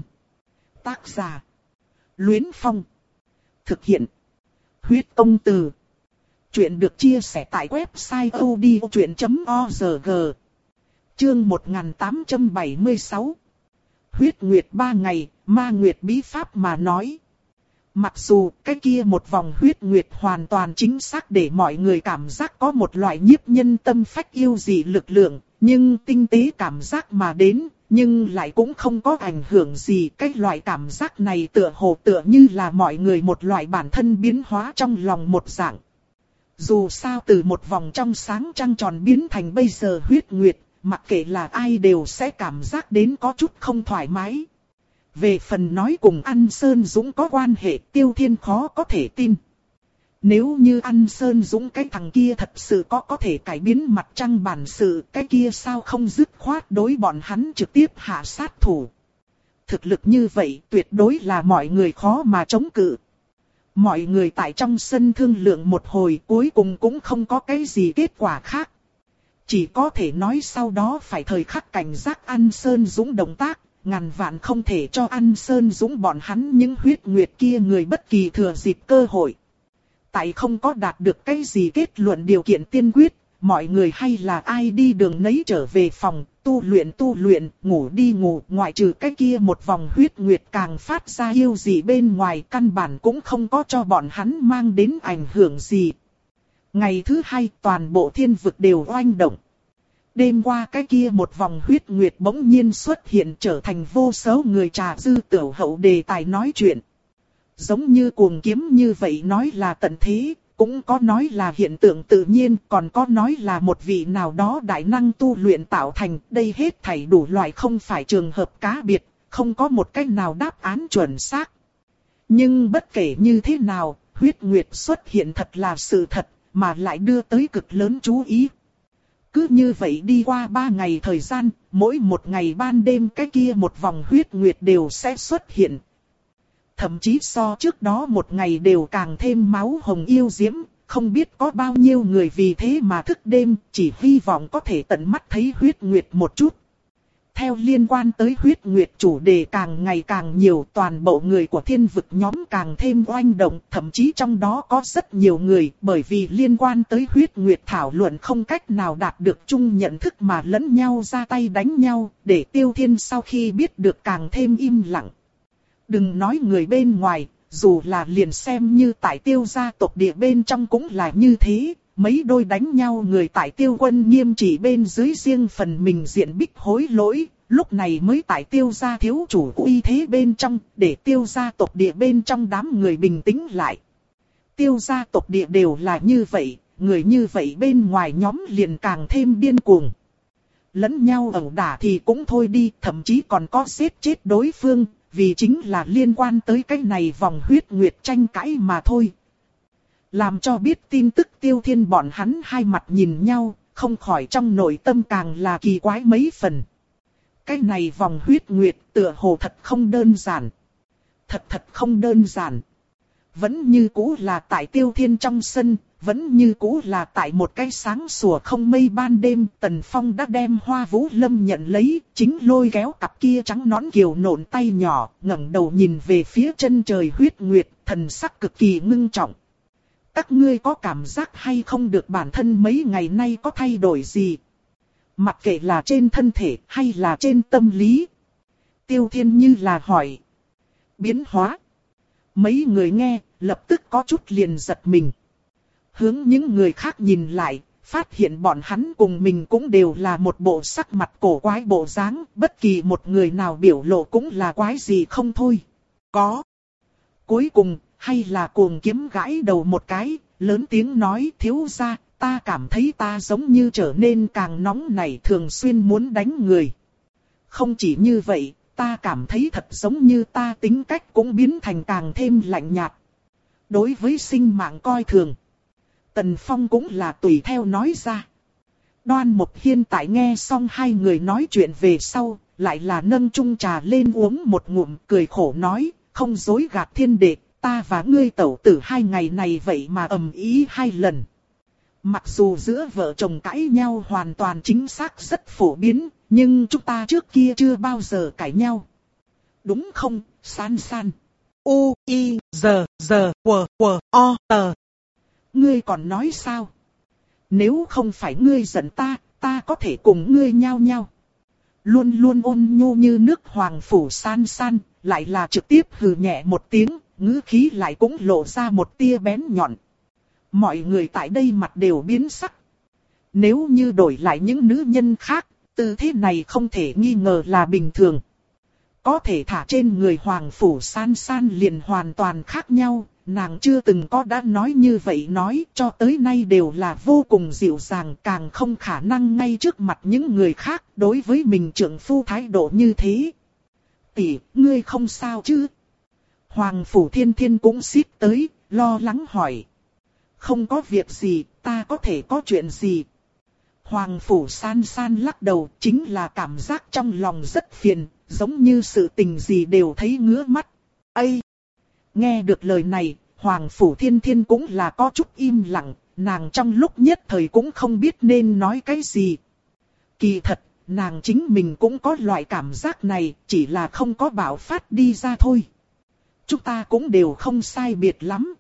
Tác giả. Luyến Phong. Thực hiện. Huyết công từ. Chuyện được chia sẻ tại website odchuyện chấm org. Chương một nghìn tám trăm bảy mươi sáu. Huyết nguyệt ba ngày, ma nguyệt bí pháp mà nói. Mặc dù cái kia một vòng huyết nguyệt hoàn toàn chính xác để mọi người cảm giác có một loại nhiếp nhân tâm phách yêu dị lực lượng, nhưng tinh tế cảm giác mà đến, nhưng lại cũng không có ảnh hưởng gì. Cái loại cảm giác này tựa hồ tựa như là mọi người một loại bản thân biến hóa trong lòng một dạng. Dù sao từ một vòng trong sáng trăng tròn biến thành bây giờ huyết nguyệt, mặc kệ là ai đều sẽ cảm giác đến có chút không thoải mái. Về phần nói cùng An Sơn Dũng có quan hệ, Tiêu Thiên khó có thể tin. Nếu như An Sơn Dũng cái thằng kia thật sự có có thể cải biến mặt trăng bản sự, cái kia sao không dứt khoát đối bọn hắn trực tiếp hạ sát thủ. Thực lực như vậy tuyệt đối là mọi người khó mà chống cự. Mọi người tại trong sân thương lượng một hồi cuối cùng cũng không có cái gì kết quả khác. Chỉ có thể nói sau đó phải thời khắc cảnh giác An Sơn Dũng động tác, ngàn vạn không thể cho An Sơn Dũng bọn hắn những huyết nguyệt kia người bất kỳ thừa dịp cơ hội. Tại không có đạt được cái gì kết luận điều kiện tiên quyết, mọi người hay là ai đi đường nấy trở về phòng, tu luyện tu luyện, ngủ đi ngủ, ngoại trừ cái kia một vòng huyết nguyệt càng phát ra yêu gì bên ngoài, căn bản cũng không có cho bọn hắn mang đến ảnh hưởng gì. Ngày thứ hai toàn bộ thiên vực đều oanh động. Đêm qua cái kia một vòng huyết nguyệt bỗng nhiên xuất hiện trở thành vô số người trà dư tiểu hậu đề tài nói chuyện. Giống như Cuồng Kiếm như vậy nói là tận thế, cũng có nói là hiện tượng tự nhiên, còn có nói là một vị nào đó đại năng tu luyện tạo thành. Đây hết thảy đủ loại không phải trường hợp cá biệt, không có một cách nào đáp án chuẩn xác. Nhưng bất kể như thế nào, huyết nguyệt xuất hiện thật là sự thật, mà lại đưa tới cực lớn chú ý. Cứ như vậy đi qua ba ngày thời gian, mỗi một ngày ban đêm cái kia một vòng huyết nguyệt đều sẽ xuất hiện. Thậm chí so trước đó một ngày đều càng thêm máu hồng yêu diễm, không biết có bao nhiêu người vì thế mà thức đêm, chỉ hy vọng có thể tận mắt thấy huyết nguyệt một chút. Theo liên quan tới huyết nguyệt chủ đề càng ngày càng nhiều, toàn bộ người của thiên vực nhóm càng thêm oanh động, thậm chí trong đó có rất nhiều người bởi vì liên quan tới huyết nguyệt thảo luận không cách nào đạt được chung nhận thức mà lẫn nhau ra tay đánh nhau, để Tiêu Thiên sau khi biết được càng thêm im lặng. Đừng nói người bên ngoài, dù là liền xem như tại Tiêu gia tộc địa bên trong cũng là như thế, mấy đôi đánh nhau người tại Tiêu Quân nghiêm trị bên dưới riêng phần mình diện bích hối lỗi, lúc này mới tại Tiêu gia thiếu chủ uy thế bên trong, để Tiêu gia tộc địa bên trong đám người bình tĩnh lại. Tiêu gia tộc địa đều là như vậy, người như vậy bên ngoài nhóm liền càng thêm điên cuồng. Lẫn nhau ẩu đả thì cũng thôi đi, thậm chí còn có giết chết đối phương, vì chính là liên quan tới cái này vòng huyết nguyệt tranh cãi mà thôi. Làm cho biết tin tức Tiêu Thiên bọn hắn hai mặt nhìn nhau, không khỏi trong nội tâm càng là kỳ quái mấy phần. Cái này vòng huyết nguyệt tựa hồ thật không đơn giản. Thật thật không đơn giản. Vẫn như cũ là tại Tiêu Thiên trong sân, vẫn như cũ là tại một cái sáng sủa không mây ban đêm, Tần Phong đã đem Hoa Vũ Lâm nhận lấy, chính lôi kéo cặp kia trắng nõn kiều nộn tay nhỏ, ngẩng đầu nhìn về phía chân trời huyết nguyệt, thần sắc cực kỳ ngưng trọng. Các ngươi có cảm giác hay không được bản thân mấy ngày nay có thay đổi gì? Mặc kệ là trên thân thể hay là trên tâm lý. Tiêu Thiên như là hỏi. Biến hóa. Mấy người nghe, lập tức có chút liền giật mình. Hướng những người khác nhìn lại, phát hiện bọn hắn cùng mình cũng đều là một bộ sắc mặt cổ quái bộ dáng, bất kỳ một người nào biểu lộ cũng là quái gì không thôi. Có. Cuối cùng, hay là Cuồng Kiếm gãi đầu một cái, lớn tiếng nói thiếu gia, ta cảm thấy ta giống như trở nên càng nóng nảy, thường xuyên muốn đánh người. Không chỉ như vậy, ta cảm thấy thật giống như ta tính cách cũng biến thành càng thêm lạnh nhạt. Đối với sinh mạng coi thường. Tần Phong cũng là tùy theo nói ra. Đoan Mộc Hiên tại nghe xong hai người nói chuyện về sau, lại là nâng chung trà lên uống một ngụm, cười khổ nói, không dối gạt thiên đệ, ta và ngươi tẩu tử hai ngày này vậy mà ầm ĩ hai lần. Mặc dù giữa vợ chồng cãi nhau hoàn toàn chính xác rất phổ biến, nhưng chúng ta trước kia chưa bao giờ cãi nhau. Đúng không, San San? U, I, Z, Z, W, W, O, T. Ngươi còn nói sao? Nếu không phải ngươi giận ta, ta có thể cùng ngươi nhau nhau. Luôn luôn ôn nhu như nước hoàng phủ San San, lại là trực tiếp hừ nhẹ một tiếng, ngữ khí lại cũng lộ ra một tia bén nhọn. Mọi người tại đây mặt đều biến sắc. Nếu như đổi lại những nữ nhân khác, tư thế này không thể nghi ngờ là bình thường. Có thể thả trên người hoàng phủ San San liền hoàn toàn khác nhau, nàng chưa từng có đã nói như vậy nói, cho tới nay đều là vô cùng dịu dàng, càng không khả năng ngay trước mặt những người khác đối với mình trượng phu thái độ như thế. Tỷ, ngươi không sao chứ? Hoàng phủ Thiên Thiên cũng xít tới, lo lắng hỏi. Không có việc gì, ta có thể có chuyện gì? Hoàng phủ San San lắc đầu, chính là cảm giác trong lòng rất phiền, giống như sự tình gì đều thấy ngứa mắt. Ây! Nghe được lời này, Hoàng phủ Thiên Thiên cũng là có chút im lặng, nàng trong lúc nhất thời cũng không biết nên nói cái gì. Kỳ thật, nàng chính mình cũng có loại cảm giác này, chỉ là không có bạo phát đi ra thôi. Chúng ta cũng đều không sai biệt lắm.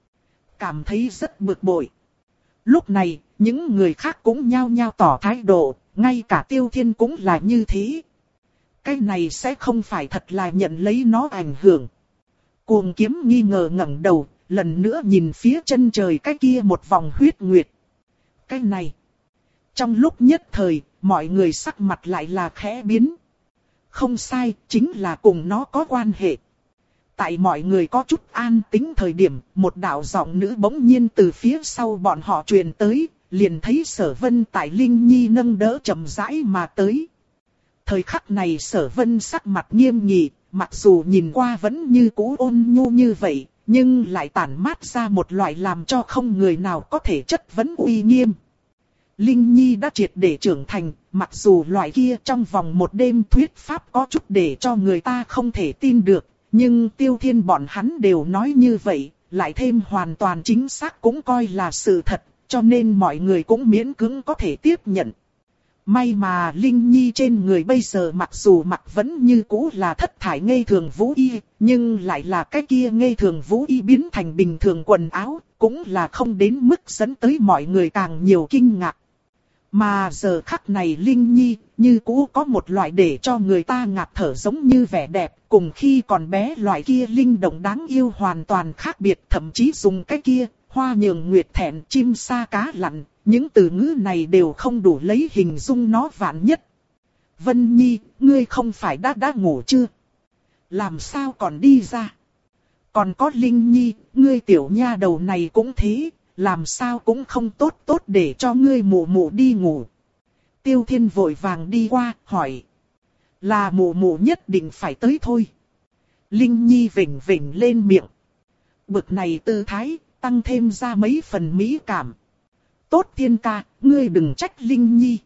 Cảm thấy rất bực bội. Lúc này, những người khác cũng nhao nhao tỏ thái độ, ngay cả Tiêu Thiên cũng là như thế. Cái này sẽ không phải thật là nhận lấy nó ảnh hưởng. Cuồng Kiếm nghi ngờ ngẩng đầu, lần nữa nhìn phía chân trời cái kia một vòng huyết nguyệt. Cái này. Trong lúc nhất thời, mọi người sắc mặt lại là khẽ biến. Không sai, chính là cùng nó có quan hệ. Tại mọi người có chút an tĩnh thời điểm, một đạo giọng nữ bỗng nhiên từ phía sau bọn họ truyền tới, liền thấy Sở Vân tại Linh Nhi nâng đỡ chậm rãi mà tới. Thời khắc này Sở Vân sắc mặt nghiêm nghị, mặc dù nhìn qua vẫn như cũ ôn nhu như vậy, nhưng lại tản mát ra một loại làm cho không người nào có thể chất vấn uy nghiêm. Linh Nhi đã triệt để trưởng thành, mặc dù loại kia trong vòng một đêm thuyết pháp có chút để cho người ta không thể tin được, nhưng Tiêu Thiên bọn hắn đều nói như vậy, lại thêm hoàn toàn chính xác cũng coi là sự thật, cho nên mọi người cũng miễn cưỡng có thể tiếp nhận. May mà Linh Nhi trên người bây giờ mặc dù mặc vẫn như cũ là thất thải ngây thường vũ y, nhưng lại là cái kia ngây thường vũ y biến thành bình thường quần áo, cũng là không đến mức dẫn tới mọi người càng nhiều kinh ngạc. Mà giờ khắc này Linh Nhi như cũ có một loại để cho người ta ngạt thở giống như vẻ đẹp, cùng khi còn bé loại kia linh động đáng yêu hoàn toàn khác biệt, thậm chí dùng cái kia hoa nhường nguyệt thẹn, chim sa cá lặn, những từ ngữ này đều không đủ lấy hình dung nó vạn nhất. Vân Nhi, ngươi không phải đã đã ngủ chưa? Làm sao còn đi ra? Còn có Linh Nhi, ngươi tiểu nha đầu này cũng thế, làm sao cũng không tốt tốt để cho ngươi mụ mụ đi ngủ. Tiêu Thiên vội vàng đi qua, hỏi. Là mụ mụ nhất định phải tới thôi. Linh Nhi vểnh vểnh lên miệng. Bực này tư thái, tăng thêm ra mấy phần mỹ cảm. Tốt Thiên ca, ngươi đừng trách Linh Nhi.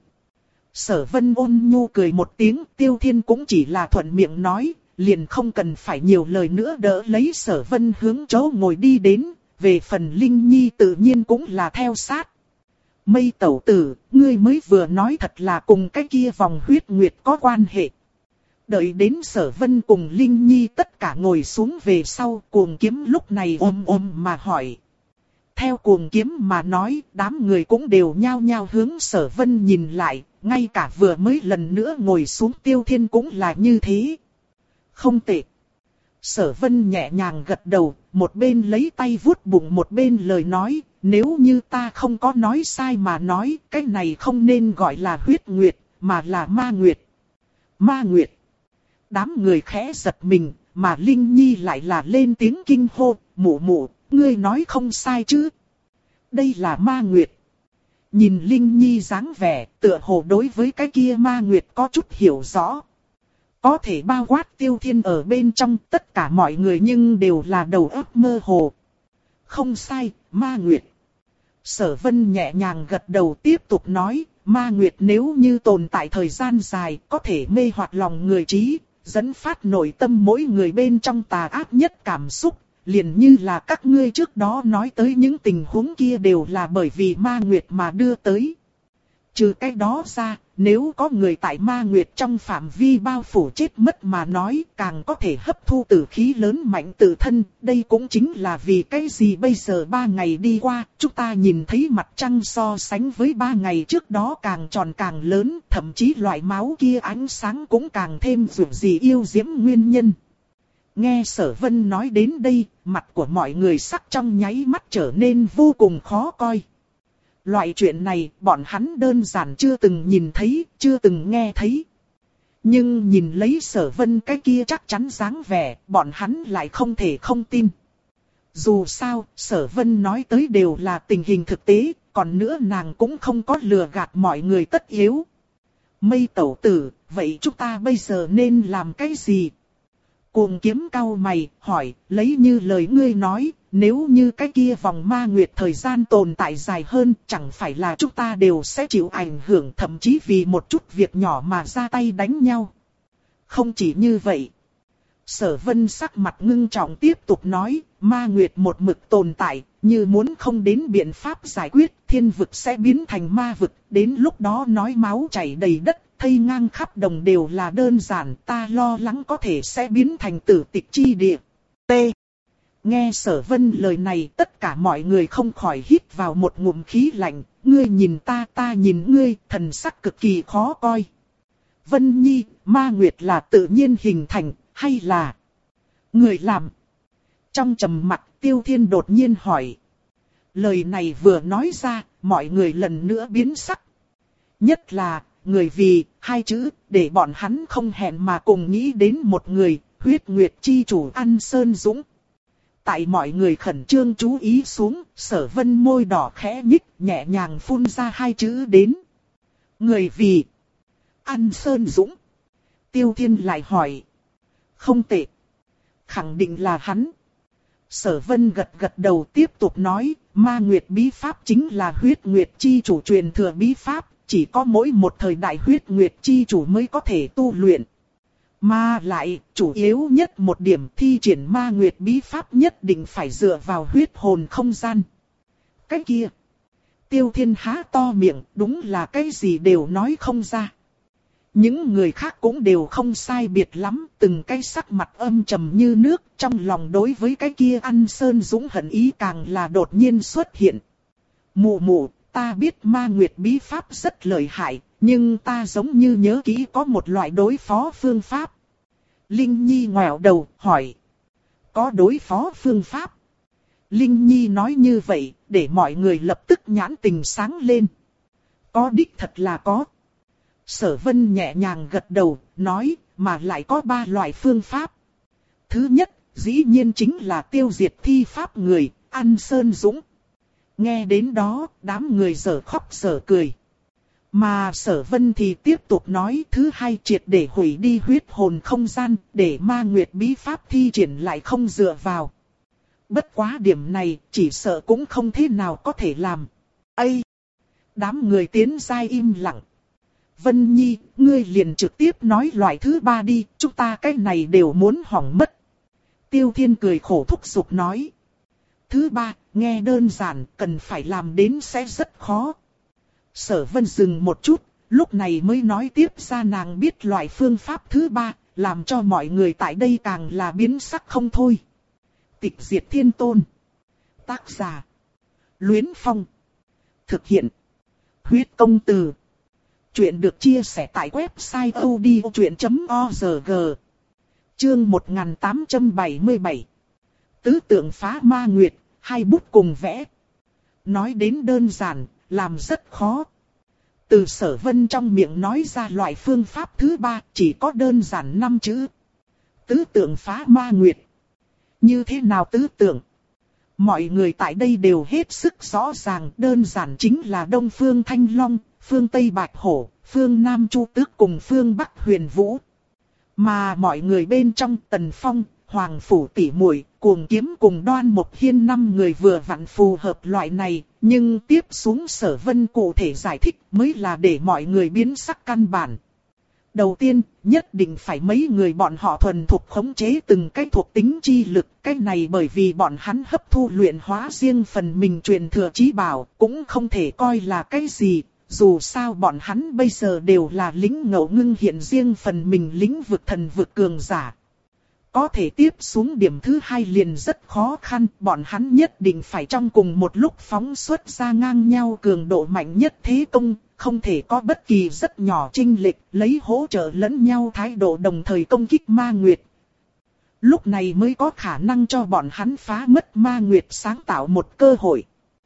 Sở Vân ôn nhu cười một tiếng, Tiêu Thiên cũng chỉ là thuận miệng nói, liền không cần phải nhiều lời nữa, đỡ lấy Sở Vân hướng chỗ ngồi đi đến, về phần Linh Nhi tự nhiên cũng là theo sát. Mây tẩu tử, ngươi mới vừa nói thật là cùng cái kia vòng huyết nguyệt có quan hệ. Đợi đến Sở Vân cùng Linh Nhi tất cả ngồi xuống về sau, Cuồng Kiếm lúc này ôm ôm mà hỏi. Theo Cuồng Kiếm mà nói, đám người cũng đều nhao nhao hướng Sở Vân nhìn lại, ngay cả vừa mới lần nữa ngồi xuống Tiêu Thiên cũng là như thế. Không tệ. Sở Vân nhẹ nhàng gật đầu, một bên lấy tay vuốt bụng một bên lời nói, nếu như ta không có nói sai mà nói, cái này không nên gọi là huyết nguyệt, mà là ma nguyệt. Ma nguyệt. Đám người khẽ giật mình, mà Linh Nhi lại là lên tiếng kinh hô, mụ mụ, ngươi nói không sai chứ. Đây là ma nguyệt. Nhìn Linh Nhi dáng vẻ, tựa hồ đối với cái kia ma nguyệt có chút hiểu rõ. Có thể bao quát Tiêu Thiên ở bên trong tất cả mọi người nhưng đều là đầu óc mơ hồ. Không sai, ma nguyệt. Sở Vân nhẹ nhàng gật đầu tiếp tục nói, ma nguyệt nếu như tồn tại thời gian dài có thể mê hoặc lòng người trí, dẫn phát nội tâm mỗi người bên trong tà ác nhất cảm xúc, liền như là các ngươi trước đó nói tới những tình huống kia đều là bởi vì ma nguyệt mà đưa tới. Trừ cái đó ra, nếu có người tại ma nguyệt trong phạm vi bao phủ chết mất mà nói, càng có thể hấp thu tử khí lớn mạnh tự thân. Đây cũng chính là vì cái gì bây giờ ba ngày đi qua, chúng ta nhìn thấy mặt trăng so sánh với ba ngày trước đó càng tròn càng lớn, thậm chí loại máu kia ánh sáng cũng càng thêm dịu gì yêu diễm nguyên nhân. Nghe Sở Vân nói đến đây, mặt của mọi người sắc trong nháy mắt trở nên vô cùng khó coi. Loại chuyện này bọn hắn đơn giản chưa từng nhìn thấy, chưa từng nghe thấy. Nhưng nhìn lấy Sở Vân cái kia chắc chắn dáng vẻ, bọn hắn lại không thể không tin. Dù sao, Sở Vân nói tới đều là tình hình thực tế, còn nữa nàng cũng không có lừa gạt mọi người tất yếu. Mây tẩu tử, vậy chúng ta bây giờ nên làm cái gì? Cuồng Kiếm cau mày, hỏi, lấy như lời ngươi nói, nếu như cái kia vòng ma nguyệt thời gian tồn tại dài hơn, chẳng phải là chúng ta đều sẽ chịu ảnh hưởng, thậm chí vì một chút việc nhỏ mà ra tay đánh nhau. Không chỉ như vậy. Sở Vân sắc mặt ngưng trọng tiếp tục nói, ma nguyệt một mực tồn tại, như muốn không đến biện pháp giải quyết, thiên vực sẽ biến thành ma vực, đến lúc đó nói máu chảy đầy đất. Thây ngang khắp đồng đều là đơn giản, ta lo lắng có thể sẽ biến thành tử tịch chi địa. T. Nghe Sở Vân lời này tất cả mọi người không khỏi hít vào một ngụm khí lạnh, ngươi nhìn ta ta nhìn ngươi, thần sắc cực kỳ khó coi. Vân Nhi, ma nguyệt là tự nhiên hình thành, hay là người làm? Trong trầm mặc Tiêu Thiên đột nhiên hỏi. Lời này vừa nói ra, mọi người lần nữa biến sắc. Nhất là người vì, hai chữ, để bọn hắn không hẹn mà cùng nghĩ đến một người, huyết nguyệt chi chủ An Sơn Dũng. Tại mọi người khẩn trương chú ý xuống, Sở Vân môi đỏ khẽ nhích, nhẹ nhàng phun ra hai chữ đến. Người vì, An Sơn Dũng. Tiêu Thiên lại hỏi. Không tệ. Khẳng định là hắn. Sở Vân gật gật đầu tiếp tục nói, ma nguyệt bí pháp chính là huyết nguyệt chi chủ truyền thừa bí pháp. Chỉ có mỗi một thời đại huyết nguyệt chi chủ mới có thể tu luyện. Mà lại, chủ yếu nhất một điểm thi triển ma nguyệt bí pháp nhất định phải dựa vào huyết hồn không gian. Cái kia. Tiêu Thiên há to miệng, đúng là cái gì đều nói không ra. Những người khác cũng đều không sai biệt lắm, từng cái sắc mặt âm trầm như nước, trong lòng đối với cái kia An Sơn Dũng hận ý càng là đột nhiên xuất hiện. Mụ mụ. Ta biết ma nguyệt bí pháp rất lợi hại, nhưng ta giống như nhớ kỹ có một loại đối phó phương pháp. Linh Nhi ngoẹo đầu, hỏi. Có đối phó phương pháp? Linh Nhi nói như vậy, để mọi người lập tức nhãn tình sáng lên. Có đích thật là có. Sở Vân nhẹ nhàng gật đầu, nói, mà lại có ba loại phương pháp. Thứ nhất, dĩ nhiên chính là tiêu diệt thi pháp người, An Sơn Dũng. Nghe đến đó, đám người dở khóc dở cười. Mà Sở Vân thì tiếp tục nói, thứ hai, triệt để hủy đi huyết hồn không gian, để ma nguyệt bí pháp thi triển lại không dựa vào. Bất quá điểm này, chỉ sợ cũng không thế nào có thể làm. Ây! Đám người tiến giai im lặng. Vân Nhi, ngươi liền trực tiếp nói loại thứ ba đi, chúng ta cái này đều muốn hỏng mất. Tiêu Thiên cười khổ thúc giục nói. Thứ ba, nghe đơn giản, cần phải làm đến sẽ rất khó. Sở Vân dừng một chút, lúc này mới nói tiếp ra nàng biết loại phương pháp thứ ba, làm cho mọi người tại đây càng là biến sắc không thôi. Tịch diệt thiên tôn. Tác giả. Luyến Phong. Thực hiện. Huyết công từ. Chuyện được chia sẻ tại website odchuyện chấm org. Chương một nghìn tám trăm bảy mươi bảy. Tứ tượng phá ma nguyệt, hai bút cùng vẽ. Nói đến đơn giản, làm rất khó. Từ Sở Vân trong miệng nói ra loại phương pháp thứ ba, chỉ có đơn giản năm chữ. Tứ tượng phá ma nguyệt. Như thế nào tứ tượng? Mọi người tại đây đều hết sức rõ ràng, đơn giản chính là Đông Phương Thanh Long, Phương Tây Bạch Hổ, Phương Nam Chu Tước cùng Phương Bắc Huyền Vũ. Mà mọi người bên trong Tần Phong, Hoàng Phủ tỷ muội, Cuồng Kiếm cùng Đoan Mộc Hiên năm người vừa vặn phù hợp loại này, nhưng tiếp xuống Sở Vân cụ thể giải thích mới là để mọi người biến sắc căn bản. Đầu tiên, nhất định phải mấy người bọn họ thuần thục khống chế từng cái thuộc tính chi lực, cái này bởi vì bọn hắn hấp thu luyện hóa riêng phần mình truyền thừa chí bảo, cũng không thể coi là cái gì, dù sao bọn hắn bây giờ đều là lính ngẫu ngưng hiện riêng phần mình lĩnh vực thần vực cường giả. Có thể tiếp xuống điểm thứ hai liền rất khó khăn, bọn hắn nhất định phải trong cùng một lúc phóng xuất ra ngang nhau cường độ mạnh nhất thế công, không thể có bất kỳ rất nhỏ chênh lệch, lấy hỗ trợ lẫn nhau thái độ đồng thời công kích ma nguyệt. Lúc này mới có khả năng cho bọn hắn phá mất ma nguyệt sáng tạo một cơ hội.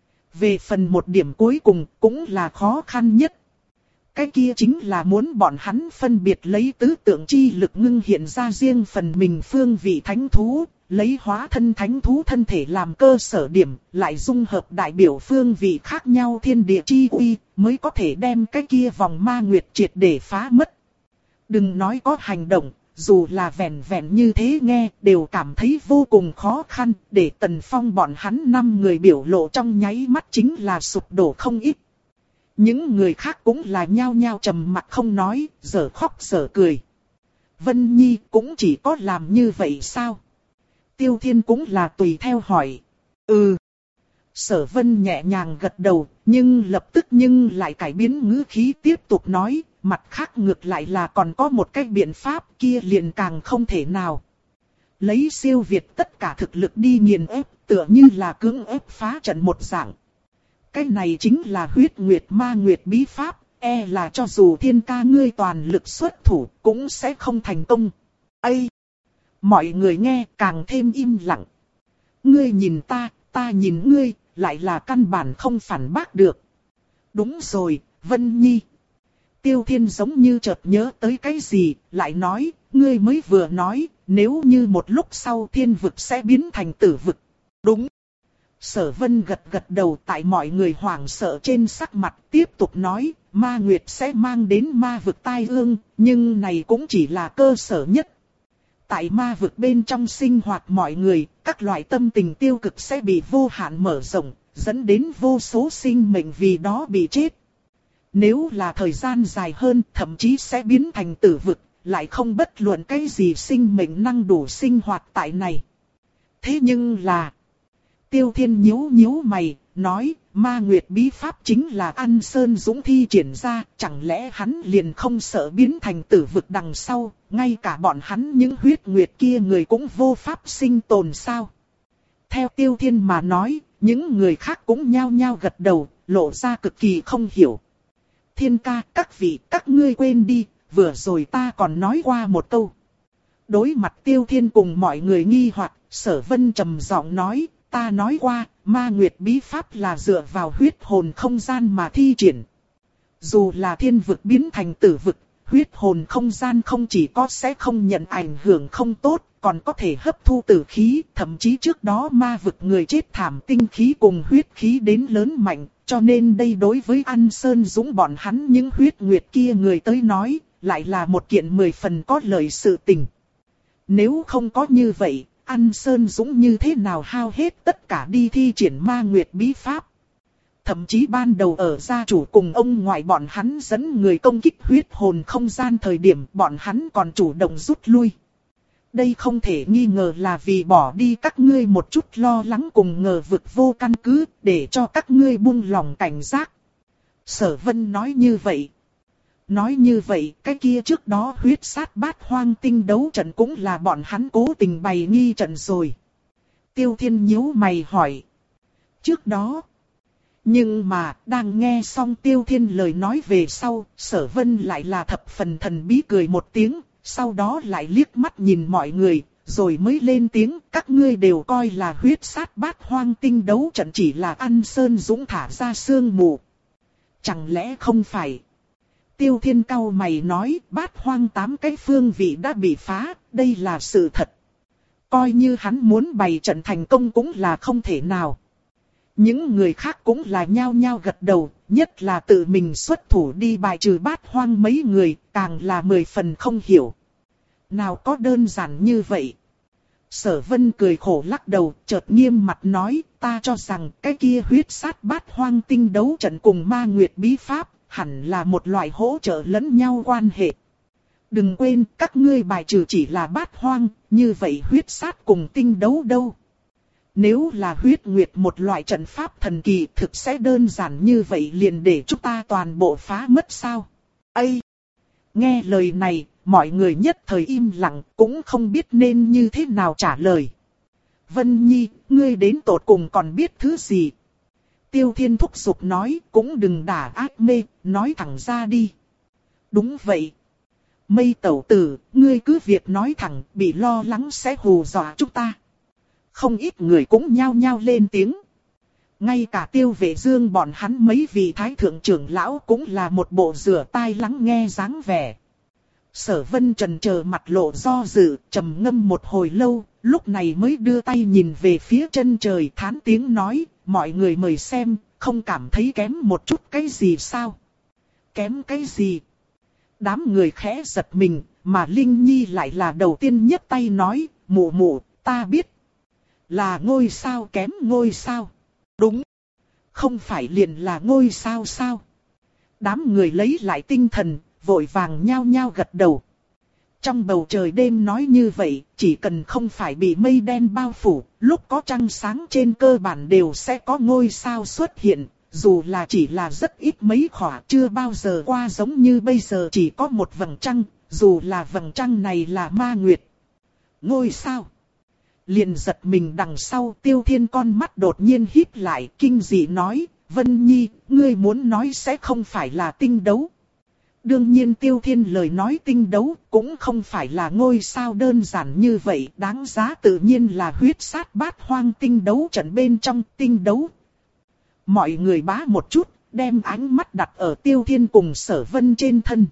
Về phần một điểm cuối cùng cũng là khó khăn nhất. Cái kia chính là muốn bọn hắn phân biệt lấy tứ tượng chi lực ngưng hiện ra riêng phần mình phương vị thánh thú, lấy hóa thân thánh thú thân thể làm cơ sở điểm, lại dung hợp đại biểu phương vị khác nhau thiên địa chi uy, mới có thể đem cái kia vòng ma nguyệt triệt để phá mất. Đừng nói có hành động, dù là vẹn vẹn như thế nghe, đều cảm thấy vô cùng khó khăn, để Tần Phong bọn hắn năm người biểu lộ trong nháy mắt chính là sụp đổ không ít. Những người khác cũng là nhao nhao trầm mặt không nói, giờ khóc giờ cười. Vân Nhi cũng chỉ có làm như vậy sao? Tiêu Thiên cũng là tùy theo hỏi. Ừ. Sở Vân nhẹ nhàng gật đầu, nhưng lập tức nhưng lại cải biến ngữ khí tiếp tục nói, mặt khác ngược lại là còn có một cái biện pháp kia liền càng không thể nào. Lấy siêu việt tất cả thực lực đi nghiền ép, tựa như là cưỡng ép phá trận một dạng. Cái này chính là huyết nguyệt ma nguyệt bí pháp, e là cho dù Thiên ca ngươi toàn lực xuất thủ cũng sẽ không thành công. Ây! Mọi người nghe càng thêm im lặng. Ngươi nhìn ta, ta nhìn ngươi, lại là căn bản không phản bác được. Đúng rồi, Vân Nhi. Tiêu Thiên giống như chợt nhớ tới cái gì, lại nói, ngươi mới vừa nói, nếu như một lúc sau thiên vực sẽ biến thành tử vực. Đúng. Sở Vân gật gật đầu, tại mọi người hoảng sợ trên sắc mặt tiếp tục nói, ma nguyệt sẽ mang đến ma vực tai ương, nhưng này cũng chỉ là cơ sở nhất. Tại ma vực bên trong sinh hoạt mọi người, các loại tâm tình tiêu cực sẽ bị vô hạn mở rộng, dẫn đến vô số sinh mệnh vì đó bị chết. Nếu là thời gian dài hơn, thậm chí sẽ biến thành tử vực, lại không bất luận cái gì sinh mệnh năng đủ sinh hoạt tại này. Thế nhưng là... Tiêu Thiên nhíu nhíu mày, nói, ma nguyệt bí pháp chính là An Sơn Dũng thi triển ra, chẳng lẽ hắn liền không sợ biến thành tử vực đằng sau, ngay cả bọn hắn những huyết nguyệt kia người cũng vô pháp sinh tồn sao? Theo Tiêu Thiên mà nói, những người khác cũng nhao nhao gật đầu, lộ ra cực kỳ không hiểu. Thiên ca, các vị, các ngươi quên đi, vừa rồi ta còn nói qua một câu. Đối mặt Tiêu Thiên cùng mọi người nghi hoặc, Sở Vân trầm giọng nói, ta nói qua, ma nguyệt bí pháp là dựa vào huyết hồn không gian mà thi triển. Dù là thiên vực biến thành tử vực, huyết hồn không gian không chỉ có sẽ không nhận ảnh hưởng không tốt, còn có thể hấp thu tử khí, thậm chí trước đó ma vực người chết thảm tinh khí cùng huyết khí đến lớn mạnh, cho nên đây đối với An Sơn Dũng bọn hắn những huyết nguyệt kia người tới nói, lại là một kiện mười phần có lợi sự tình. Nếu không có như vậy, An Sơn Dũng như thế nào hao hết tất cả đi thi triển ma nguyệt bí pháp. Thậm chí ban đầu ở gia chủ cùng ông ngoại bọn hắn dẫn người công kích huyết hồn không gian thời điểm bọn hắn còn chủ động rút lui. Đây không thể nghi ngờ là vì bỏ đi các ngươi một chút lo lắng cùng ngờ vực vô căn cứ để cho các ngươi buông lòng cảnh giác. Sở Vân nói như vậy. Nói như vậy, cái kia trước đó huyết sát bát hoang tinh đấu trận cũng là bọn hắn cố tình bày nghi trận rồi. Tiêu Thiên nhíu mày hỏi. Trước đó. Nhưng mà, đang nghe xong Tiêu Thiên lời nói về sau, Sở Vân lại là thập phần thần bí cười một tiếng, sau đó lại liếc mắt nhìn mọi người, rồi mới lên tiếng, các ngươi đều coi là huyết sát bát hoang tinh đấu trận chỉ là An Sơn Dũng thả ra sương mù. Chẳng lẽ không phải? Tiêu Thiên cau mày nói, bát hoang tám cái phương vị đã bị phá, đây là sự thật. Coi như hắn muốn bày trận thành công cũng là không thể nào. Những người khác cũng là nhao nhao gật đầu, nhất là tự mình xuất thủ đi bài trừ bát hoang mấy người, càng là mười phần không hiểu. Nào có đơn giản như vậy. Sở Vân cười khổ lắc đầu, chợt nghiêm mặt nói, ta cho rằng cái kia huyết sát bát hoang tinh đấu trận cùng ma nguyệt bí pháp, hẳn là một loại hỗ trợ lẫn nhau quan hệ. Đừng quên, các ngươi bài trừ chỉ là bát hoang, như vậy huyết sát cùng tinh đấu đâu? Nếu là huyết nguyệt một loại trận pháp thần kỳ thực sẽ đơn giản như vậy liền để chúng ta toàn bộ phá mất sao? Ây! Nghe lời này, mọi người nhất thời im lặng cũng không biết nên như thế nào trả lời. Vân Nhi, ngươi đến tột cùng còn biết thứ gì? Tiêu Thiên thúc giục nói, cũng đừng đả ác mê, nói thẳng ra đi. Đúng vậy. Mây tẩu tử, ngươi cứ việc nói thẳng, bị lo lắng sẽ hù dọa chúng ta. Không ít người cũng nhao nhao lên tiếng. Ngay cả Tiêu Vệ Dương bọn hắn mấy vị thái thượng trưởng lão cũng là một bộ rửa tai lắng nghe dáng vẻ. Sở Vân trần chờ mặt lộ do dự, trầm ngâm một hồi lâu, lúc này mới đưa tay nhìn về phía chân trời thán tiếng nói, mọi người mời xem, không cảm thấy kém một chút cái gì sao? Kém cái gì? Đám người khẽ giật mình, mà Linh Nhi lại là đầu tiên nhấc tay nói, mụ mụ, ta biết. Là ngôi sao kém ngôi sao. Đúng. Không phải liền là ngôi sao sao. Đám người lấy lại tinh thần, vội vàng nhao nhao gật đầu. Trong bầu trời đêm nói như vậy, chỉ cần không phải bị mây đen bao phủ, lúc có trăng sáng trên cơ bản đều sẽ có ngôi sao xuất hiện. Dù là chỉ là rất ít mấy khỏa, chưa bao giờ qua giống như bây giờ chỉ có một vầng trăng, dù là vầng trăng này là ma nguyệt. Ngôi sao. Liền giật mình đằng sau, Tiêu Thiên con mắt đột nhiên híp lại, kinh dị nói, Vân Nhi, ngươi muốn nói sẽ không phải là tinh đấu. Đương nhiên Tiêu Thiên lời nói tinh đấu cũng không phải là ngôi sao đơn giản như vậy, đáng giá tự nhiên là huyết sát bát hoang tinh đấu trận bên trong tinh đấu. Mọi người bá một chút, đem ánh mắt đặt ở Tiêu Thiên cùng Sở Vân trên thân.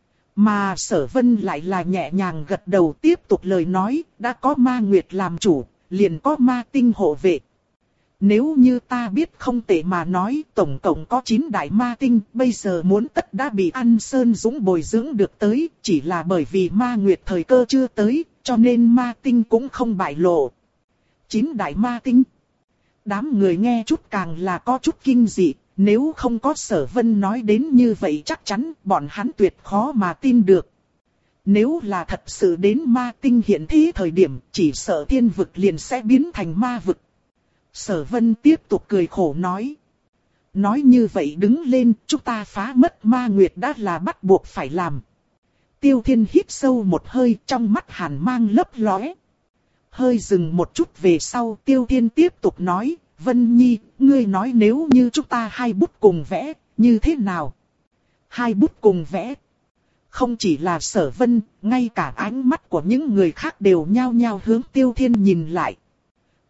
Mà Sở Vân lại là nhẹ nhàng gật đầu tiếp tục lời nói, đã có ma nguyệt làm chủ, liền có ma tinh hộ vệ. Nếu như ta biết không tệ mà nói, tổng cộng có chín đại ma tinh, bây giờ muốn tất đã bị An Sơn Dũng bồi dưỡng được tới, chỉ là bởi vì ma nguyệt thời cơ chưa tới, cho nên ma tinh cũng không bại lộ. Chín đại ma tinh. Đám người nghe chút càng là có chút kinh dị, nếu không có Sở Vân nói đến như vậy chắc chắn bọn hắn tuyệt khó mà tin được. Nếu là thật sự đến ma tinh hiện thế thời điểm, chỉ sợ thiên vực liền sẽ biến thành ma vực. Sở Vân tiếp tục cười khổ nói. Nói như vậy đứng lên, chúng ta phá mất ma nguyệt đã là bắt buộc phải làm. Tiêu Thiên hít sâu một hơi, trong mắt hàn mang lấp lóe. Hơi dừng một chút về sau, Tiêu Thiên tiếp tục nói, Vân Nhi, ngươi nói nếu như chúng ta hai bút cùng vẽ, như thế nào? Hai bút cùng vẽ. Không chỉ là Sở Vân, ngay cả ánh mắt của những người khác đều nhao nhao hướng Tiêu Thiên nhìn lại.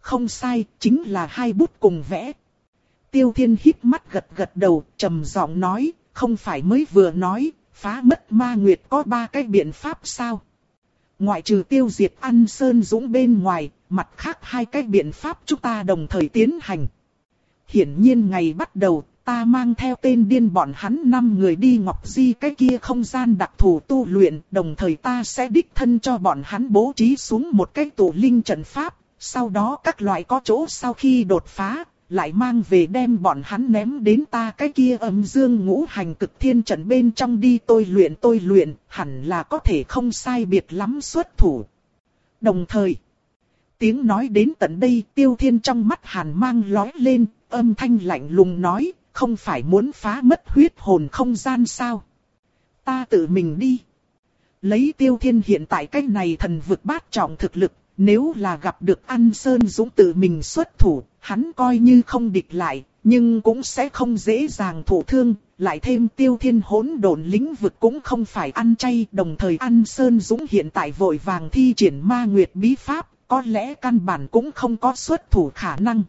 không sai, chính là hai bút cùng vẽ. Tiêu Thiên híp mắt gật gật đầu, trầm giọng nói, không phải mới vừa nói, phá mất ma nguyệt có ba cái biện pháp sao? Ngoại trừ tiêu diệt An Sơn Dũng bên ngoài, mặt khác hai cái biện pháp chúng ta đồng thời tiến hành. Hiển nhiên ngày bắt đầu, ta mang theo tên điên bọn hắn năm người đi Ngọc Di cái kia không gian đặc thù tu luyện, đồng thời ta sẽ đích thân cho bọn hắn bố trí xuống một cái tụ linh trận pháp, sau đó các loại có chỗ sau khi đột phá, lại mang về đem bọn hắn ném đến ta cái kia âm dương ngũ hành cực thiên trận bên trong đi tôi luyện tôi luyện, hẳn là có thể không sai biệt lắm xuất thủ. Đồng thời, tiếng nói đến tận đây, Tiêu Thiên trong mắt hàn mang lóe lên, âm thanh lạnh lùng nói, không phải muốn phá mất huyết hồn không gian sao? Ta tự mình đi. Lấy Tiêu Thiên hiện tại cái này thần vực bát trọng thực lực, nếu là gặp được An Sơn Dũng tự mình xuất thủ, hắn coi như không địch lại, nhưng cũng sẽ không dễ dàng thụ thương. Lại thêm Tiêu Thiên hỗn độn lĩnh vực cũng không phải ăn chay, đồng thời An Sơn Dũng hiện tại vội vàng thi triển ma nguyệt bí pháp, có lẽ căn bản cũng không có xuất thủ khả năng.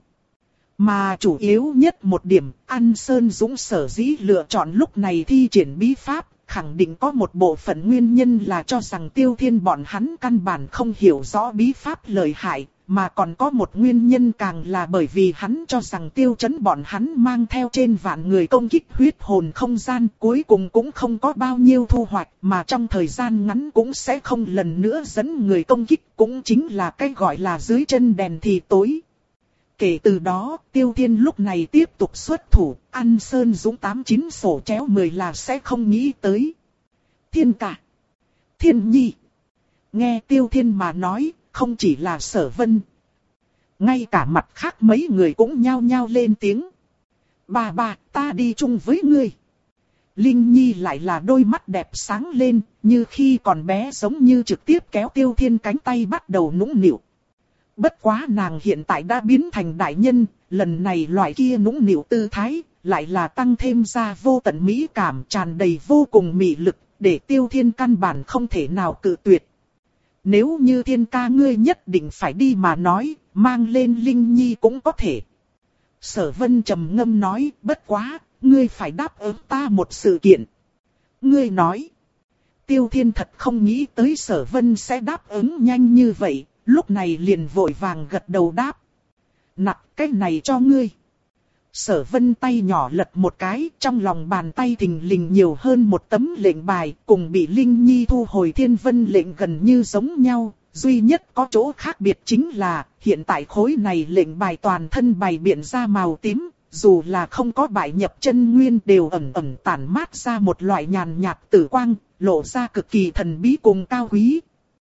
Mà chủ yếu nhất một điểm, An Sơn Dũng sở dĩ lựa chọn lúc này thi triển bí pháp, khẳng định có một bộ phận nguyên nhân là cho rằng Tiêu Thiên bọn hắn căn bản không hiểu rõ bí pháp lợi hại, mà còn có một nguyên nhân càng là bởi vì hắn cho rằng Tiêu Chấn bọn hắn mang theo trên vạn người công kích huyết hồn không gian, cuối cùng cũng không có bao nhiêu thu hoạch, mà trong thời gian ngắn cũng sẽ không lần nữa dẫn người công kích, cũng chính là cái gọi là dưới chân đèn thì tối. Kể từ đó, Tiêu Thiên lúc này tiếp tục xuất thủ, An Sơn Dũng tám chín sổ chéo mười là sẽ không nghĩ tới. Thiên cả, Thiên Nhi. Nghe Tiêu Thiên mà nói, không chỉ là Sở Vân. Ngay cả mặt khác mấy người cũng nhao nhao lên tiếng. Bà bà, ta đi chung với ngươi. Linh Nhi lại là đôi mắt đẹp sáng lên, như khi còn bé giống như trực tiếp kéo Tiêu Thiên cánh tay bắt đầu nũng nịu. Bất quá nàng hiện tại đã biến thành đại nhân, lần này loại kia nũng nịu tư thái, lại là tăng thêm ra vô tận mỹ cảm tràn đầy vô cùng mị lực, để Tiêu Thiên căn bản không thể nào cự tuyệt. Nếu như Thiên ca ngươi nhất định phải đi mà nói, mang lên Linh Nhi cũng có thể. Sở Vân trầm ngâm nói, bất quá, ngươi phải đáp ứng ta một sự kiện. Ngươi nói, Tiêu Thiên thật không nghĩ tới Sở Vân sẽ đáp ứng nhanh như vậy. Lúc này liền vội vàng gật đầu đáp. Nặc cái này cho ngươi. Sở Vân tay nhỏ lật một cái, trong lòng bàn tay thình lình nhiều hơn một tấm lệnh bài, cùng bị Linh Nhi thu hồi thiên vân lệnh gần như giống nhau. Duy nhất có chỗ khác biệt chính là, hiện tại khối này lệnh bài toàn thân bày biện ra màu tím, dù là không có bại nhập chân nguyên đều ẩn ẩn tản mát ra một loại nhàn nhạt tử quang, lộ ra cực kỳ thần bí cùng cao quý.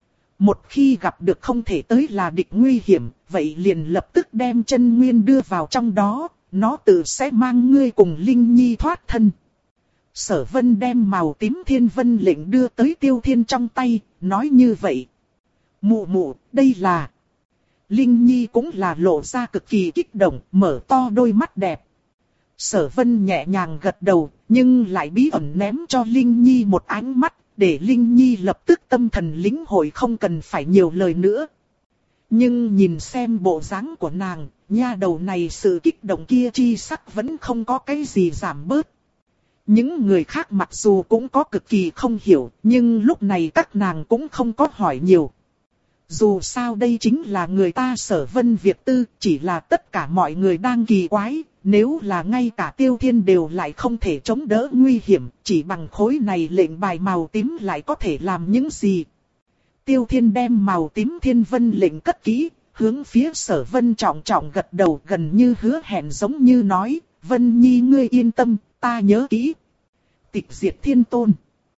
Một khi gặp được không thể tới là địch nguy hiểm, vậy liền lập tức đem chân nguyên đưa vào trong đó, nó tự sẽ mang ngươi cùng Linh Nhi thoát thân. Sở Vân đem màu tím thiên vân lệnh đưa tới Tiêu Thiên trong tay, nói như vậy. Mụ mụ, đây là... Linh Nhi cũng là lộ ra cực kỳ kích động, mở to đôi mắt đẹp. Sở Vân nhẹ nhàng gật đầu, nhưng lại bí ẩn ném cho Linh Nhi một ánh mắt. Để Linh Nhi lập tức tâm thần lĩnh hội không cần phải nhiều lời nữa. Nhưng nhìn xem bộ dáng của nàng, nha đầu này sự kích động kia chi sắc vẫn không có cái gì giảm bớt. Những người khác mặc dù cũng có cực kỳ không hiểu, nhưng lúc này các nàng cũng không có hỏi nhiều. Dù sao đây chính là người ta Sở Vân việc tư, chỉ là tất cả mọi người đang kỳ quái. Nếu là ngay cả Tiêu Thiên đều lại không thể chống đỡ nguy hiểm, chỉ bằng khối này lệnh bài màu tím lại có thể làm những gì. Tiêu Thiên đem màu tím thiên vân lệnh cất kỹ, hướng phía Sở Vân trọng trọng gật đầu gần như hứa hẹn giống như nói, Vân Nhi ngươi yên tâm, ta nhớ kỹ. Tịch diệt thiên tôn.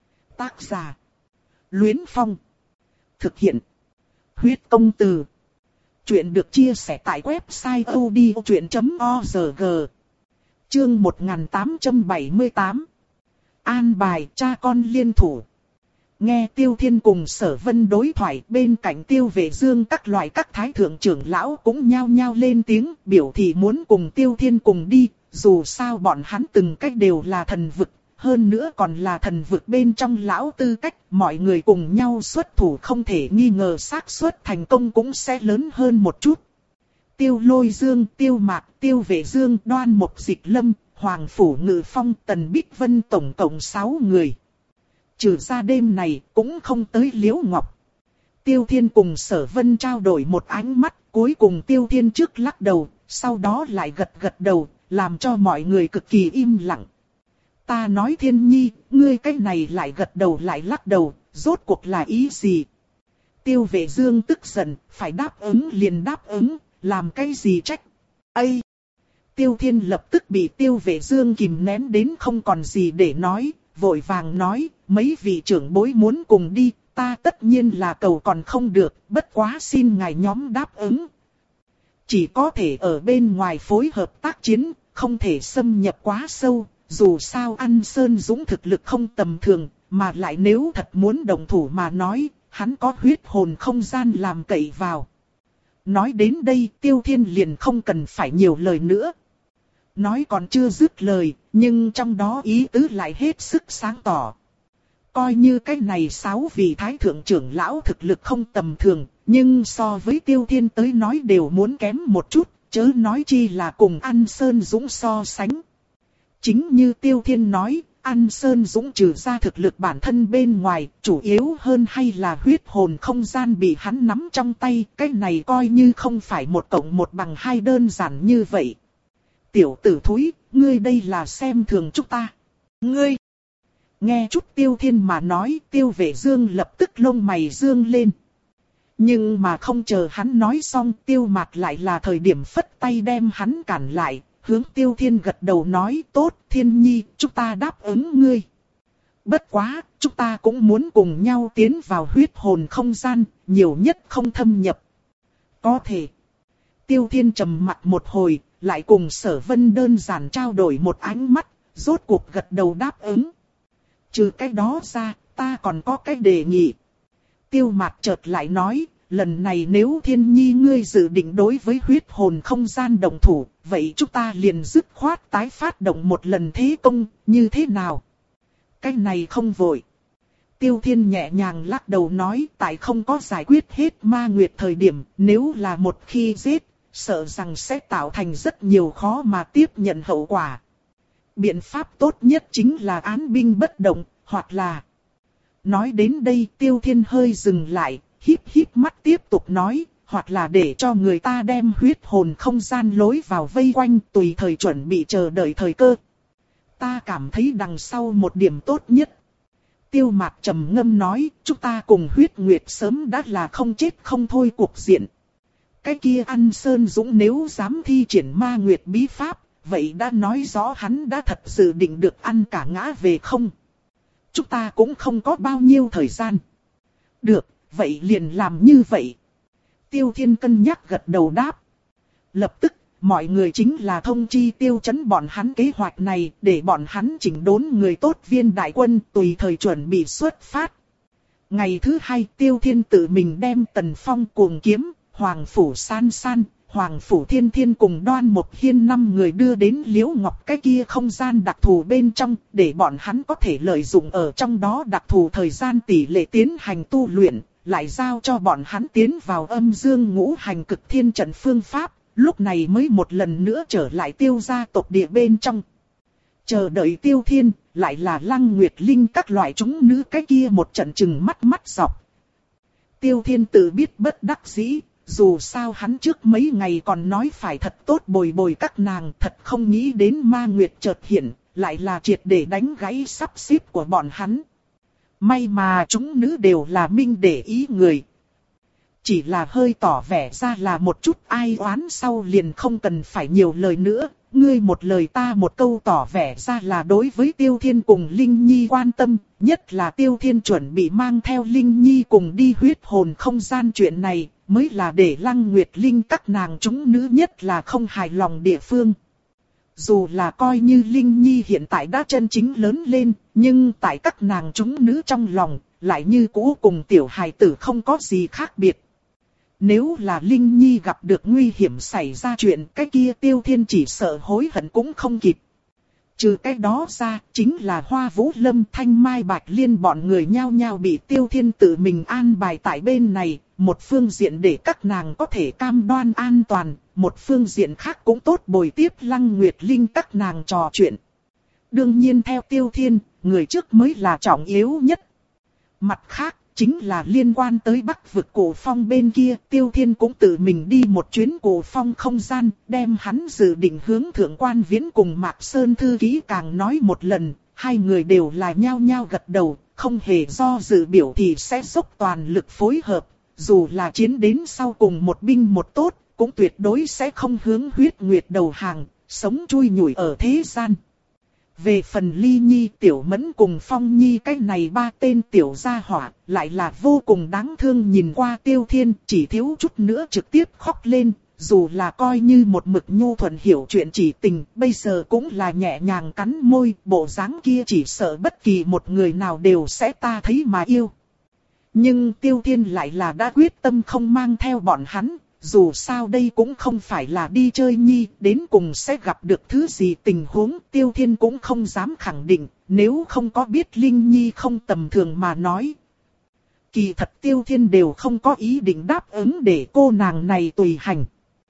Tác giả. Luyến Phong. Thực hiện. Huyết công từ. Chuyện được chia sẻ tại website odchuyện chấm org. Chương một nghìn tám trăm bảy mươi tám. An bài cha con liên thủ. Nghe Tiêu Thiên cùng Sở Vân đối thoại, bên cạnh Tiêu Vệ Dương các loại các thái thượng trưởng lão cũng nhao nhao lên tiếng, biểu thị muốn cùng Tiêu Thiên cùng đi, dù sao bọn hắn từng cách đều là thần vực, hơn nữa còn là thần vực bên trong lão tư cách, mọi người cùng nhau xuất thủ không thể nghi ngờ xác suất thành công cũng sẽ lớn hơn một chút. Tiêu Lôi Dương, Tiêu Mạc, Tiêu Vệ Dương, Đoan Mục Dịch Lâm, Hoàng Phủ Ngự Phong, Tần Bích Vân tổng cộng sáu người. Trừ ra đêm này cũng không tới Liễu Ngọc. Tiêu Thiên cùng Sở Vân trao đổi một ánh mắt, cuối cùng Tiêu Thiên trước lắc đầu, sau đó lại gật gật đầu, làm cho mọi người cực kỳ im lặng. Ta nói Thiên Nhi, ngươi cái này lại gật đầu lại lắc đầu, rốt cuộc là ý gì? Tiêu Vệ Dương tức giận, phải đáp ứng liền đáp ứng, làm cái gì trách? Ây! Tiêu Thiên lập tức bị Tiêu Vệ Dương kìm nén đến không còn gì để nói, vội vàng nói, mấy vị trưởng bối muốn cùng đi, ta tất nhiên là cầu còn không được, bất quá xin ngài nhóm đáp ứng. Chỉ có thể ở bên ngoài phối hợp tác chiến, không thể xâm nhập quá sâu, dù sao An Sơn Dũng thực lực không tầm thường, mà lại nếu thật muốn đồng thủ mà nói, hắn có huyết hồn không gian làm cậy vào. Nói đến đây Tiêu Thiên liền không cần phải nhiều lời nữa. Nói còn chưa dứt lời, nhưng trong đó ý tứ lại hết sức sáng tỏ. Coi như cái này sáu vị thái thượng trưởng lão thực lực không tầm thường, nhưng so với Tiêu Thiên tới nói đều muốn kém một chút, chớ nói chi là cùng An Sơn Dũng so sánh. Chính như Tiêu Thiên nói, An Sơn Dũng trừ ra thực lực bản thân bên ngoài, chủ yếu hơn hay là huyết hồn không gian bị hắn nắm trong tay, cái này coi như không phải một cộng một bằng hai đơn giản như vậy. Tiểu tử thúi, ngươi đây là xem thường chúng ta. Ngươi! Nghe chút Tiêu Thiên mà nói, Tiêu Vệ Dương lập tức lông mày dương lên. Nhưng mà không chờ hắn nói xong, Tiêu Mạc lại là thời điểm phất tay đem hắn cản lại, hướng Tiêu Thiên gật đầu nói, tốt Thiên Nhi, chúng ta đáp ứng ngươi. Bất quá, chúng ta cũng muốn cùng nhau tiến vào huyết hồn không gian, nhiều nhất không thâm nhập. Có thể. Tiêu Thiên trầm mặt một hồi, lại cùng Sở Vân đơn giản trao đổi một ánh mắt, rốt cuộc gật đầu đáp ứng. Trừ cái đó ra, ta còn có cái đề nghị. Tiêu Mạc chợt lại nói, lần này nếu Thiên Nhi ngươi dự định đối với huyết hồn không gian đồng thủ, vậy chúng ta liền dứt khoát tái phát động một lần thế công, như thế nào? Cái này không vội. Tiêu Thiên nhẹ nhàng lắc đầu nói, tại không có giải quyết hết ma nguyệt thời điểm, nếu là một khi giết, sợ rằng sẽ tạo thành rất nhiều khó mà tiếp nhận hậu quả. Biện pháp tốt nhất chính là án binh bất động, hoặc là... Nói đến đây Tiêu Thiên hơi dừng lại, híp híp mắt tiếp tục nói, hoặc là để cho người ta đem huyết hồn không gian lối vào vây quanh tùy thời chuẩn bị chờ đợi thời cơ. Ta cảm thấy đằng sau một điểm tốt nhất. Tiêu Mạc trầm ngâm nói, chúng ta cùng huyết nguyệt sớm đã là không chết không thôi cuộc diện. Cái kia An Sơn Dũng nếu dám thi triển ma nguyệt bí pháp, vậy đã nói rõ hắn đã thật sự định được ăn cả ngã về không. Chúng ta cũng không có bao nhiêu thời gian. Được, vậy liền làm như vậy. Tiêu Thiên cân nhắc gật đầu đáp. Lập tức, mọi người chính là thông chi Tiêu Chấn bọn hắn kế hoạch này, để bọn hắn chỉnh đốn người tốt viên đại quân tùy thời chuẩn bị xuất phát. Ngày thứ hai Tiêu Thiên tự mình đem Tần Phong Cuồng Kiếm, Hoàng Phủ San San, Hoàng Phủ Thiên Thiên cùng Đoan Mục Hiên năm người đưa đến Liễu Ngọc cái kia không gian đặc thù bên trong, để bọn hắn có thể lợi dụng ở trong đó đặc thù thời gian tỷ lệ tiến hành tu luyện, lại giao cho bọn hắn tiến vào âm dương ngũ hành cực thiên trận phương pháp, lúc này mới một lần nữa trở lại Tiêu gia tộc địa bên trong. Chờ đợi Tiêu Thiên, lại là Lăng Nguyệt Linh các loại chúng nữ cái kia một trận chừng mắt mắt dọc. Tiêu Thiên tự biết bất đắc dĩ. Dù sao hắn trước mấy ngày còn nói phải thật tốt bồi bồi các nàng, thật không nghĩ đến ma nguyệt chợt hiện, lại là triệt để đánh gãy sắp xếp của bọn hắn. May mà chúng nữ đều là minh để ý người. Chỉ là hơi tỏ vẻ ra là một chút ai oán sau liền không cần phải nhiều lời nữa, ngươi một lời ta một câu tỏ vẻ ra là đối với Tiêu Thiên cùng Linh Nhi quan tâm, nhất là Tiêu Thiên chuẩn bị mang theo Linh Nhi cùng đi huyết hồn không gian chuyện này, mới là để Lăng Nguyệt Linh các nàng chúng nữ nhất là không hài lòng địa phương. Dù là coi như Linh Nhi hiện tại đã chân chính lớn lên, nhưng tại các nàng chúng nữ trong lòng, lại như cũ cùng tiểu hài tử không có gì khác biệt. Nếu là Linh Nhi gặp được nguy hiểm xảy ra chuyện, cái kia Tiêu Thiên chỉ sợ hối hận cũng không kịp. Trừ cái đó ra, chính là Hoa Vũ Lâm, Thanh Mai Bạch Liên bọn người nhao nhao bị Tiêu Thiên tự mình an bài tại bên này, một phương diện để các nàng có thể cam đoan an toàn, một phương diện khác cũng tốt bồi tiếp Lăng Nguyệt Linh các nàng trò chuyện. Đương nhiên theo Tiêu Thiên, người trước mới là trọng yếu nhất. Mặt khác, chính là liên quan tới Bắc vực Cổ Phong bên kia, Tiêu Thiên cũng tự mình đi một chuyến Cổ Phong không gian, đem hắn dự định hướng Thượng Quan Viễn cùng Mạc Sơn thư ký càng nói một lần, hai người đều là nhao nhao gật đầu, không hề do dự biểu thì sẽ dốc toàn lực phối hợp, dù là chiến đến sau cùng một binh một tốt, cũng tuyệt đối sẽ không hướng Huyết Nguyệt đầu hàng, sống chui nhủi ở thế gian. Về phần Ly Nhi, Tiểu Mẫn cùng Phong Nhi, cái này ba tên tiểu gia hỏa, lại là vô cùng đáng thương, nhìn qua Tiêu Thiên, chỉ thiếu chút nữa trực tiếp khóc lên, dù là coi như một mực nhu thuận hiểu chuyện chỉ tình, bây giờ cũng là nhẹ nhàng cắn môi, bộ dáng kia chỉ sợ bất kỳ một người nào đều sẽ ta thấy mà yêu. Nhưng Tiêu Thiên lại là đã quyết tâm không mang theo bọn hắn. Dù sao đây cũng không phải là đi chơi nhi, đến cùng sẽ gặp được thứ gì tình huống, Tiêu Thiên cũng không dám khẳng định, nếu không có biết Linh Nhi không tầm thường mà nói. Kỳ thật Tiêu Thiên đều không có ý định đáp ứng để cô nàng này tùy hành.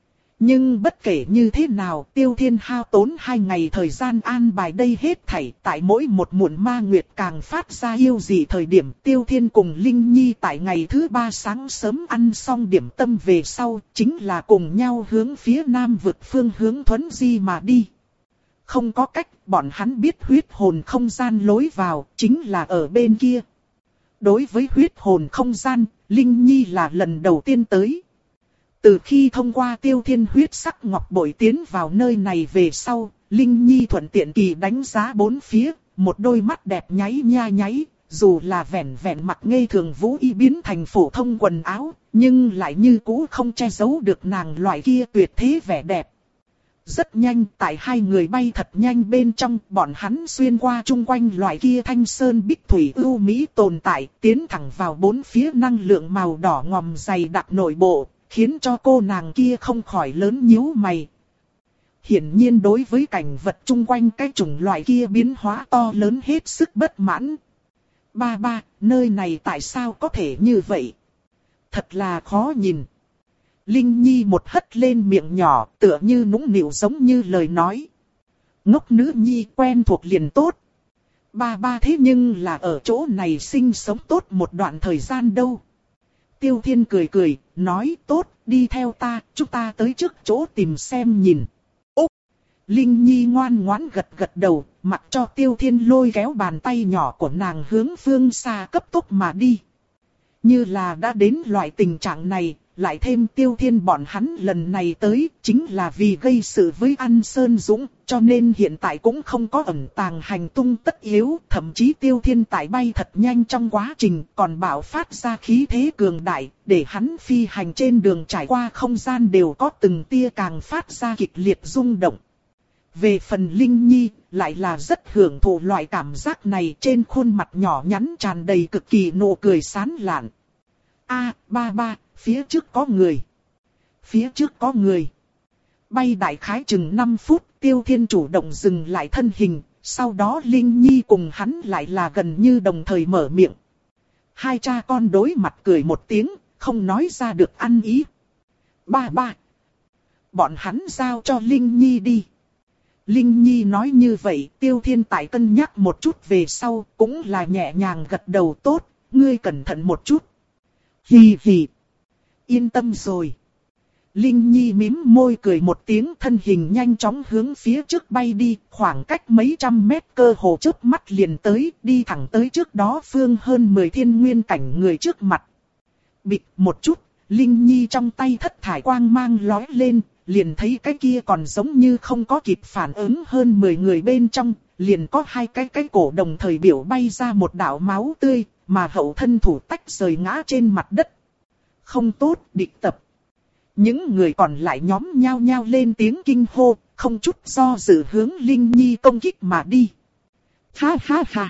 Nhưng bất kể như thế nào, Tiêu Thiên hao tốn hai ngày thời gian an bài đây hết thảy, tại mỗi một muộn ma nguyệt càng phát ra yêu dị thời điểm, Tiêu Thiên cùng Linh Nhi tại ngày thứ ba sáng sớm ăn xong điểm tâm về sau, chính là cùng nhau hướng phía nam vực phương hướng Thuấn Di mà đi. Không có cách, bọn hắn biết huyết hồn không gian lối vào, chính là ở bên kia. Đối với huyết hồn không gian, Linh Nhi là lần đầu tiên tới. Từ khi thông qua Tiêu Thiên huyết sắc ngọc bội tiến vào nơi này về sau, Linh Nhi thuận tiện kỳ đánh giá bốn phía, một đôi mắt đẹp nháy nha nháy, dù là vẻn vẹn mặc ngây thường vũ y biến thành phổ thông quần áo, nhưng lại như cũ không che giấu được nàng loại kia tuyệt thế vẻ đẹp. Rất nhanh, tại hai người bay thật nhanh bên trong, bọn hắn xuyên qua chung quanh loại kia thanh sơn bích thủy ưu mỹ tồn tại, tiến thẳng vào bốn phía năng lượng màu đỏ ngòm dày đặc nội bộ, khiến cho cô nàng kia không khỏi lớn nhíu mày. Hiển nhiên đối với cảnh vật chung quanh cái chủng loại kia biến hóa to lớn hết sức bất mãn. Ba ba, nơi này tại sao có thể như vậy? Thật là khó nhìn. Linh Nhi một hất lên miệng nhỏ, tựa như nũng nịu giống như lời nói. Ngốc nữ nhi quen thuộc liền tốt. Ba ba thế nhưng là ở chỗ này sinh sống tốt một đoạn thời gian đâu. Tiêu Thiên cười cười, nói tốt, đi theo ta, chúng ta tới trước chỗ tìm xem nhìn. Úc! Linh Nhi ngoan ngoãn gật gật đầu, mặc cho Tiêu Thiên lôi kéo bàn tay nhỏ của nàng hướng phương xa cấp tốc mà đi. Như là đã đến loại tình trạng này, lại thêm Tiêu Thiên bọn hắn lần này tới, chính là vì gây sự với An Sơn Dũng, cho nên hiện tại cũng không có ẩn tàng hành tung tất yếu, thậm chí Tiêu Thiên tại bay thật nhanh trong quá trình còn bạo phát ra khí thế cường đại, để hắn phi hành trên đường trải qua không gian đều có từng tia càng phát ra kịch liệt rung động. Về phần Linh Nhi, lại là rất hưởng thụ loại cảm giác này, trên khuôn mặt nhỏ nhắn tràn đầy cực kỳ nụ cười sán lạn. A, ba ba, phía trước có người. Phía trước có người. Bay đại khái chừng năm phút, Tiêu Thiên chủ động dừng lại thân hình, sau đó Linh Nhi cùng hắn lại là gần như đồng thời mở miệng. Hai cha con đối mặt cười một tiếng, không nói ra được ăn ý. Ba ba. Bọn hắn giao cho Linh Nhi đi. Linh Nhi nói như vậy, Tiêu Thiên tại cân nhắc một chút về sau, cũng là nhẹ nhàng gật đầu tốt, ngươi cẩn thận một chút. Hì hì. Yên tâm rồi. Linh Nhi mím môi cười một tiếng, thân hình nhanh chóng hướng phía trước bay đi, khoảng cách mấy trăm mét cơ hồ chớp mắt liền tới, đi thẳng tới trước đó phương hơn mười thiên nguyên cảnh người trước mặt. Bịch một chút, Linh Nhi trong tay thất thải quang mang lóe lên, liền thấy cái kia còn giống như không có kịp phản ứng hơn mười người bên trong, liền có hai cái cái cổ đồng thời biểu bay ra một đạo máu tươi, mà hậu thân thủ tách rời ngã trên mặt đất. Không tốt, địch tập. Những người còn lại nhóm nhao nhao lên tiếng kinh hô, không chút do dự hướng Linh Nhi công kích mà đi. Ha ha ha.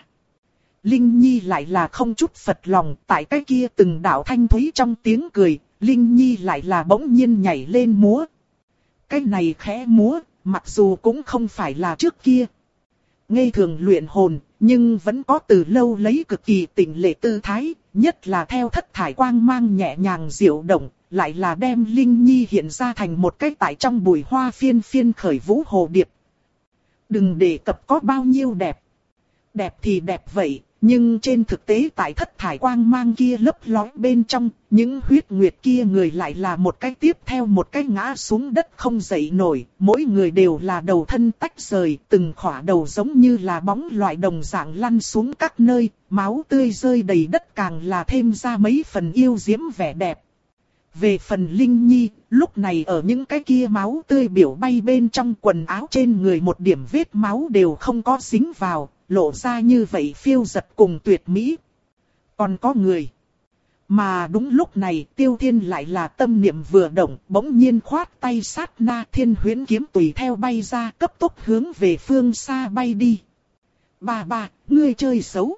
Linh Nhi lại là không chút phật lòng, tại cái kia từng đạo thanh thúy trong tiếng cười, Linh Nhi lại là bỗng nhiên nhảy lên múa. Cái này khẽ múa, mặc dù cũng không phải là trước kia. ngây thường luyện hồn, nhưng vẫn có từ lâu lấy cực kỳ tịnh lệ tư thái, nhất là theo thất thải quang mang nhẹ nhàng diệu động, lại là đem Linh Nhi hiện ra thành một cái tại trong bụi hoa phiên phiên khởi vũ hồ điệp. Đừng đề cập có bao nhiêu đẹp. Đẹp thì đẹp vậy, nhưng trên thực tế tại thất thải quang mang kia lấp lói bên trong, những huyết nguyệt kia người lại là một cái tiếp theo một cái ngã xuống đất không dậy nổi, mỗi người đều là đầu thân tách rời, từng khỏa đầu giống như là bóng loại đồng dạng lăn xuống các nơi, máu tươi rơi đầy đất càng là thêm ra mấy phần yêu diễm vẻ đẹp. Về phần Linh Nhi, lúc này ở những cái kia máu tươi biểu bay bên trong quần áo trên người một điểm vết máu đều không có dính vào, lộ ra như vậy phiêu giật cùng tuyệt mỹ. Còn có người. Mà đúng lúc này Tiêu Thiên lại là tâm niệm vừa động, bỗng nhiên khoát tay sát na Thiên Huyễn kiếm tùy theo bay ra cấp tốc hướng về phương xa bay đi. Ba ba, ngươi chơi xấu.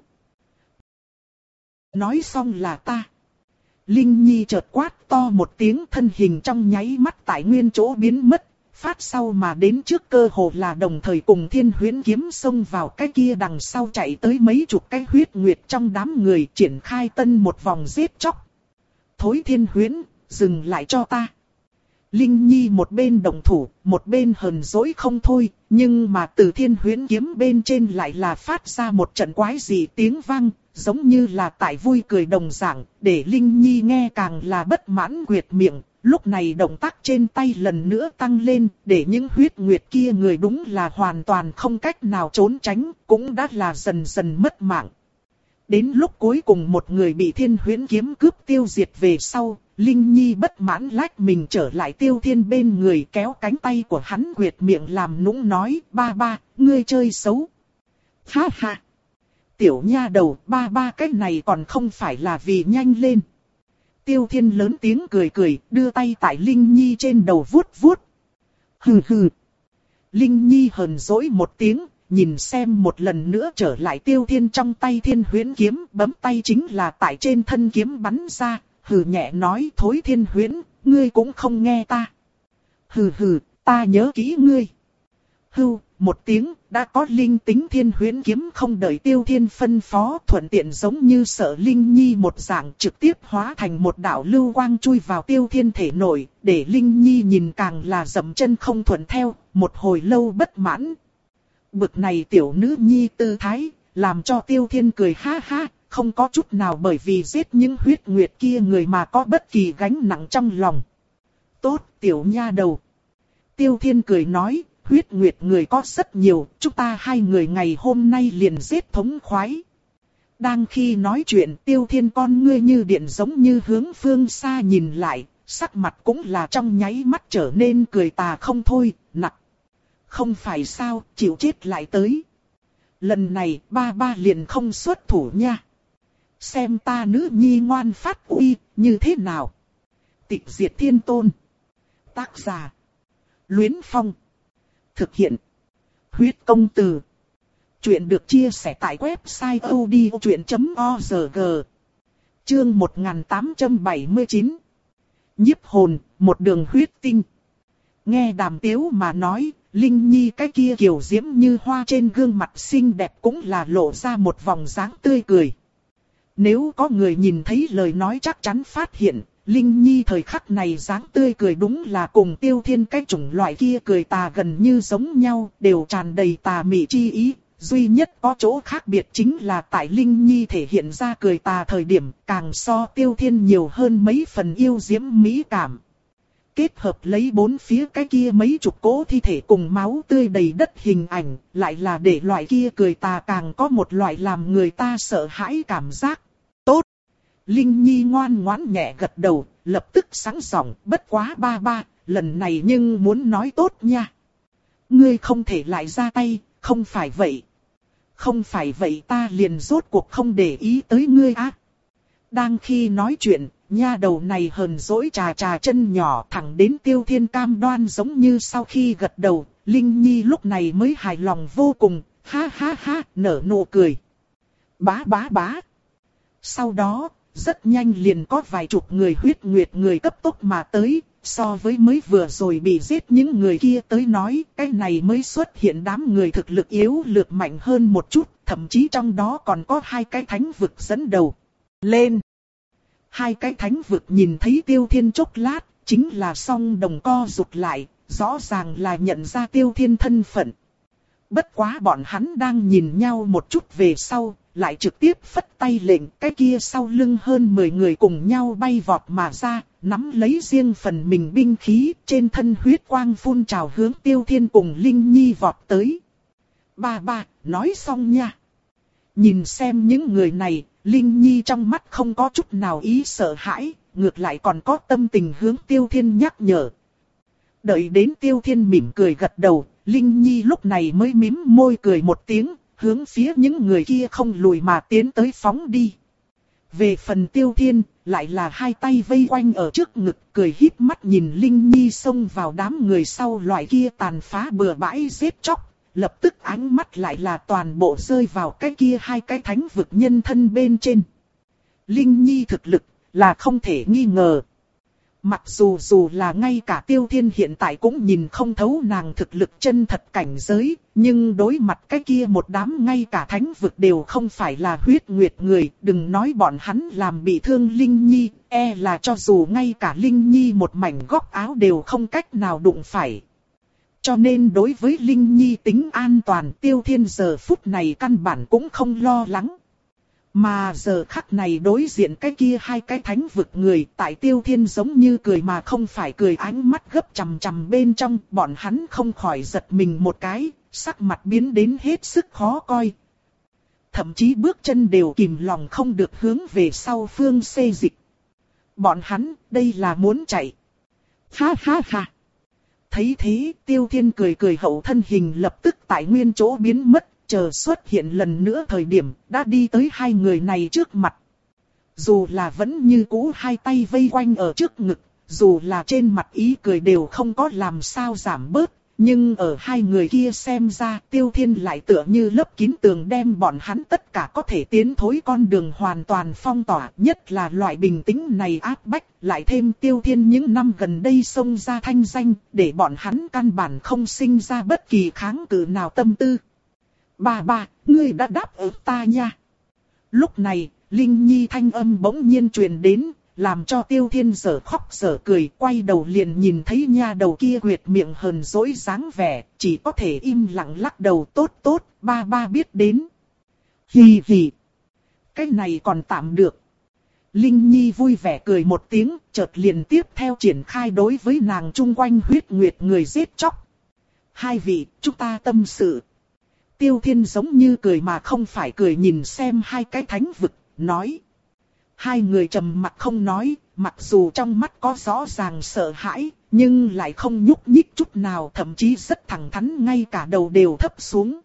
Nói xong là ta. Linh Nhi chợt quát to một tiếng, thân hình trong nháy mắt tại nguyên chỗ biến mất, phát sau mà đến trước cơ hồ là đồng thời cùng Thiên Huyễn kiếm xông vào cái kia đằng sau chạy tới mấy chục cái huyết nguyệt trong đám người triển khai tân một vòng giết chóc. Thối Thiên Huyễn, dừng lại cho ta. Linh Nhi một bên động thủ, một bên hờn dỗi không thôi, nhưng mà từ Thiên Huyễn kiếm bên trên lại là phát ra một trận quái dị tiếng vang, giống như là tại vui cười đồng dạng, để Linh Nhi nghe càng là bất mãn quyệt miệng. Lúc này động tác trên tay lần nữa tăng lên, để những huyết nguyệt kia người đúng là hoàn toàn không cách nào trốn tránh, cũng đã là dần dần mất mạng. Đến lúc cuối cùng một người bị Thiên Huyễn kiếm cướp tiêu diệt về sau, Linh Nhi bất mãn lách mình trở lại Tiêu Thiên bên người, kéo cánh tay của hắn quyệt miệng làm nũng nói, ba ba, ngươi chơi xấu. Ha ha! Tiểu nha đầu, ba ba cái này còn không phải là vì nhanh lên. Tiêu Thiên lớn tiếng cười cười, đưa tay tại Linh Nhi trên đầu vuốt vuốt. Hừ hừ. Linh Nhi hờn dỗi một tiếng, nhìn xem một lần nữa trở lại Tiêu Thiên trong tay Thiên Huyễn kiếm, bấm tay chính là tại trên thân kiếm bắn ra, hừ nhẹ nói, thối Thiên Huyễn, ngươi cũng không nghe ta. Hừ hừ, ta nhớ kỹ ngươi. Hưu, một tiếng, đã có linh tính Thiên Huyễn kiếm không đợi Tiêu Thiên phân phó, thuận tiện giống như sợ Linh Nhi một dạng trực tiếp hóa thành một đạo lưu quang chui vào Tiêu Thiên thể nội, để Linh Nhi nhìn càng là dậm chân không thuận theo, một hồi lâu bất mãn. Bực này tiểu nữ nhi tư thái, làm cho Tiêu Thiên cười ha ha, không có chút nào bởi vì giết những huyết nguyệt kia người mà có bất kỳ gánh nặng trong lòng. Tốt, tiểu nha đầu. Tiêu Thiên cười nói, huyết nguyệt người có rất nhiều, chúng ta hai người ngày hôm nay liền giết thống khoái. Đang khi nói chuyện, Tiêu Thiên con ngươi như điện giống như hướng phương xa nhìn lại, sắc mặt cũng là trong nháy mắt trở nên cười tà không thôi, nặng. Không phải sao, chịu chết lại tới. Lần này ba ba liền không xuất thủ nha. Xem ta nữ nhi ngoan phát uy, như thế nào. Tịch diệt thiên tôn. Tác giả. Luyến Phong. Thực hiện. Huyết công từ. Chuyện được chia sẻ tại website odchuyện chấm org. Chương một nghìn tám trăm bảy mươi chín. Nhiếp hồn, một đường huyết tinh. Nghe Đàm Tiếu mà nói, Linh Nhi cái kia kiều diễm như hoa trên gương mặt xinh đẹp cũng là lộ ra một vòng dáng tươi cười. Nếu có người nhìn thấy lời nói chắc chắn phát hiện, Linh Nhi thời khắc này dáng tươi cười đúng là cùng Tiêu Thiên cái chủng loại kia cười tà gần như giống nhau, đều tràn đầy tà mị chi ý. Duy nhất có chỗ khác biệt chính là tại Linh Nhi thể hiện ra cười tà thời điểm càng so Tiêu Thiên nhiều hơn mấy phần yêu diễm mỹ cảm. Kết hợp lấy bốn phía cái kia mấy chục cỗ thi thể cùng máu tươi đầy đất hình ảnh, lại là để loại kia cười tà càng có một loại làm người ta sợ hãi cảm giác. Tốt! Linh Nhi ngoan ngoãn nhẹ gật đầu, lập tức sáng giọng, bất quá ba ba, lần này nhưng muốn nói tốt nha. Ngươi không thể lại ra tay, không phải vậy. Không phải vậy ta liền rốt cuộc không để ý tới ngươi á. Đang khi nói chuyện, nha đầu này hờn dỗi trà trà chân nhỏ thẳng đến Tiêu Thiên cam đoan giống như sau khi gật đầu, Linh Nhi lúc này mới hài lòng vô cùng, ha ha ha, nở nụ cười. Bá bá bá. Sau đó, rất nhanh liền có vài chục người huyết nguyệt người cấp tốc mà tới, so với mới vừa rồi bị giết những người kia tới nói, cái này mới xuất hiện đám người thực lực yếu lược mạnh hơn một chút, thậm chí trong đó còn có hai cái thánh vực dẫn đầu. Lên! Hai cái thánh vực nhìn thấy Tiêu Thiên chốc lát, chính là song đồng co rụt lại, rõ ràng là nhận ra Tiêu Thiên thân phận. Bất quá bọn hắn đang nhìn nhau một chút về sau, lại trực tiếp phất tay lệnh, cái kia sau lưng hơn mười người cùng nhau bay vọt mà ra, nắm lấy riêng phần mình binh khí, trên thân huyết quang phun trào hướng Tiêu Thiên cùng Linh Nhi vọt tới. Ba ba, nói xong nha. Nhìn xem những người này, Linh Nhi trong mắt không có chút nào ý sợ hãi, ngược lại còn có tâm tình hướng Tiêu Thiên nhắc nhở. Đợi đến Tiêu Thiên mỉm cười gật đầu, Linh Nhi lúc này mới mím môi cười một tiếng, hướng phía những người kia không lùi mà tiến tới phóng đi. Về phần Tiêu Thiên, lại là hai tay vây quanh ở trước ngực, cười híp mắt nhìn Linh Nhi xông vào đám người sau loại kia tàn phá bừa bãi giết chóc, lập tức ánh mắt lại là toàn bộ rơi vào cái kia hai cái thánh vực nhân thân bên trên. Linh Nhi thực lực là không thể nghi ngờ. Mặc dù dù là ngay cả Tiêu Thiên hiện tại cũng nhìn không thấu nàng thực lực chân thật cảnh giới, nhưng đối mặt cái kia một đám ngay cả thánh vực đều không phải là huyết nguyệt người, đừng nói bọn hắn làm bị thương Linh Nhi, e là cho dù ngay cả Linh Nhi một mảnh góc áo đều không cách nào đụng phải. Cho nên đối với Linh Nhi tính an toàn, Tiêu Thiên giờ phút này căn bản cũng không lo lắng. Mà giờ khắc này đối diện cái kia hai cái thánh vực người, tại Tiêu Thiên giống như cười mà không phải cười, ánh mắt gấp chằm chằm bên trong, bọn hắn không khỏi giật mình một cái, sắc mặt biến đến hết sức khó coi. Thậm chí bước chân đều kìm lòng không được hướng về sau phương xê dịch. Bọn hắn, đây là muốn chạy. Ha ha ha. Thấy thế, Tiêu Thiên cười cười, hậu thân hình lập tức tại nguyên chỗ biến mất. Chờ xuất hiện lần nữa thời điểm, đã đi tới hai người này trước mặt. Dù là vẫn như cũ hai tay vây quanh ở trước ngực, dù là trên mặt ý cười đều không có làm sao giảm bớt, nhưng ở hai người kia xem ra, Tiêu Thiên lại tựa như lấp kín tường đem bọn hắn tất cả có thể tiến thối con đường hoàn toàn phong tỏa, nhất là loại bình tĩnh này áp bách, lại thêm Tiêu Thiên những năm gần đây xông ra thanh danh, để bọn hắn căn bản không sinh ra bất kỳ kháng cự nào tâm tư. Ba ba, ngươi đã đáp ứng ta nha. Lúc này, Linh Nhi thanh âm bỗng nhiên truyền đến, làm cho Tiêu Thiên dở khóc dở cười, quay đầu liền nhìn thấy nha đầu kia huyệt miệng hờn dỗi dáng vẻ, chỉ có thể im lặng lắc đầu. Tốt tốt, ba ba biết đến. Hì hì. Cái này còn tạm được. Linh Nhi vui vẻ cười một tiếng, chợt liền tiếp theo triển khai đối với nàng chung quanh huyết nguyệt người giết chóc. Hai vị, chúng ta tâm sự. Tiêu Thiên giống như cười mà không phải cười nhìn xem hai cái thánh vực, nói. Hai người trầm mặt không nói, mặc dù trong mắt có rõ ràng sợ hãi, nhưng lại không nhúc nhích chút nào, thậm chí rất thẳng thắn, ngay cả đầu đều thấp xuống.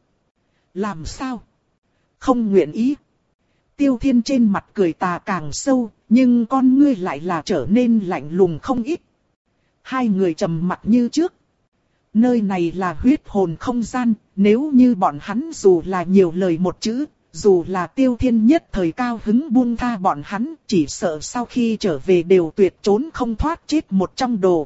Làm sao? Không nguyện ý. Tiêu Thiên trên mặt cười tà càng sâu, nhưng con ngươi lại là trở nên lạnh lùng không ít. Hai người trầm mặt như trước. Nơi này là huyết hồn không gian, nếu như bọn hắn dù là nhiều lời một chữ, dù là Tiêu Thiên nhất thời cao hứng buông tha bọn hắn, chỉ sợ sau khi trở về đều tuyệt trốn không thoát chết một trong đồ.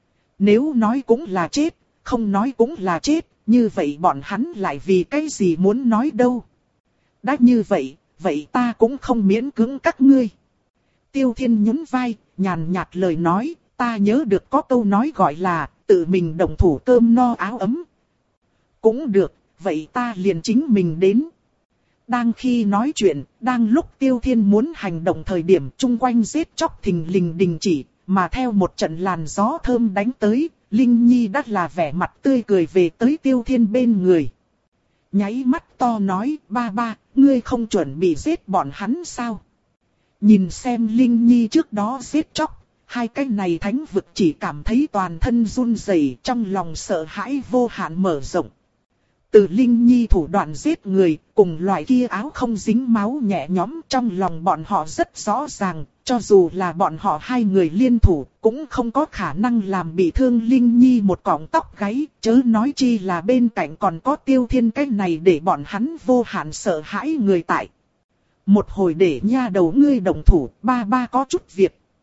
Nếu nói cũng là chết, không nói cũng là chết, như vậy bọn hắn lại vì cái gì muốn nói đâu. Đã như vậy, vậy ta cũng không miễn cưỡng các ngươi. Tiêu Thiên nhún vai, nhàn nhạt lời nói, ta nhớ được có câu nói gọi là tự mình động thủ cơm no áo ấm. Cũng được, vậy ta liền chính mình đến. Đang khi nói chuyện, đang lúc Tiêu Thiên muốn hành động thời điểm chung quanh giết chóc thình lình đình chỉ, mà theo một trận làn gió thơm đánh tới, Linh Nhi đã là vẻ mặt tươi cười về tới Tiêu Thiên bên người. Nháy mắt to nói, ba ba, ngươi không chuẩn bị giết bọn hắn sao? Nhìn xem Linh Nhi trước đó giết chóc, hai cái này thánh vực chỉ cảm thấy toàn thân run rẩy, trong lòng sợ hãi vô hạn mở rộng. Từ Linh Nhi thủ đoạn giết người, cùng loại kia áo không dính máu nhẹ nhõm, trong lòng bọn họ rất rõ ràng, cho dù là bọn họ hai người liên thủ, cũng không có khả năng làm bị thương Linh Nhi một cọng tóc gáy, chớ nói chi là bên cạnh còn có Tiêu Thiên cái này để bọn hắn vô hạn sợ hãi người tại. Một hồi để nha đầu ngươi đồng thủ, ba ba có chút việc.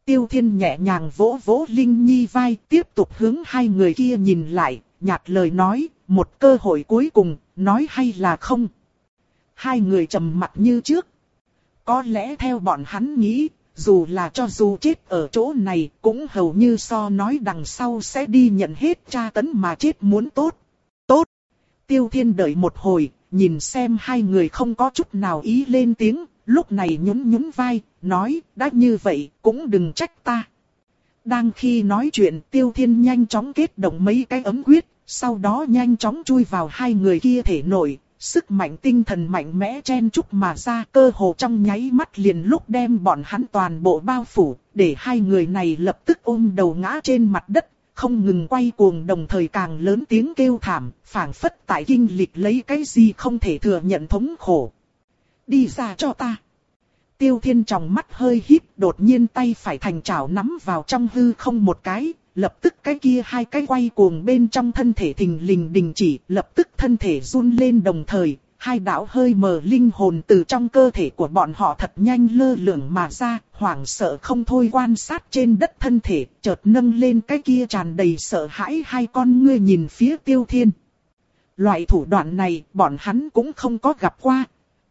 Tiêu Thiên nhẹ nhàng vỗ vỗ Linh Nhi vai, tiếp tục hướng hai người kia nhìn lại, nhạt lời nói, một cơ hội cuối cùng, nói hay là không. Hai người trầm mặt như trước. Có lẽ theo bọn hắn nghĩ, dù là cho dù chết ở chỗ này, cũng hầu như so nói đằng sau sẽ đi nhận hết tra tấn mà chết muốn tốt. Tốt! Tiêu Thiên đợi một hồi, nhìn xem hai người không có chút nào ý lên tiếng, lúc này nhún nhún vai, nói, đã như vậy, cũng đừng trách ta. Đang khi nói chuyện, Tiêu Thiên nhanh chóng kết động mấy cái ấm quyết, sau đó nhanh chóng chui vào hai người kia thể nội, sức mạnh tinh thần mạnh mẽ chen chúc mà ra, cơ hồ trong nháy mắt liền lúc đem bọn hắn toàn bộ bao phủ, để hai người này lập tức ôm đầu ngã trên mặt đất, không ngừng quay cuồng, đồng thời càng lớn tiếng kêu thảm, phảng phất tại kinh lịch lấy cái gì không thể thừa nhận thống khổ. Đi ra cho ta! Tiêu Thiên trong mắt hơi híp, đột nhiên tay phải thành chảo nắm vào trong hư không một cái, lập tức cái kia hai cái quay cuồng bên trong thân thể thình lình đình chỉ, lập tức thân thể run lên, đồng thời, hai đạo hơi mờ linh hồn từ trong cơ thể của bọn họ thật nhanh lơ lửng mà ra, hoảng sợ không thôi quan sát trên đất thân thể, chợt nâng lên cái kia tràn đầy sợ hãi hai con ngươi nhìn phía Tiêu Thiên. Loại thủ đoạn này, bọn hắn cũng không có gặp qua.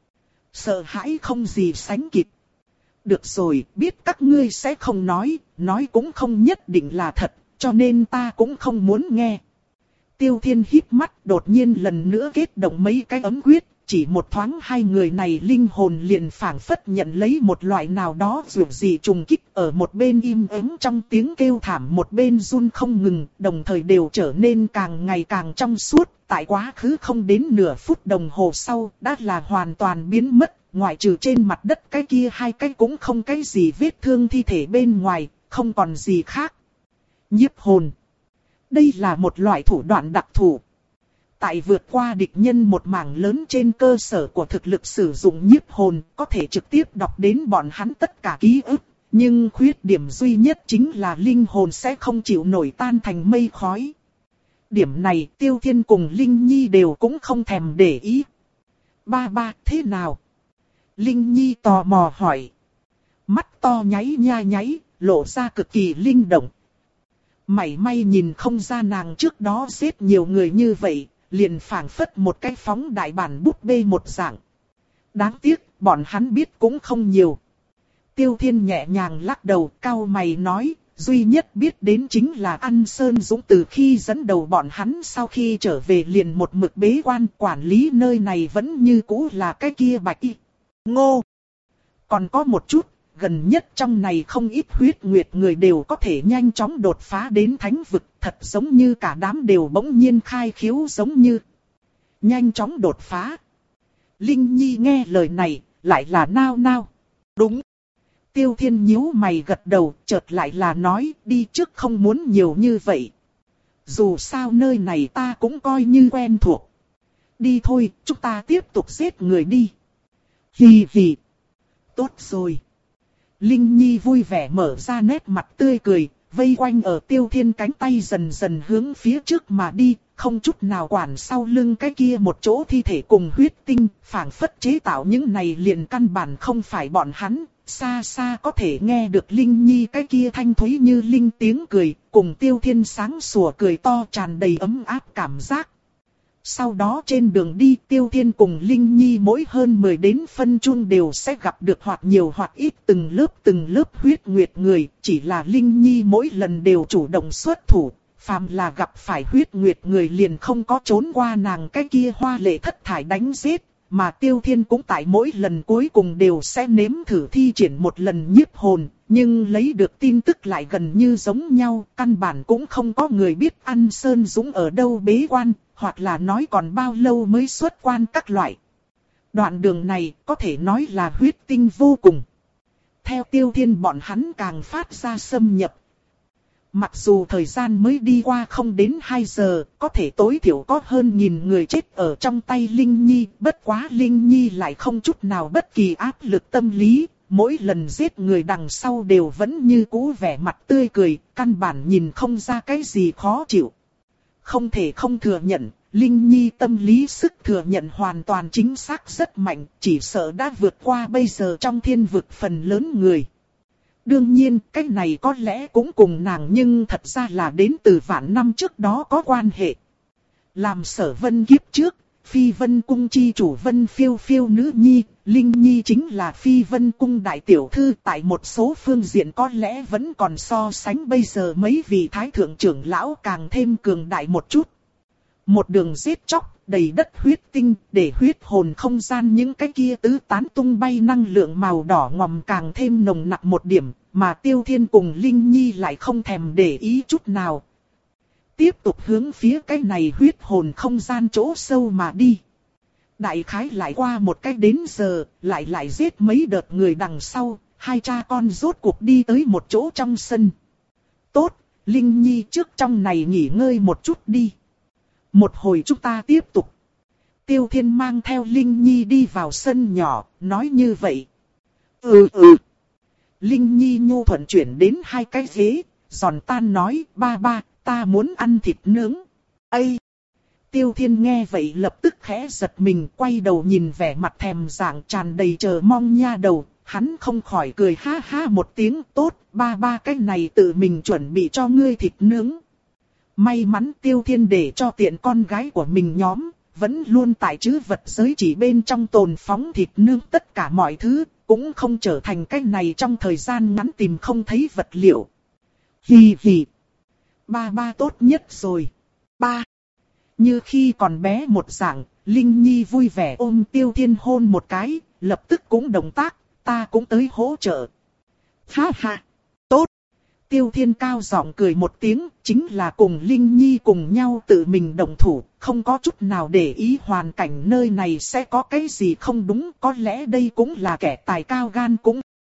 Sợ hãi không gì sánh kịp. Được rồi, biết các ngươi sẽ không nói, nói cũng không nhất định là thật, cho nên ta cũng không muốn nghe. Tiêu Thiên híp mắt, đột nhiên lần nữa kết động mấy cái ấm quyết, chỉ một thoáng hai người này linh hồn liền phảng phất nhận lấy một loại nào đó dù gì trùng kích, ở một bên im ắng trong tiếng kêu thảm, một bên run không ngừng, đồng thời đều trở nên càng ngày càng trong suốt, tại quá khứ không đến nửa phút đồng hồ sau, đã là hoàn toàn biến mất, ngoại trừ trên mặt đất cái kia hai cái cũng không cái gì vết thương thi thể bên ngoài, không còn gì khác. Nhiếp hồn. Đây là một loại thủ đoạn đặc thù. Tại vượt qua địch nhân một mảng lớn trên cơ sở của thực lực sử dụng nhiếp hồn, có thể trực tiếp đọc đến bọn hắn tất cả ký ức. Nhưng khuyết điểm duy nhất chính là linh hồn sẽ không chịu nổi, tan thành mây khói. Điểm này Tiêu Thiên cùng Linh Nhi đều cũng không thèm để ý. Ba ba, thế nào? Linh Nhi tò mò hỏi. Mắt to nháy nha nháy, lộ ra cực kỳ linh động. Mảy may nhìn không ra nàng trước đó giết nhiều người như vậy, liền phảng phất một cái phóng đại bản búp bê một dạng. Đáng tiếc, bọn hắn biết cũng không nhiều. Tiêu Thiên nhẹ nhàng lắc đầu, cau mày nói, duy nhất biết đến chính là An Sơn Dũng từ khi dẫn đầu bọn hắn sau khi trở về liền một mực bế quan, quản lý nơi này vẫn như cũ là cái kia Bạch Y. Ngô. Còn có một chút, gần nhất trong này không ít huyết nguyệt người đều có thể nhanh chóng đột phá đến thánh vực, thật giống như cả đám đều bỗng nhiên khai khiếu giống như. Nhanh chóng đột phá. Linh Nhi nghe lời này, lại là nao nao. Đúng. Tiêu Thiên nhíu mày gật đầu, chợt lại là nói, đi trước không muốn nhiều như vậy. Dù sao nơi này ta cũng coi như quen thuộc. Đi thôi, chúng ta tiếp tục giết người đi. Hì hì. Tốt rồi. Linh Nhi vui vẻ mở ra nét mặt tươi cười, vây quanh ở Tiêu Thiên cánh tay dần dần hướng phía trước mà đi, không chút nào quản sau lưng cái kia một chỗ thi thể cùng huyết tinh, phảng phất chế tạo những này liền căn bản không phải bọn hắn, xa xa có thể nghe được Linh Nhi cái kia thanh thúy như linh tiếng cười, cùng Tiêu Thiên sáng sủa cười to tràn đầy ấm áp cảm giác. Sau đó trên đường đi Tiêu Thiên cùng Linh Nhi mỗi hơn mười đến phân chung đều sẽ gặp được hoặc nhiều hoặc ít từng lớp từng lớp huyết nguyệt người, chỉ là Linh Nhi mỗi lần đều chủ động xuất thủ, phàm là gặp phải huyết nguyệt người liền không có trốn qua nàng cái kia hoa lệ thất thải đánh giết, mà Tiêu Thiên cũng tại mỗi lần cuối cùng đều sẽ nếm thử thi triển một lần nhiếp hồn, nhưng lấy được tin tức lại gần như giống nhau, căn bản cũng không có người biết An Sơn Dũng ở đâu bế quan, hoặc là nói còn bao lâu mới xuất quan các loại. Đoạn đường này có thể nói là huyết tinh vô cùng. Theo Tiêu Thiên bọn hắn càng phát ra xâm nhập. Mặc dù thời gian mới đi qua không đến hai giờ, có thể tối thiểu có hơn nghìn người chết ở trong tay Linh Nhi, bất quá Linh Nhi lại không chút nào bất kỳ áp lực tâm lý, mỗi lần giết người đằng sau đều vẫn như cũ vẻ mặt tươi cười, căn bản nhìn không ra cái gì khó chịu. Không thể không thừa nhận, Linh Nhi tâm lý sức thừa nhận hoàn toàn chính xác rất mạnh, chỉ sợ đã vượt qua bây giờ trong thiên vực phần lớn người. Đương nhiên, cái này có lẽ cũng cùng nàng nhưng thật ra là đến từ vạn năm trước đó có quan hệ. Làm Sở Vân kiếp trước, Phi Vân Cung chi chủ Vân Phiêu Phiêu nữ nhi, Linh Nhi chính là Phi Vân Cung đại tiểu thư, tại một số phương diện có lẽ vẫn còn so sánh bây giờ mấy vị thái thượng trưởng lão càng thêm cường đại một chút. Một đường giết chóc, đầy đất huyết tinh, để huyết hồn không gian những cái kia tứ tán tung bay năng lượng màu đỏ ngòm càng thêm nồng nặc một điểm, mà Tiêu Thiên cùng Linh Nhi lại không thèm để ý chút nào. Tiếp tục hướng phía cái này huyết hồn không gian chỗ sâu mà đi. Đại khái lại qua một cách đến giờ, lại lại giết mấy đợt người đằng sau, hai cha con rốt cuộc đi tới một chỗ trong sân. Tốt, Linh Nhi trước trong này nghỉ ngơi một chút đi. Một hồi chúng ta tiếp tục. Tiêu Thiên mang theo Linh Nhi đi vào sân nhỏ, nói như vậy. Ừ ừ. Linh Nhi nhu thuận chuyển đến hai cái ghế, giòn tan nói, ba ba, ta muốn ăn thịt nướng. Ây! Tiêu Thiên nghe vậy lập tức khẽ giật mình, quay đầu nhìn vẻ mặt thèm dạng tràn đầy chờ mong nha đầu. Hắn không khỏi cười ha ha một tiếng, tốt, ba ba cái này tự mình chuẩn bị cho ngươi thịt nướng. May mắn Tiêu Thiên để cho tiện con gái của mình nhóm, vẫn luôn tại trữ vật giới chỉ bên trong tồn phóng thịt nướng tất cả mọi thứ, cũng không trở thành cái này trong thời gian ngắn tìm không thấy vật liệu. Hì hì. Ba ba tốt nhất rồi. Ba. Như khi còn bé một dạng, Linh Nhi vui vẻ ôm Tiêu Thiên hôn một cái, lập tức cũng động tác, ta cũng tới hỗ trợ. Ha ha. Tốt. Tiêu Thiên cao giọng cười một tiếng, chính là cùng Linh Nhi cùng nhau tự mình động thủ, không có chút nào để ý hoàn cảnh nơi này sẽ có cái gì không đúng, có lẽ đây cũng là kẻ tài cao gan cũng